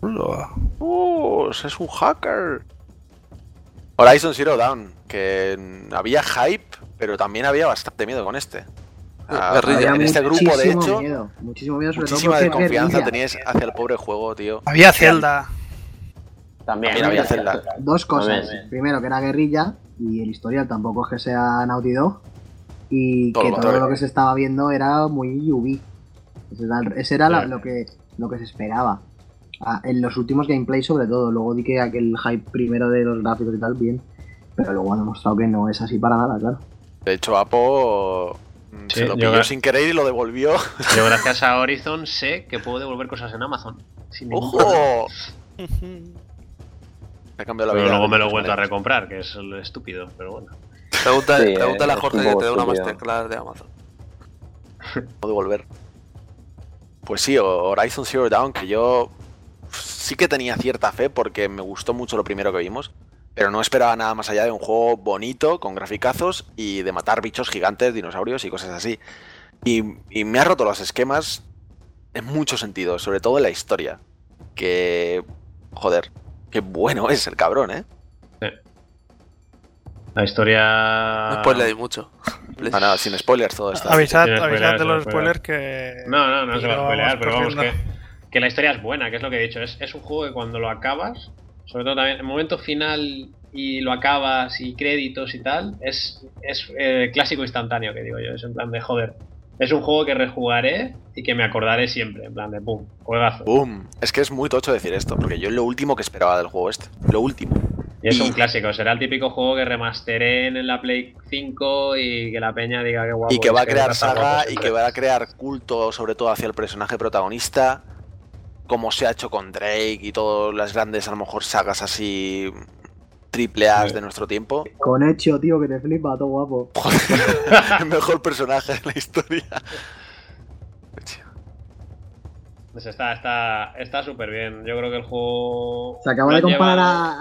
Es un hacker. Horizon Zero Dawn, que había hype, pero también había bastante miedo con este. En este grupo, de hecho, muchísimo miedo, sobre muchísima todo porque desconfianza guerrilla. teníais hacia el pobre juego, tío. Había Zelda. También había Zelda. Dos cosas. También. Primero, que era guerrilla, y el historial tampoco es que sea Naughty Dog. Y Todo que lo todo contrario. lo que se estaba viendo era muy UV. Ese era lo que se esperaba. En los últimos gameplays sobre todo. Luego di que aquel hype primero de los gráficos y tal, bien. Pero luego han demostrado que no es así para nada, claro. De hecho, Apo se lo pilló sin querer y lo devolvió. Yo gracias a Horizon sé que puedo devolver cosas en Amazon. Sin ningún problema. ¡Ojo! Me ha cambiado la Pero vida. luego me lo he vuelto a recomprar, que es lo estúpido, pero bueno. Pregúntale a es Jorge un que poco te dé una estúpido. masterclass de Amazon. No devolver. Pues sí, Horizon Zero Dawn, que yo sí que tenía cierta fe porque me gustó mucho lo primero que vimos, pero no esperaba nada más allá de un juego bonito, con graficazos y de matar bichos gigantes, dinosaurios y cosas así. Y me ha roto los esquemas en muchos sentidos, sobre todo en la historia. Que, joder, qué bueno es el cabrón, ¿eh? La historia... No spoileréis mucho. No, sin spoilers todo esto. Avisad Sin spoilers, de los sin spoilers que... No se va a spoilear, pero vamos, corriendo. que la historia es buena, que es lo que he dicho. Es un juego que cuando lo acabas, sobre todo también el momento final y lo acabas y créditos y tal, es clásico instantáneo, que digo yo. Es en plan de, joder, es un juego que rejugaré y que me acordaré siempre, en plan de, pum, juegazo. ¡Bum! Es que es muy tocho decir esto, porque yo es lo último que esperaba del juego este. Lo último. Y es un clásico, será el típico juego que remasteré en la Play 5 y que la peña diga que guapo. Y que va a crear está guapo saga y siempre. que va a crear culto, sobre todo hacia el personaje protagonista, como se ha hecho con Drake y todas las grandes, a lo mejor, sagas así triple A de nuestro tiempo. Con Ezio, tío, que te flipa, todo guapo. El mejor personaje de la historia. Pues está súper bien. Yo creo que el juego... Se acaba lo de comparar lleva-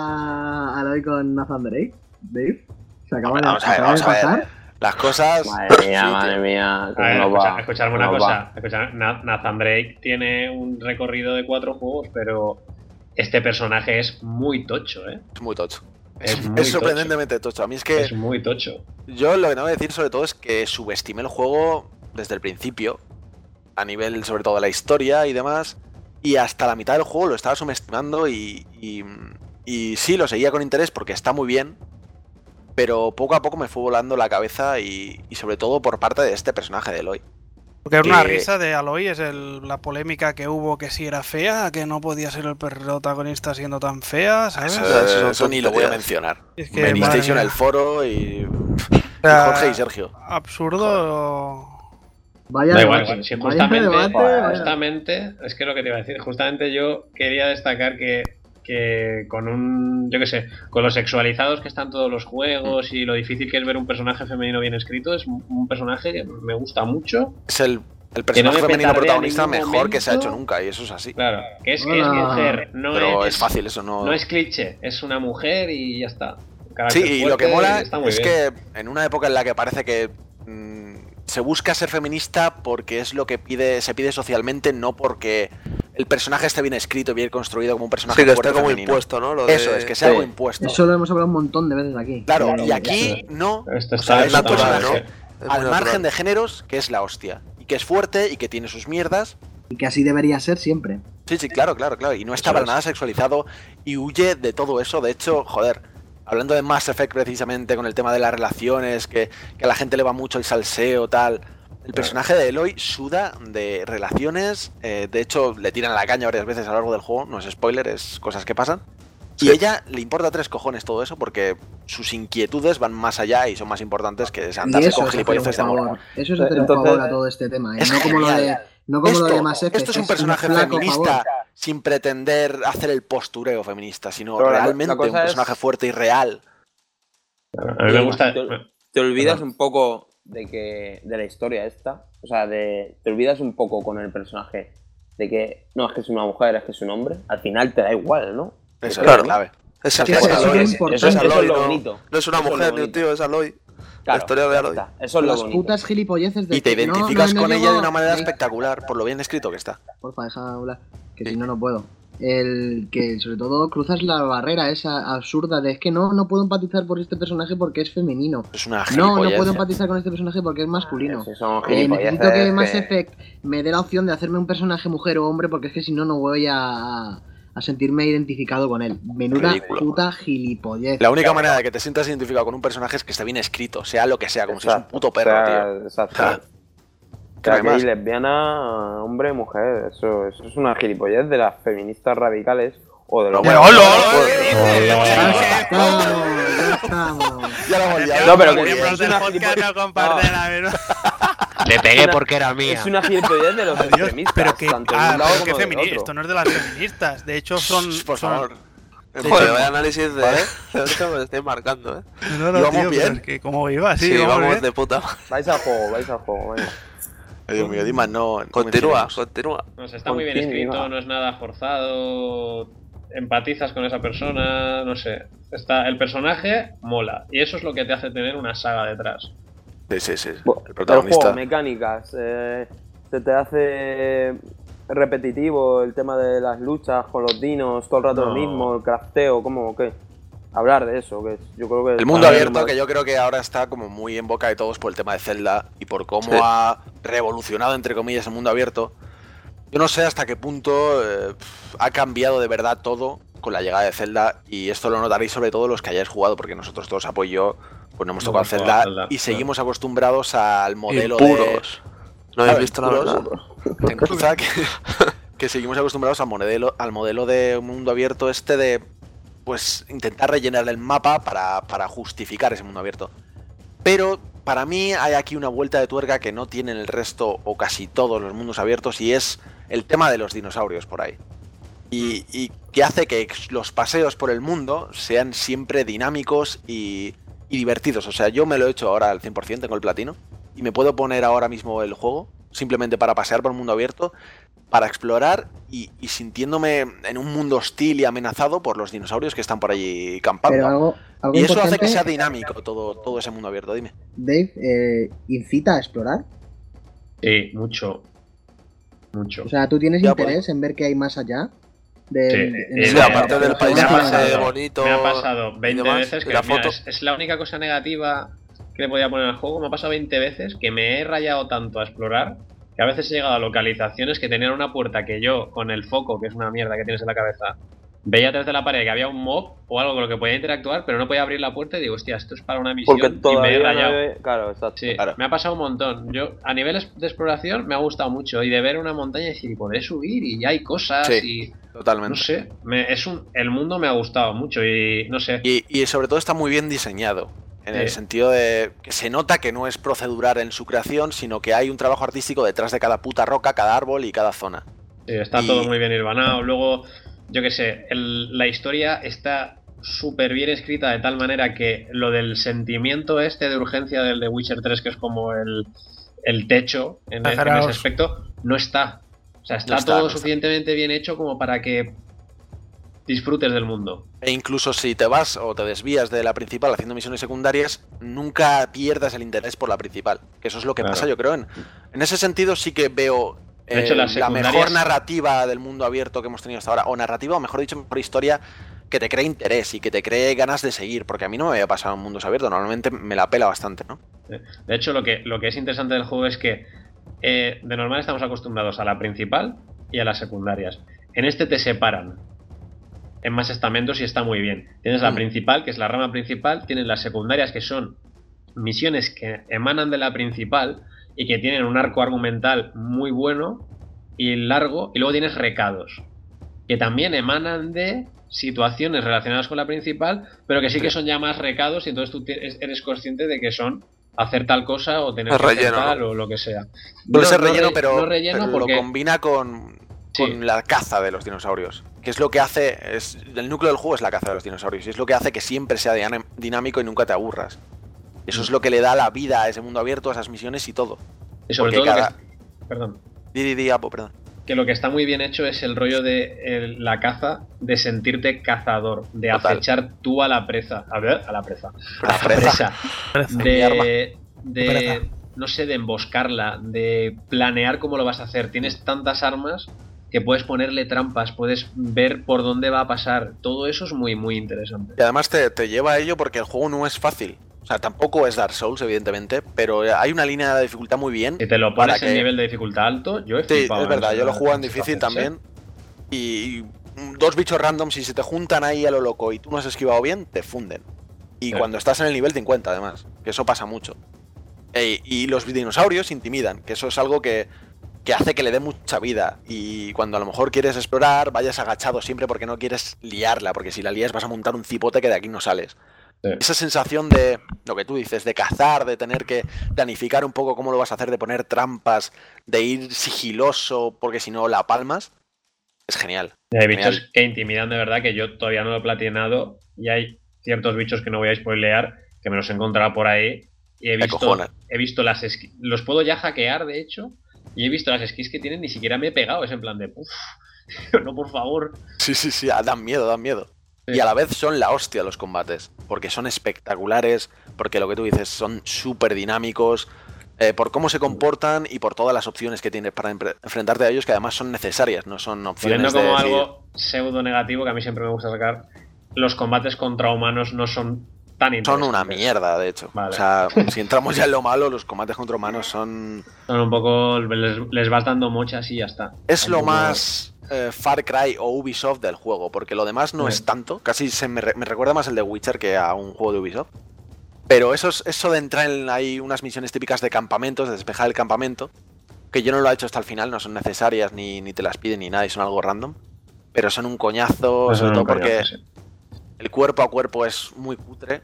a Aloy con Nathan Drake, Dave. Se acaba de, Vamos a ver, acaba de vamos a ver. pasar. Las cosas... Madre mía, A cómo ver, no va. escuchadme una cómo cosa. va. Nathan Drake tiene un recorrido de 4 juegos, pero este personaje es muy tocho, ¿eh? Es muy tocho. Es muy Es sorprendentemente tocho. A mí es que... Es muy tocho. Yo lo que tengo que decir sobre todo es que subestimé el juego desde el principio, a nivel sobre todo de la historia y demás, y hasta la mitad del juego lo estaba subestimando y sí, lo seguía con interés porque está muy bien, pero poco a poco me fue volando la cabeza y sobre todo por parte de este personaje de Eloy. Porque era una que- risa de Aloy, es la polémica que hubo que si era fea, que no podía ser el protagonista siendo tan fea, ¿sabes? Eso ni lo voy a mencionar. Es que, Me madre disteis en mía. el foro y sea, Jorge y Sergio. Absurdo. Vaya Da igual, debate, si vaya debate, vaya. justamente, es que es lo que te iba a decir, justamente yo quería destacar que con un, yo qué sé, con lo sexualizados que están todos los juegos y lo difícil que es ver un personaje femenino bien escrito, es un personaje que me gusta mucho. Es el Que no personaje me femenino petardea protagonista en ningún mejor que se ha hecho momento. nunca, y eso es así. Claro, que es Hola. mujer, no Pero es es fácil, eso no... No es cliché, es una mujer y ya está. Carácter Sí, y lo que fuerte, mola está muy es bien. que en una época en la que parece que se busca ser feminista porque es lo que se pide socialmente, no porque el personaje esté bien escrito, bien construido como un personaje Sí, que fuerte esté como femenino. impuesto, ¿no? Eso es, que sea algo impuesto. Eso lo hemos hablado un montón de veces aquí. Claro, y aquí no. Esto O sea, está es un natural, personaje ¿no? Es al muy margen natural. de géneros que es la hostia. Y que es fuerte y que tiene sus mierdas. Y que así debería ser siempre. Sí, claro. Y no está Eso para es. nada sexualizado y huye de todo eso. De hecho, joder, hablando de Mass Effect precisamente con el tema de las relaciones, que a la gente le va mucho el salseo, tal. El personaje de Eloy suda de relaciones. De hecho, le tiran la caña varias veces a lo largo del juego. No es spoiler, es cosas que pasan. Y a ella le importa 3 cojones todo eso porque sus inquietudes van más allá y son más importantes que Y andarse eso con es hacer un gilipolleces de amor. favor. Eso es hacer un Entonces- favor a todo este tema. Es No como lo de, genial. no como lo de Esto, Mass Effect. esto es un personaje flaco feminista favor. sin pretender hacer el postureo feminista, sino Pero la realmente cosa un es- personaje fuerte y real. A mí me gusta. Te olvidas un poco de la historia esta. O sea, te olvidas un poco con el personaje de que no es que es una mujer, es que es un hombre. Al final te da igual, ¿no? Eso Claro. es la clave. Es Sí, es eso Aloy, es es importante. Eso es Aloy, lo no, bonito. no es una Eso es lo mujer ni un bonito. tío, es Aloy. Claro, la historia de Aloy. Eso es lo Las bonito. putas gilipolleces de Y te que no, identificas no con ella llego- de una manera Ey, espectacular, por lo bien escrito que está. Porfa, deja hablar, que Sí. si no, no puedo. El que sobre todo cruzas la barrera esa absurda de es que no puedo empatizar por este personaje porque es femenino. Es una No gilipollez. puedo empatizar con este personaje porque es masculino. Sí, son gilipolleces Necesito que Mass que- Effect me dé la opción de hacerme un personaje mujer o hombre porque es que si no, no voy a sentirme identificado con él. Menuda Ridículo. puta gilipollez. La única manera de que te sientas identificado con un personaje es que esté bien escrito, sea lo que sea, como si es un puto perro, o sea, tío. Exacto. Ja. O sea, ¿Qué más? gay, lesbiana, hombre, mujer. Eso es una gilipollez de las feministas radicales o de los. ¡Hola! Ya estamos. Ya lo hemos liado. No, pero que Miembros es del una podcast no comparten la misma. Le pegué porque era mía. Es una gilipollez de los Dios, extremistas. pero que, tanto de un lado pero que como del feminista. otro. Esto no es de las feministas. De hecho, son. Por son- favor. Joder, vaya análisis de esto me lo estoy marcando, No, no, Íbamos tío, pero bien. es que como iba, sí, Sí, vamos vamos bien. de puta. Vais al juego, venga. Ay, Dios mío, Dimas, no. Continúa, mencionemos. continúa. No sé, está muy bien Continúa. escrito, no es nada forzado, empatizas con esa persona, no sé. El personaje mola, y eso es lo que te hace tener una saga detrás. Sí, sí, sí. El El protagonista. juego, mecánicas. Se te hace repetitivo el tema de las luchas con los dinos, todo el rato lo No. mismo, el crafteo, ¿cómo qué? Hablar de eso, que yo creo que El mundo también abierto, más- que yo creo que ahora está como muy en boca de todos por el tema de Zelda y por cómo Sí. ha revolucionado, entre comillas, el mundo abierto. Yo no sé hasta qué punto ha cambiado de verdad todo con la llegada de Zelda, y esto lo notaréis sobre todo los que hayáis jugado, porque nosotros todos apoyo, pues no hemos No tocado hemos jugado Zelda, a Zelda, y claro. seguimos acostumbrados al modelo de... Impuros. ¿No habéis visto la impuros. verdad? Ten cuenta que seguimos acostumbrados al modelo de mundo abierto este de pues intentar rellenar el mapa para justificar ese mundo abierto. Pero para mí hay aquí una vuelta de tuerca que no tienen el resto o casi todos los mundos abiertos, y es el tema de los dinosaurios por ahí. Y que hace que los paseos por el mundo sean siempre dinámicos y divertidos. O sea, yo me lo he hecho ahora al 100%, tengo el platino, y me puedo poner ahora mismo el juego simplemente para pasear por el mundo abierto, para explorar y sintiéndome en un mundo hostil y amenazado por los dinosaurios que están por allí campando. Pero algo Y eso hace importante, que sea dinámico todo ese mundo abierto, dime. Dave, incita a explorar. Sí, mucho. Mucho. O sea, ¿tú tienes Ya, interés en ver qué hay más allá? Sí, Sí, aparte del paisaje me bonito. Me ha pasado 20 y demás, veces y que la mira, foto. es la única cosa negativa que le podía poner al juego. Me ha pasado 20 veces que me he rayado tanto a explorar que a veces he llegado a localizaciones que tenían una puerta que yo, con el foco, que es una mierda que tienes en la cabeza, veía desde la pared que había un mob o algo con lo que podía interactuar, pero no podía abrir la puerta y digo, hostia, esto es para una misión Porque y me he todavía no rayado. hay- Claro, exacto. Sí, Claro. me ha pasado un montón. Yo, a nivel de exploración, me ha gustado mucho. Y de ver una montaña y decir, y podré subir, y ya hay cosas, Sí, y Totalmente. no sé. El mundo me ha gustado mucho, y no sé. Y sobre todo está muy bien diseñado. En el Sí. sentido de que se nota que no es procedural en su creación, sino que hay un trabajo artístico detrás de cada puta roca, cada árbol y cada zona. Sí, está Y- todo muy bien hilvanado. Luego, yo qué sé, la historia está súper bien escrita de tal manera que lo del sentimiento este de urgencia del de Witcher 3, que es como el techo en ese Fijaros. aspecto, no está. O sea, está No está, todo no está. suficientemente bien hecho como para que disfrutes del mundo. E incluso si te vas o te desvías de la principal haciendo misiones secundarias, nunca pierdas el interés por la principal. Que eso es lo que Claro. pasa, yo creo. En ese sentido sí que veo De hecho, las la mejor secundarias- narrativa del mundo abierto que hemos tenido hasta ahora. O narrativa, o mejor dicho, mejor historia que te cree interés y que te cree ganas de seguir. Porque a mí no me había pasado en mundos abiertos. Normalmente me la pela bastante, ¿no? De hecho, lo que es interesante del juego es que de normal estamos acostumbrados a la principal y a las secundarias. En este te separan en más estamentos y está muy bien. Tienes la principal, que es la rama principal, tienes las secundarias, que son misiones que emanan de la principal y que tienen un arco argumental muy bueno y largo, y luego tienes recados, que también emanan de situaciones relacionadas con la principal, pero que sí que son ya más recados, y entonces tú eres consciente de que son hacer tal cosa o tener Es que hacer relleno, tal ¿no? o lo que sea. Puede ser No relleno, re- pero, no relleno pero porque lo combina con Sí. la caza de los dinosaurios. Que es lo que hace. El núcleo del juego es la caza de los dinosaurios. Y es lo que hace que siempre sea dinámico y nunca te aburras. Eso es lo que le da la vida a ese mundo abierto, a esas misiones y todo. y sobre porque todo cada- perdón. Di, Apo, perdón. que lo que está muy bien hecho es el rollo de la caza, de sentirte cazador, de Total. acechar tú a la presa. A la presa. La presa. De no sé, de emboscarla, de planear cómo lo vas a hacer. Tienes tantas armas que puedes ponerle trampas, puedes ver por dónde va a pasar. Todo eso es muy, muy interesante. Y además te lleva a ello porque el juego no es fácil. O sea, tampoco es Dark Souls, evidentemente, pero hay una línea de dificultad muy bien. Si te lo pones en nivel de dificultad alto, yo he flipado. Sí, es verdad, yo lo juego en esas difícil situaciones, también. Y dos bichos random, si se te juntan ahí a lo loco y tú no has esquivado bien, te funden. Y Sí. cuando estás en el nivel 50, además, que eso pasa mucho. Y los dinosaurios intimidan, que eso es algo que hace que le dé mucha vida. Y cuando a lo mejor quieres explorar, vayas agachado siempre porque no quieres liarla, porque si la lías vas a montar un cipote que de aquí no sales. Sí. Esa sensación de lo que tú dices, de cazar, de tener que planificar un poco cómo lo vas a hacer, de poner trampas, de ir sigiloso, porque si no la palmas, es genial. Y hay Genial. bichos que intimidan de verdad, que yo todavía no lo he platinado, y hay ciertos bichos que no voy a spoilear, que me los he encontrado por ahí, y he visto las skills. Los puedo ya hackear, de hecho, y he visto las skills que tienen, ni siquiera me he pegado, es en plan de, uff, no, por favor. Sí, dan miedo, dan miedo. Sí. Y a la vez son la hostia los combates, porque son espectaculares, porque lo que tú dices son súper dinámicos, por cómo se comportan y por todas las opciones que tienes para enfrentarte a ellos, que además son necesarias, no son opciones Poniendo como de decir, algo pseudo negativo, que a mí siempre me gusta sacar, los combates contra humanos no son tan interesantes. son una mierda, de hecho. Vale. O sea, si entramos ya en lo malo, los combates contra humanos son... Son un poco, les vas dando mochas y ya está. Es lo Tampoco- más Far Cry o Ubisoft del juego, porque lo demás no Sí. es tanto. Casi me recuerda más el de Witcher que a un juego de Ubisoft. Pero eso de entrar en ahí unas misiones típicas de campamentos, de despejar el campamento, que yo no lo he hecho hasta el final, no son necesarias, ni te las piden ni nada, y son algo random. Pero son un coñazo, Son sobre un todo porque coñazo, sí. el cuerpo a cuerpo es muy cutre.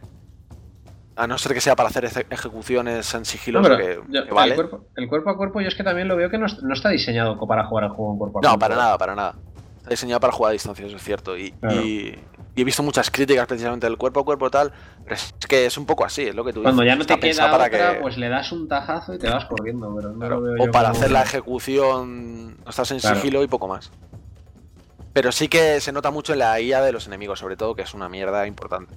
A no ser que sea para hacer ejecuciones en No, sigiloso, pero que vale. el cuerpo a cuerpo yo es que también lo veo que no está diseñado para jugar al juego en cuerpo a No, cuerpo. para nada, para nada. Está diseñado para jugar a distancia, eso es cierto. Claro. Y he visto muchas críticas precisamente del cuerpo a cuerpo tal, pero es que es un poco así, es lo que tú Cuando dices. ya no Está te queda pensado otra, pues le das un tajazo y te vas corriendo. Pero no Claro, lo veo o yo para como- hacer la ejecución estás en Claro. sigilo y poco más. Pero sí que se nota mucho en la IA de los enemigos, sobre todo, que es una mierda importante.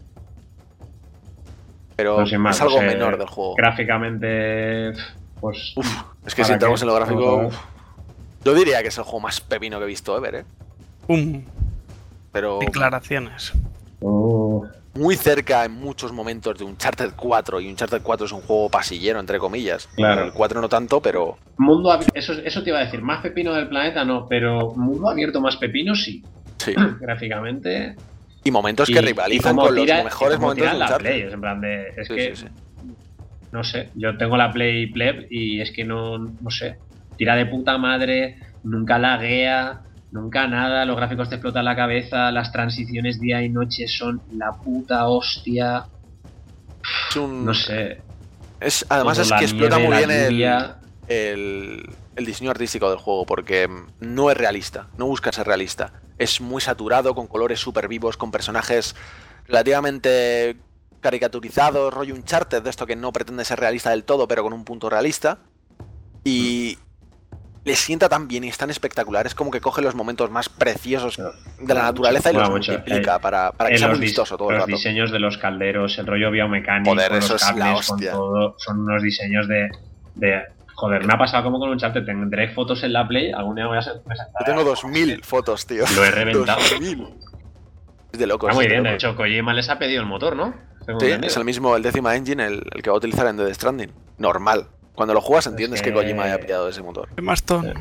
Pero Pero sin más, es algo no sé, menor del juego. Gráficamente, pues... Es que si ¿para entramos qué? en lo gráfico, Vamos a ver. yo diría que es el juego más pepino que he visto ever, ¿eh? ¡Pum! Pero Declaraciones. muy cerca en muchos momentos de Uncharted 4, y Uncharted 4 es un juego pasillero, entre comillas. Claro. El 4 no tanto, pero Eso te iba a decir, más pepino del planeta no, pero mundo abierto más pepino sí. sí. Gráficamente... Y momentos que rivalizan cómo con los tira- mejores y cómo momentos de tiran la Uncharted. Play, es en plan de... Es Sí, que, sí, sí. no sé, yo tengo la Play Pleb y es que no sé, tira de puta madre, nunca laguea, nunca nada, los gráficos te explotan la cabeza, las transiciones día y noche son la puta hostia, Es un- no sé. Además todo es la que explota nieve, muy la bien lluvia. el diseño artístico del juego, porque no es realista, no busca ser realista. Es muy saturado, con colores súper vivos, con personajes relativamente caricaturizados, rollo Uncharted, de esto que no pretende ser realista del todo, pero con un punto realista. Y le sienta tan bien y es tan espectacular, es como que coge los momentos más preciosos de la naturaleza y Mola los mucho. multiplica para que sea muy vistoso todo el los rato. diseños de los calderos, el rollo biomecánico, Joder, los eso es la cables, con hostia. todo, son unos diseños de joder, me ha pasado como con Uncharted, tendré fotos en la Play, algún día me sentaré Yo tengo a- 2000 fotos, tío. Lo he reventado. 2000. Es de locos. Está muy es de bien, de locos. hecho, Kojima les ha pedido el motor, ¿no? Tengo Sí, entendido. es el mismo, el décima engine, el que va a utilizar en Death Stranding. Normal. Cuando lo juegas entiendes que Kojima haya pillado ese motor. ¿Qué más, Tom?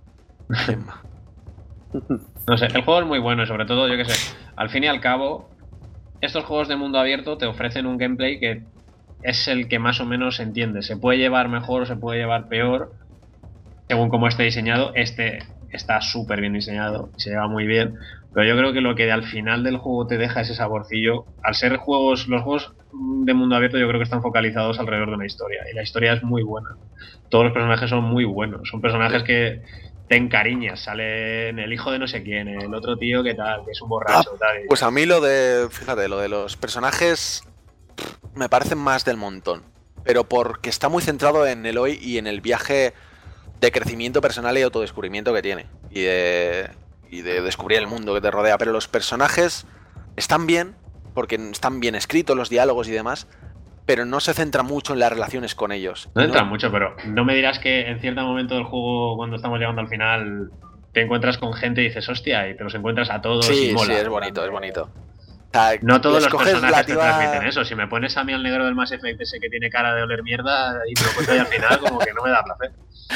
No sé, el juego es muy bueno y sobre todo, yo qué sé, al fin y al cabo, estos juegos de mundo abierto te ofrecen un gameplay que es el que más o menos entiendes. Se puede llevar mejor o se puede llevar peor, según cómo esté diseñado. Este está súper bien diseñado y se lleva muy bien, pero yo creo que lo que al final del juego te deja ese saborcillo, al ser los juegos de mundo abierto yo creo que están focalizados alrededor de una historia, y la historia es muy buena. Todos los personajes son muy buenos, son personajes que te encariñas, salen el hijo de no sé quién, el otro tío que tal, que es un borracho, tal. Pues a mí fíjate, lo de los personajes me parecen más del montón. Pero porque está muy centrado en Eloy y en el viaje de crecimiento personal y autodescubrimiento que tiene. y de descubrir el mundo que te rodea, pero los personajes están bien, porque están bien escritos los diálogos y demás, pero no se centra mucho en las relaciones con ellos. No entran mucho, pero no me dirás que en cierto momento del juego, cuando estamos llegando al final, te encuentras con gente y dices, hostia, y te los encuentras a todos y mola. Sí, es bonito, es bonito. O sea, no todos los personajes te transmiten eso. Si me pones a mí al negro del Mass Effect ese que tiene cara de oler mierda y te lo cuento ahí al final, como que no me da placer.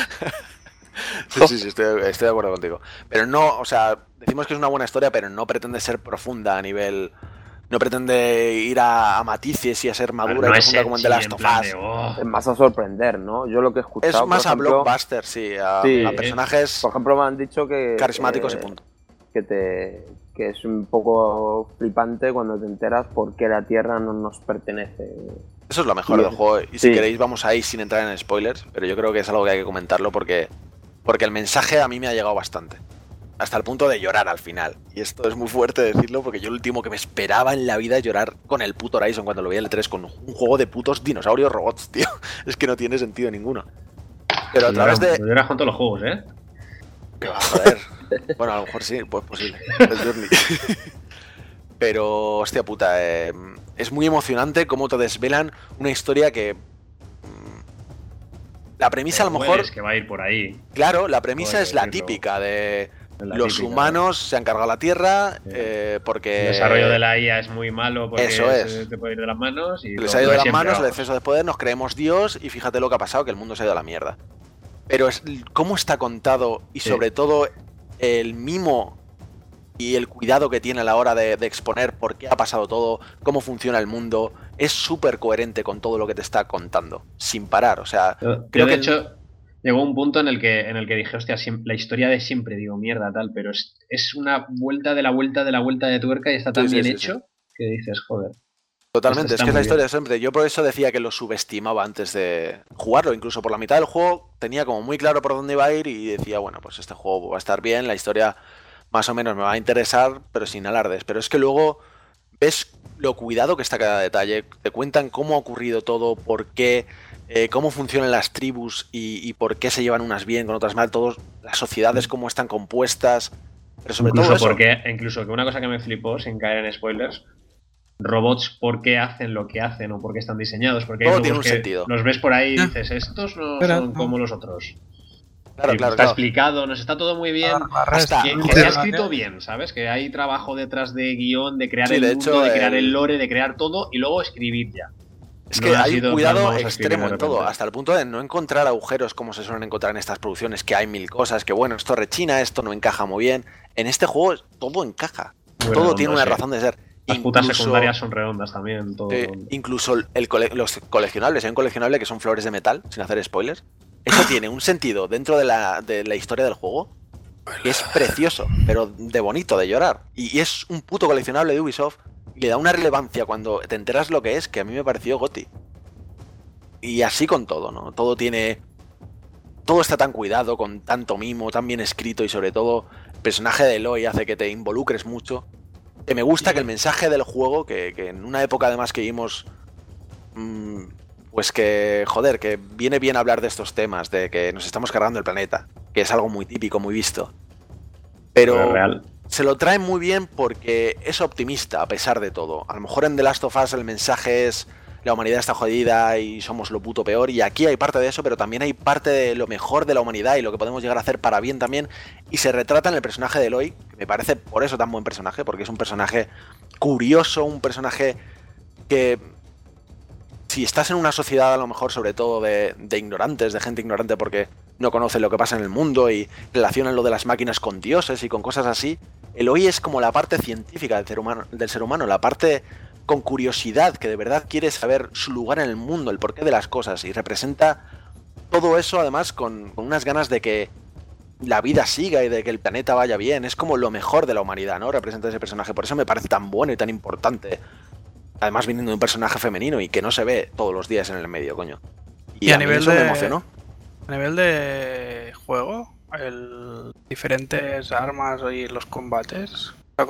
Sí, estoy de acuerdo contigo. Pero no, o sea, decimos que es una buena historia, pero no pretende ser profunda a nivel... No pretende ir a matices y a ser madura y profunda como en The Last of Us. Es más a sorprender, ¿no? Yo lo que he escuchado... Es más a blockbuster, sí, a personajes... Por ejemplo, me han dicho que... carismáticos y punto. Que es un poco flipante cuando te enteras por qué la Tierra no nos pertenece. Eso es lo mejor del juego. Y si queréis vamos ahí sin entrar en spoilers, pero yo creo que es algo que hay que comentarlo porque el mensaje a mí me ha llegado bastante. Hasta el punto de llorar al final. Y esto es muy fuerte decirlo porque yo lo último que me esperaba en la vida es llorar con el puto Horizon cuando lo vi en el 3 con un juego de putos dinosaurios robots, tío. Es que no tiene sentido ninguno. Pero a través de... Lloras con todos los juegos, ¿eh? Joder. Bueno, a lo mejor sí, pues posible. El Journey. Pero, hostia puta, es muy emocionante cómo te desvelan una historia que... La premisa a lo mejor... que va a ir por ahí. Claro, la premisa es la típica de... Los humanos se han cargado la Tierra porque... El desarrollo de la IA es muy malo porque eso es. te puede ir de las manos. Y les ha ido de las manos el exceso de poder, nos creemos Dios y fíjate lo que ha pasado, que el mundo se ha ido a la mierda. Pero cómo está contado y sobre todo el mimo y el cuidado que tiene a la hora de exponer por qué ha pasado todo, cómo funciona el mundo, es súper coherente con todo lo que te está contando, sin parar. O sea, creo que de hecho... Llegó un punto en el que dije, hostia, la historia de siempre, digo, mierda, tal, pero es una vuelta de la vuelta de la vuelta de tuerca y está tan bien hecho que dices, joder. Totalmente, es que es la historia de siempre. Yo por eso decía que lo subestimaba antes de jugarlo, incluso por la mitad del juego tenía como muy claro por dónde iba a ir y decía, bueno, pues este juego va a estar bien, la historia más o menos me va a interesar, pero sin alardes. Pero es que luego ves lo cuidado que está cada detalle, te cuentan cómo ha ocurrido todo, por qué... cómo funcionan las tribus y por qué se llevan unas bien con otras mal, todas las sociedades cómo están compuestas, pero sobre incluso todo eso. Incluso que una cosa que me flipó, sin caer en spoilers, robots por qué hacen lo que hacen o por qué están diseñados, porque todo tiene un sentido. Los ves por ahí y dices, estos no son como los otros. Claro, está explicado, nos está todo muy bien. Que se ha escrito bien, ¿sabes? Que hay trabajo detrás de guión, de crear el mundo, de crear el lore, de crear todo y luego escribir ya. Es que hay un cuidado extremo en todo, hasta el punto de no encontrar agujeros como se suelen encontrar en estas producciones, que hay mil cosas, que bueno, esto rechina, esto no encaja muy bien. En este juego todo encaja, todo tiene una razón de ser. Las putas secundarias son redondas también. Todo incluso los coleccionables, hay un coleccionable que son flores de metal, sin hacer spoilers. Eso tiene un sentido dentro de la historia del juego que es precioso, pero de bonito, de llorar. Y es un puto coleccionable de Ubisoft. Y le da una relevancia cuando te enteras lo que es, que a mí me pareció GOTY. Y así con todo, ¿no? Todo está tan cuidado, con tanto mimo, tan bien escrito y sobre todo el personaje de Eloy hace que te involucres mucho. Que me gusta que el mensaje del juego, que en una época además que vimos... pues que, joder, que viene bien hablar de estos temas, de que nos estamos cargando el planeta, que es algo muy típico, muy visto. Pero real. Se lo trae muy bien porque es optimista a pesar de todo. A lo mejor en The Last of Us el mensaje es la humanidad está jodida y somos lo puto peor, y aquí hay parte de eso, pero también hay parte de lo mejor de la humanidad y lo que podemos llegar a hacer para bien también, y se retrata en el personaje de Eloy, que me parece por eso tan buen personaje, porque es un personaje curioso, un personaje que... Si estás en una sociedad a lo mejor sobre todo de ignorantes, de gente ignorante porque no conoce lo que pasa en el mundo y relacionan lo de las máquinas con dioses y con cosas así, Eloy es como la parte científica del ser humano, la parte con curiosidad, que de verdad quiere saber su lugar en el mundo, el porqué de las cosas, y representa todo eso además con unas ganas de que la vida siga y de que el planeta vaya bien. Es como lo mejor de la humanidad, ¿no? Representa ese personaje, por eso me parece tan bueno y tan importante. Además viniendo de un personaje femenino y que no se ve todos los días en el medio, coño. Y a nivel eso me emocionó. A nivel de juego, diferentes armas y los combates, o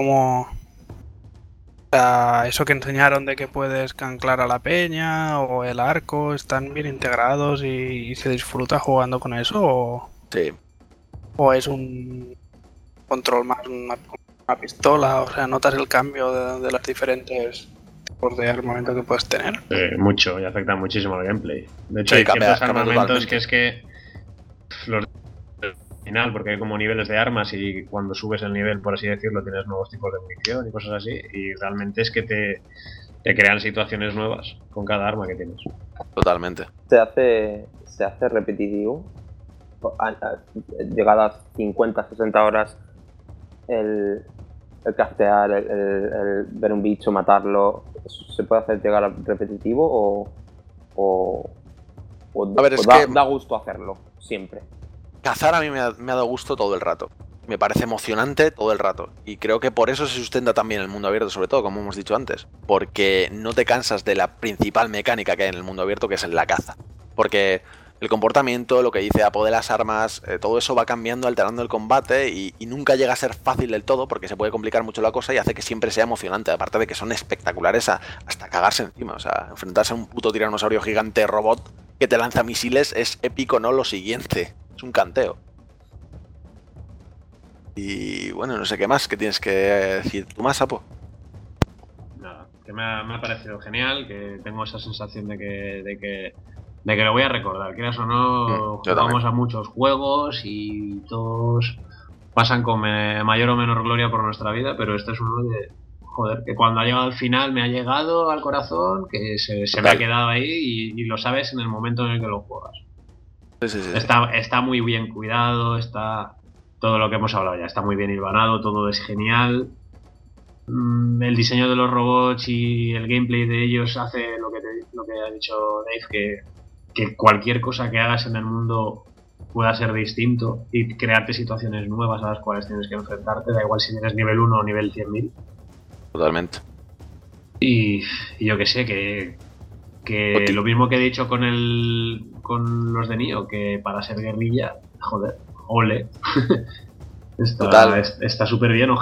sea, eso que enseñaron de que puedes anclar a la peña o el arco, ¿están bien integrados y se disfruta jugando con eso? ¿O? Sí. ¿O es un control más una pistola? O sea, ¿notas el cambio de las diferentes tipos de armamento que puedes tener? Mucho, y afecta muchísimo al gameplay. De hecho, Sí, hay ciertos cambia armamentos totalmente. que los final, porque hay como niveles de armas y cuando subes el nivel, por así decirlo, tienes nuevos tipos de munición y cosas así, y realmente es que te crean situaciones nuevas con cada arma que tienes. Totalmente. Se hace repetitivo. Llegadas 50, 60 horas, el craftear, el ver un bicho, matarlo, ¿se puede hacer llegar a repetitivo o A ver, es que da gusto hacerlo siempre? cazar a mí me ha dado gusto todo el rato. Me parece emocionante todo el rato. Y creo que por eso se sustenta también el mundo abierto, sobre todo, como hemos dicho antes. Porque no te cansas de la principal mecánica que hay en el mundo abierto, que es la caza. Porque el comportamiento, lo que dice Apo de las armas, todo eso va cambiando, alterando el combate y nunca llega a ser fácil del todo porque se puede complicar mucho la cosa y hace que siempre sea emocionante. Aparte de que son espectaculares hasta cagarse encima. O sea, enfrentarse a un puto tiranosaurio gigante robot que te lanza misiles es épico, no lo siguiente. Es un canteo. Y bueno, no sé qué más que tienes que decir tú más, Apo. Nada, que me ha parecido genial, que tengo esa sensación de que lo voy a recordar. Quieras o no, yo jugamos también. a muchos juegos y todos pasan con mayor o menor gloria por nuestra vida, pero este es uno de, joder, que cuando ha llegado al final me ha llegado al corazón, que se me ha quedado ahí y lo sabes en el momento en el que lo juegas. Sí. Está muy bien cuidado, está todo lo que hemos hablado ya, está muy bien hilvanado, todo es genial. El diseño de los robots y el gameplay de ellos hace lo que ha dicho Dave, que cualquier cosa que hagas en el mundo pueda ser distinto y crearte situaciones nuevas a las cuales tienes que enfrentarte, da igual si eres nivel 1 o nivel 100.000. Totalmente. Y yo que sé, que lo mismo que he dicho con los de Nioh, que para ser guerrilla, joder, ole. Está súper bien,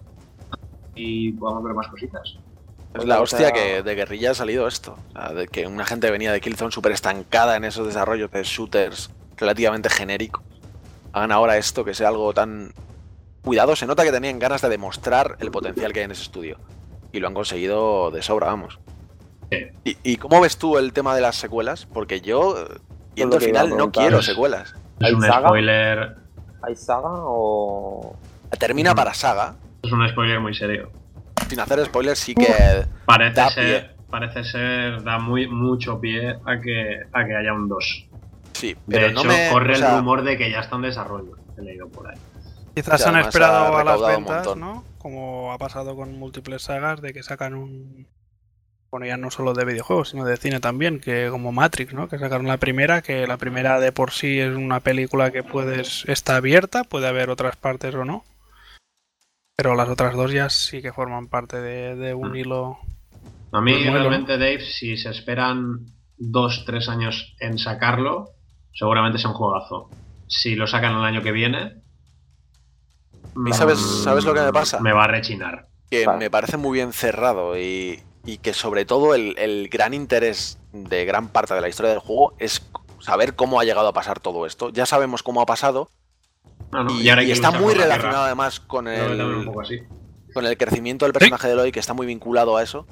y podamos ver más cositas. Es la hostia que de guerrilla ha salido esto. O sea, de que una gente venía de Killzone súper estancada en esos desarrollos de shooters relativamente genéricos. Hagan ahora esto, que sea algo tan cuidado. Se nota que tenían ganas de demostrar el potencial que hay en ese estudio. Y lo han conseguido de sobra, vamos. ¿Y cómo ves tú el tema de las secuelas? Porque yo, viendo el final, no quiero secuelas. Es un spoiler. ¿Hay saga o...? Termina para saga. Es un spoiler muy serio. Sin hacer spoilers, sí que parece ser, da mucho pie a que haya un 2. Sí, pero de hecho, corre el rumor de que ya está en desarrollo. He leído por ahí. Quizás han esperado a las ventas, ¿no? Como ha pasado con múltiples sagas, de que sacan un... Bueno, ya no solo de videojuegos, sino de cine también, que como Matrix, ¿no? Que sacaron la primera, que la primera de por sí es una película que está abierta, puede haber otras partes o no. Pero las otras dos ya sí que forman parte de un hilo. A mí realmente, Dave, si se esperan 2-3 años en sacarlo, seguramente sea un juegazo. Si lo sacan el año que viene... ¿Y sabes lo que me pasa? Me va a rechinar. Que me parece muy bien cerrado y que sobre todo el gran interés de gran parte de la historia del juego es saber cómo ha llegado a pasar todo esto. Ya sabemos cómo ha pasado. Y está muy relacionado además con el crecimiento del personaje de Eloy, que está muy vinculado a eso.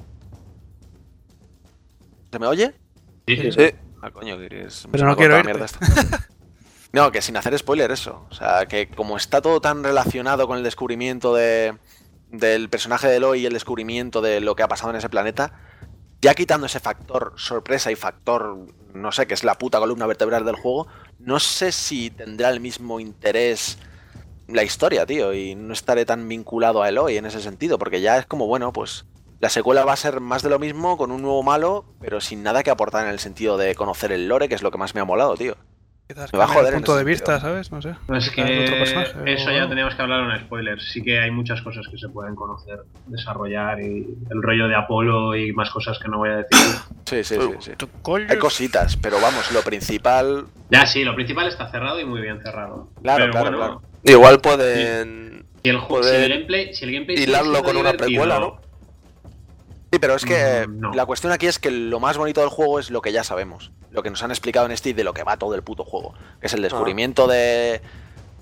¿Se me oye? Sí. Ah, coño, que es... Pero no quiero irte. No, que sin hacer spoiler eso. O sea, que como está todo tan relacionado con el descubrimiento del personaje de Eloy y el descubrimiento de lo que ha pasado en ese planeta, ya quitando ese factor sorpresa y factor, no sé, que es la puta columna vertebral del juego, no sé si tendrá el mismo interés la historia, tío, y no estaré tan vinculado a Eloy en ese sentido, porque ya es como, bueno, pues la secuela va a ser más de lo mismo con un nuevo malo, pero sin nada que aportar en el sentido de conocer el lore, que es lo que más me ha molado, tío. Quizás me va a joder el punto de vista, ¿sabes? No sé. Es que otro personaje, eso ya teníamos que hablar en spoilers. Sí que hay muchas cosas que se pueden conocer, desarrollar, y el rollo de Apolo y más cosas que no voy a decir. Sí. Hay cositas, pero vamos, lo principal... Ya, sí, lo principal está cerrado y muy bien cerrado. Claro. Igual pueden... Si el gameplay hilarlo con una precuela, ¿no? Sí, pero es que la cuestión aquí es que lo más bonito del juego es lo que ya sabemos. Lo que nos han explicado en Steam de lo que va todo el puto juego. Que es el descubrimiento de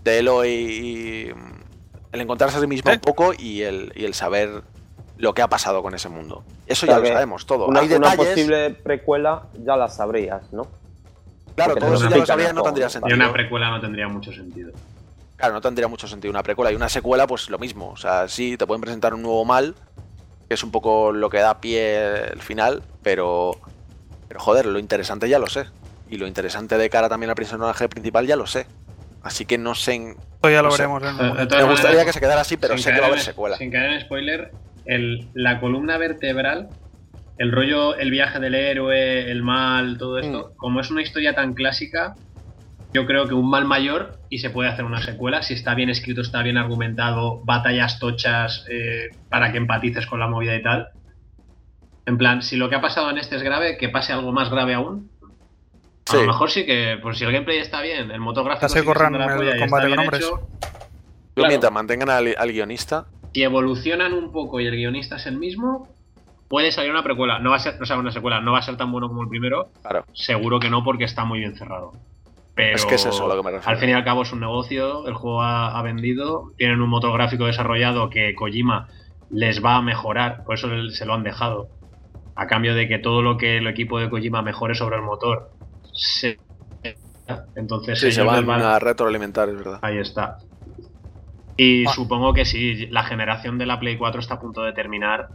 de Eloy y el encontrarse a sí mismo un poco y el saber lo que ha pasado con ese mundo. Eso ya lo sabemos todo. Una detalles... posible precuela ya la sabrías, ¿no? Claro, porque todo eso ya lo sabrías, no tendría sentido. Y una precuela no tendría mucho sentido. Claro, no tendría mucho sentido una precuela. Y una secuela, pues lo mismo. O sea, sí, te pueden presentar un nuevo mal, que es un poco lo que da pie el final, pero joder, lo interesante ya lo sé. Y lo interesante de cara también al personaje principal ya lo sé. Así que no sé... Esto ya lo veremos en un momento. Me gustaría que se quedara así, pero sé que va a haber secuela. Sin caer en spoiler, la columna vertebral, el rollo, el viaje del héroe, el mal, todo esto, como es una historia tan clásica, yo creo que un mal mayor, y se puede hacer una secuela, si está bien escrito, está bien argumentado, batallas tochas para que empatices con la movida y tal. En plan, si lo que ha pasado en este es grave, que pase algo más grave aún. Sí. A lo mejor sí que, pues si el gameplay está bien, el motor gráfico se corran el combate con hombres. Yo claro, mientras mantengan al guionista. Si evolucionan un poco y el guionista es el mismo, puede salir una precuela. No va a ser, o sea, una secuela, no va a ser tan bueno como el primero. Claro. Seguro que no, porque está muy bien cerrado. Pero es que es eso lo que me refiero. Al fin y al cabo es un negocio, el juego ha vendido, tienen un motor gráfico desarrollado que Kojima les va a mejorar, por eso se lo han dejado. A cambio de que todo lo que el equipo de Kojima mejore sobre el motor entonces sí, se van a retroalimentar, es verdad. Ahí está. Y supongo que sí, la generación de la Play 4 está a punto de terminar.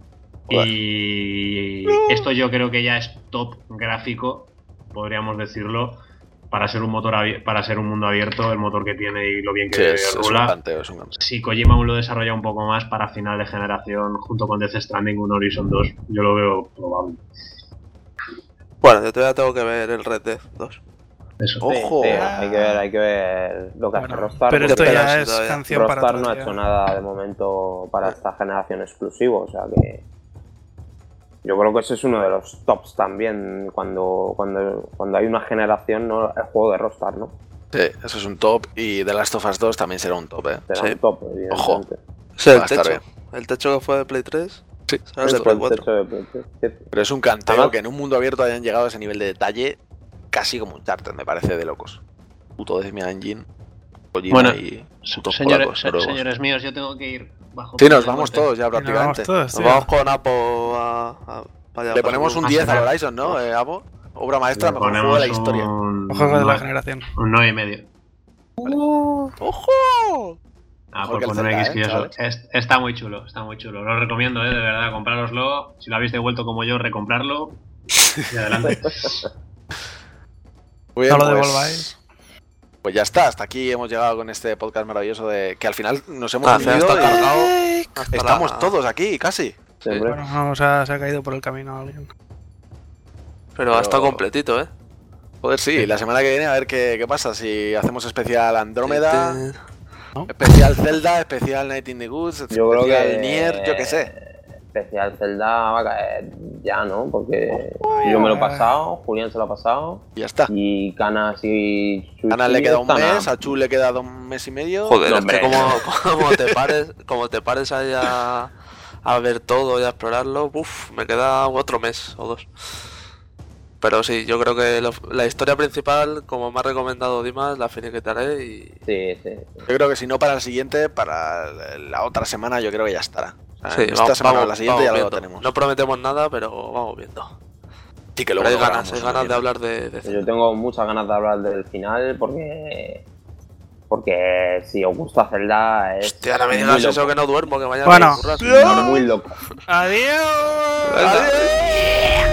Y esto yo creo que ya es top gráfico, podríamos decirlo, para ser un motor para ser un mundo abierto, el motor que tiene y lo bien que rula. Es un canteo. Si Kojima aún lo desarrolla un poco más para final de generación, junto con Death Stranding, un Horizon 2, yo lo veo probable. Bueno, yo todavía tengo que ver el Red Dead 2. Eso. ¡Ojo! Sí, hay que ver lo que hace Rockstar. Pero esto ya es canción Rockstar para no ha hecho nada de momento para esta generación exclusivo, o sea que yo creo que ese es uno de los tops también cuando hay una generación, ¿no? El juego de Rockstar, ¿no? Sí, eso es un top y The Last of Us 2 también será un top, Será un top, evidentemente. Ojo. Sí, el techo que fue de Play 3. Sí, será el de Play 4. Pero es un canteo que en un mundo abierto hayan llegado a ese nivel de detalle, casi como un Uncharted, me parece de locos. Puto Decimia Engine, Kojima bueno, y señores míos, yo tengo que ir bajo. Sí, nos vamos todos ya prácticamente. Nos vamos con Apo Le ponemos un 10 al Horizon, ¿no, Apo? Obra maestra, mejor juego de la historia. Juego de la generación. Un 9,5. Vale. ¡Ojo! Por poner quisquilloso. Está muy chulo, está muy chulo. Lo recomiendo, de verdad, comprároslo. Si lo habéis devuelto como yo, recomprarlo. Y adelante. Muy bien, no lo devolváis. Pues ya está, hasta aquí hemos llegado con este podcast maravilloso de que al final nos hemos unido y estamos todos aquí, casi. Sí, bueno, se ha caído por el camino alguien. Pero ha estado completito, ¿eh? Joder, sí, la semana que viene a ver qué pasa, si hacemos especial Andrómeda, especial Zelda, especial Night in the Woods, yo creo que Nier, yo qué sé. Especial Zelda va a caer ya, ¿no? Porque yo me lo he pasado, Julián se lo ha pasado. Y ya está. Y Canas y Chuchi. Canas le queda un mes, a Chu le queda 2 meses y medio. Joder, no, es que como te pares ahí a ver todo y a explorarlo, me queda otro mes o 2. Pero sí, yo creo que la historia principal, como me ha recomendado Dimas, la finiquitaré y... Sí. Yo creo que si no para el siguiente, para la otra semana yo creo que ya estará. Sí, esta semana o la siguiente ya lo tenemos. No prometemos nada, pero vamos viendo. Sí, que luego hay ganas de hablar de yo tengo muchas ganas de hablar del final porque si os gusta Zelda es... Hostia, ahora me digas eso que no duermo, que mañana bueno, muy loco. Adiós. Adiós.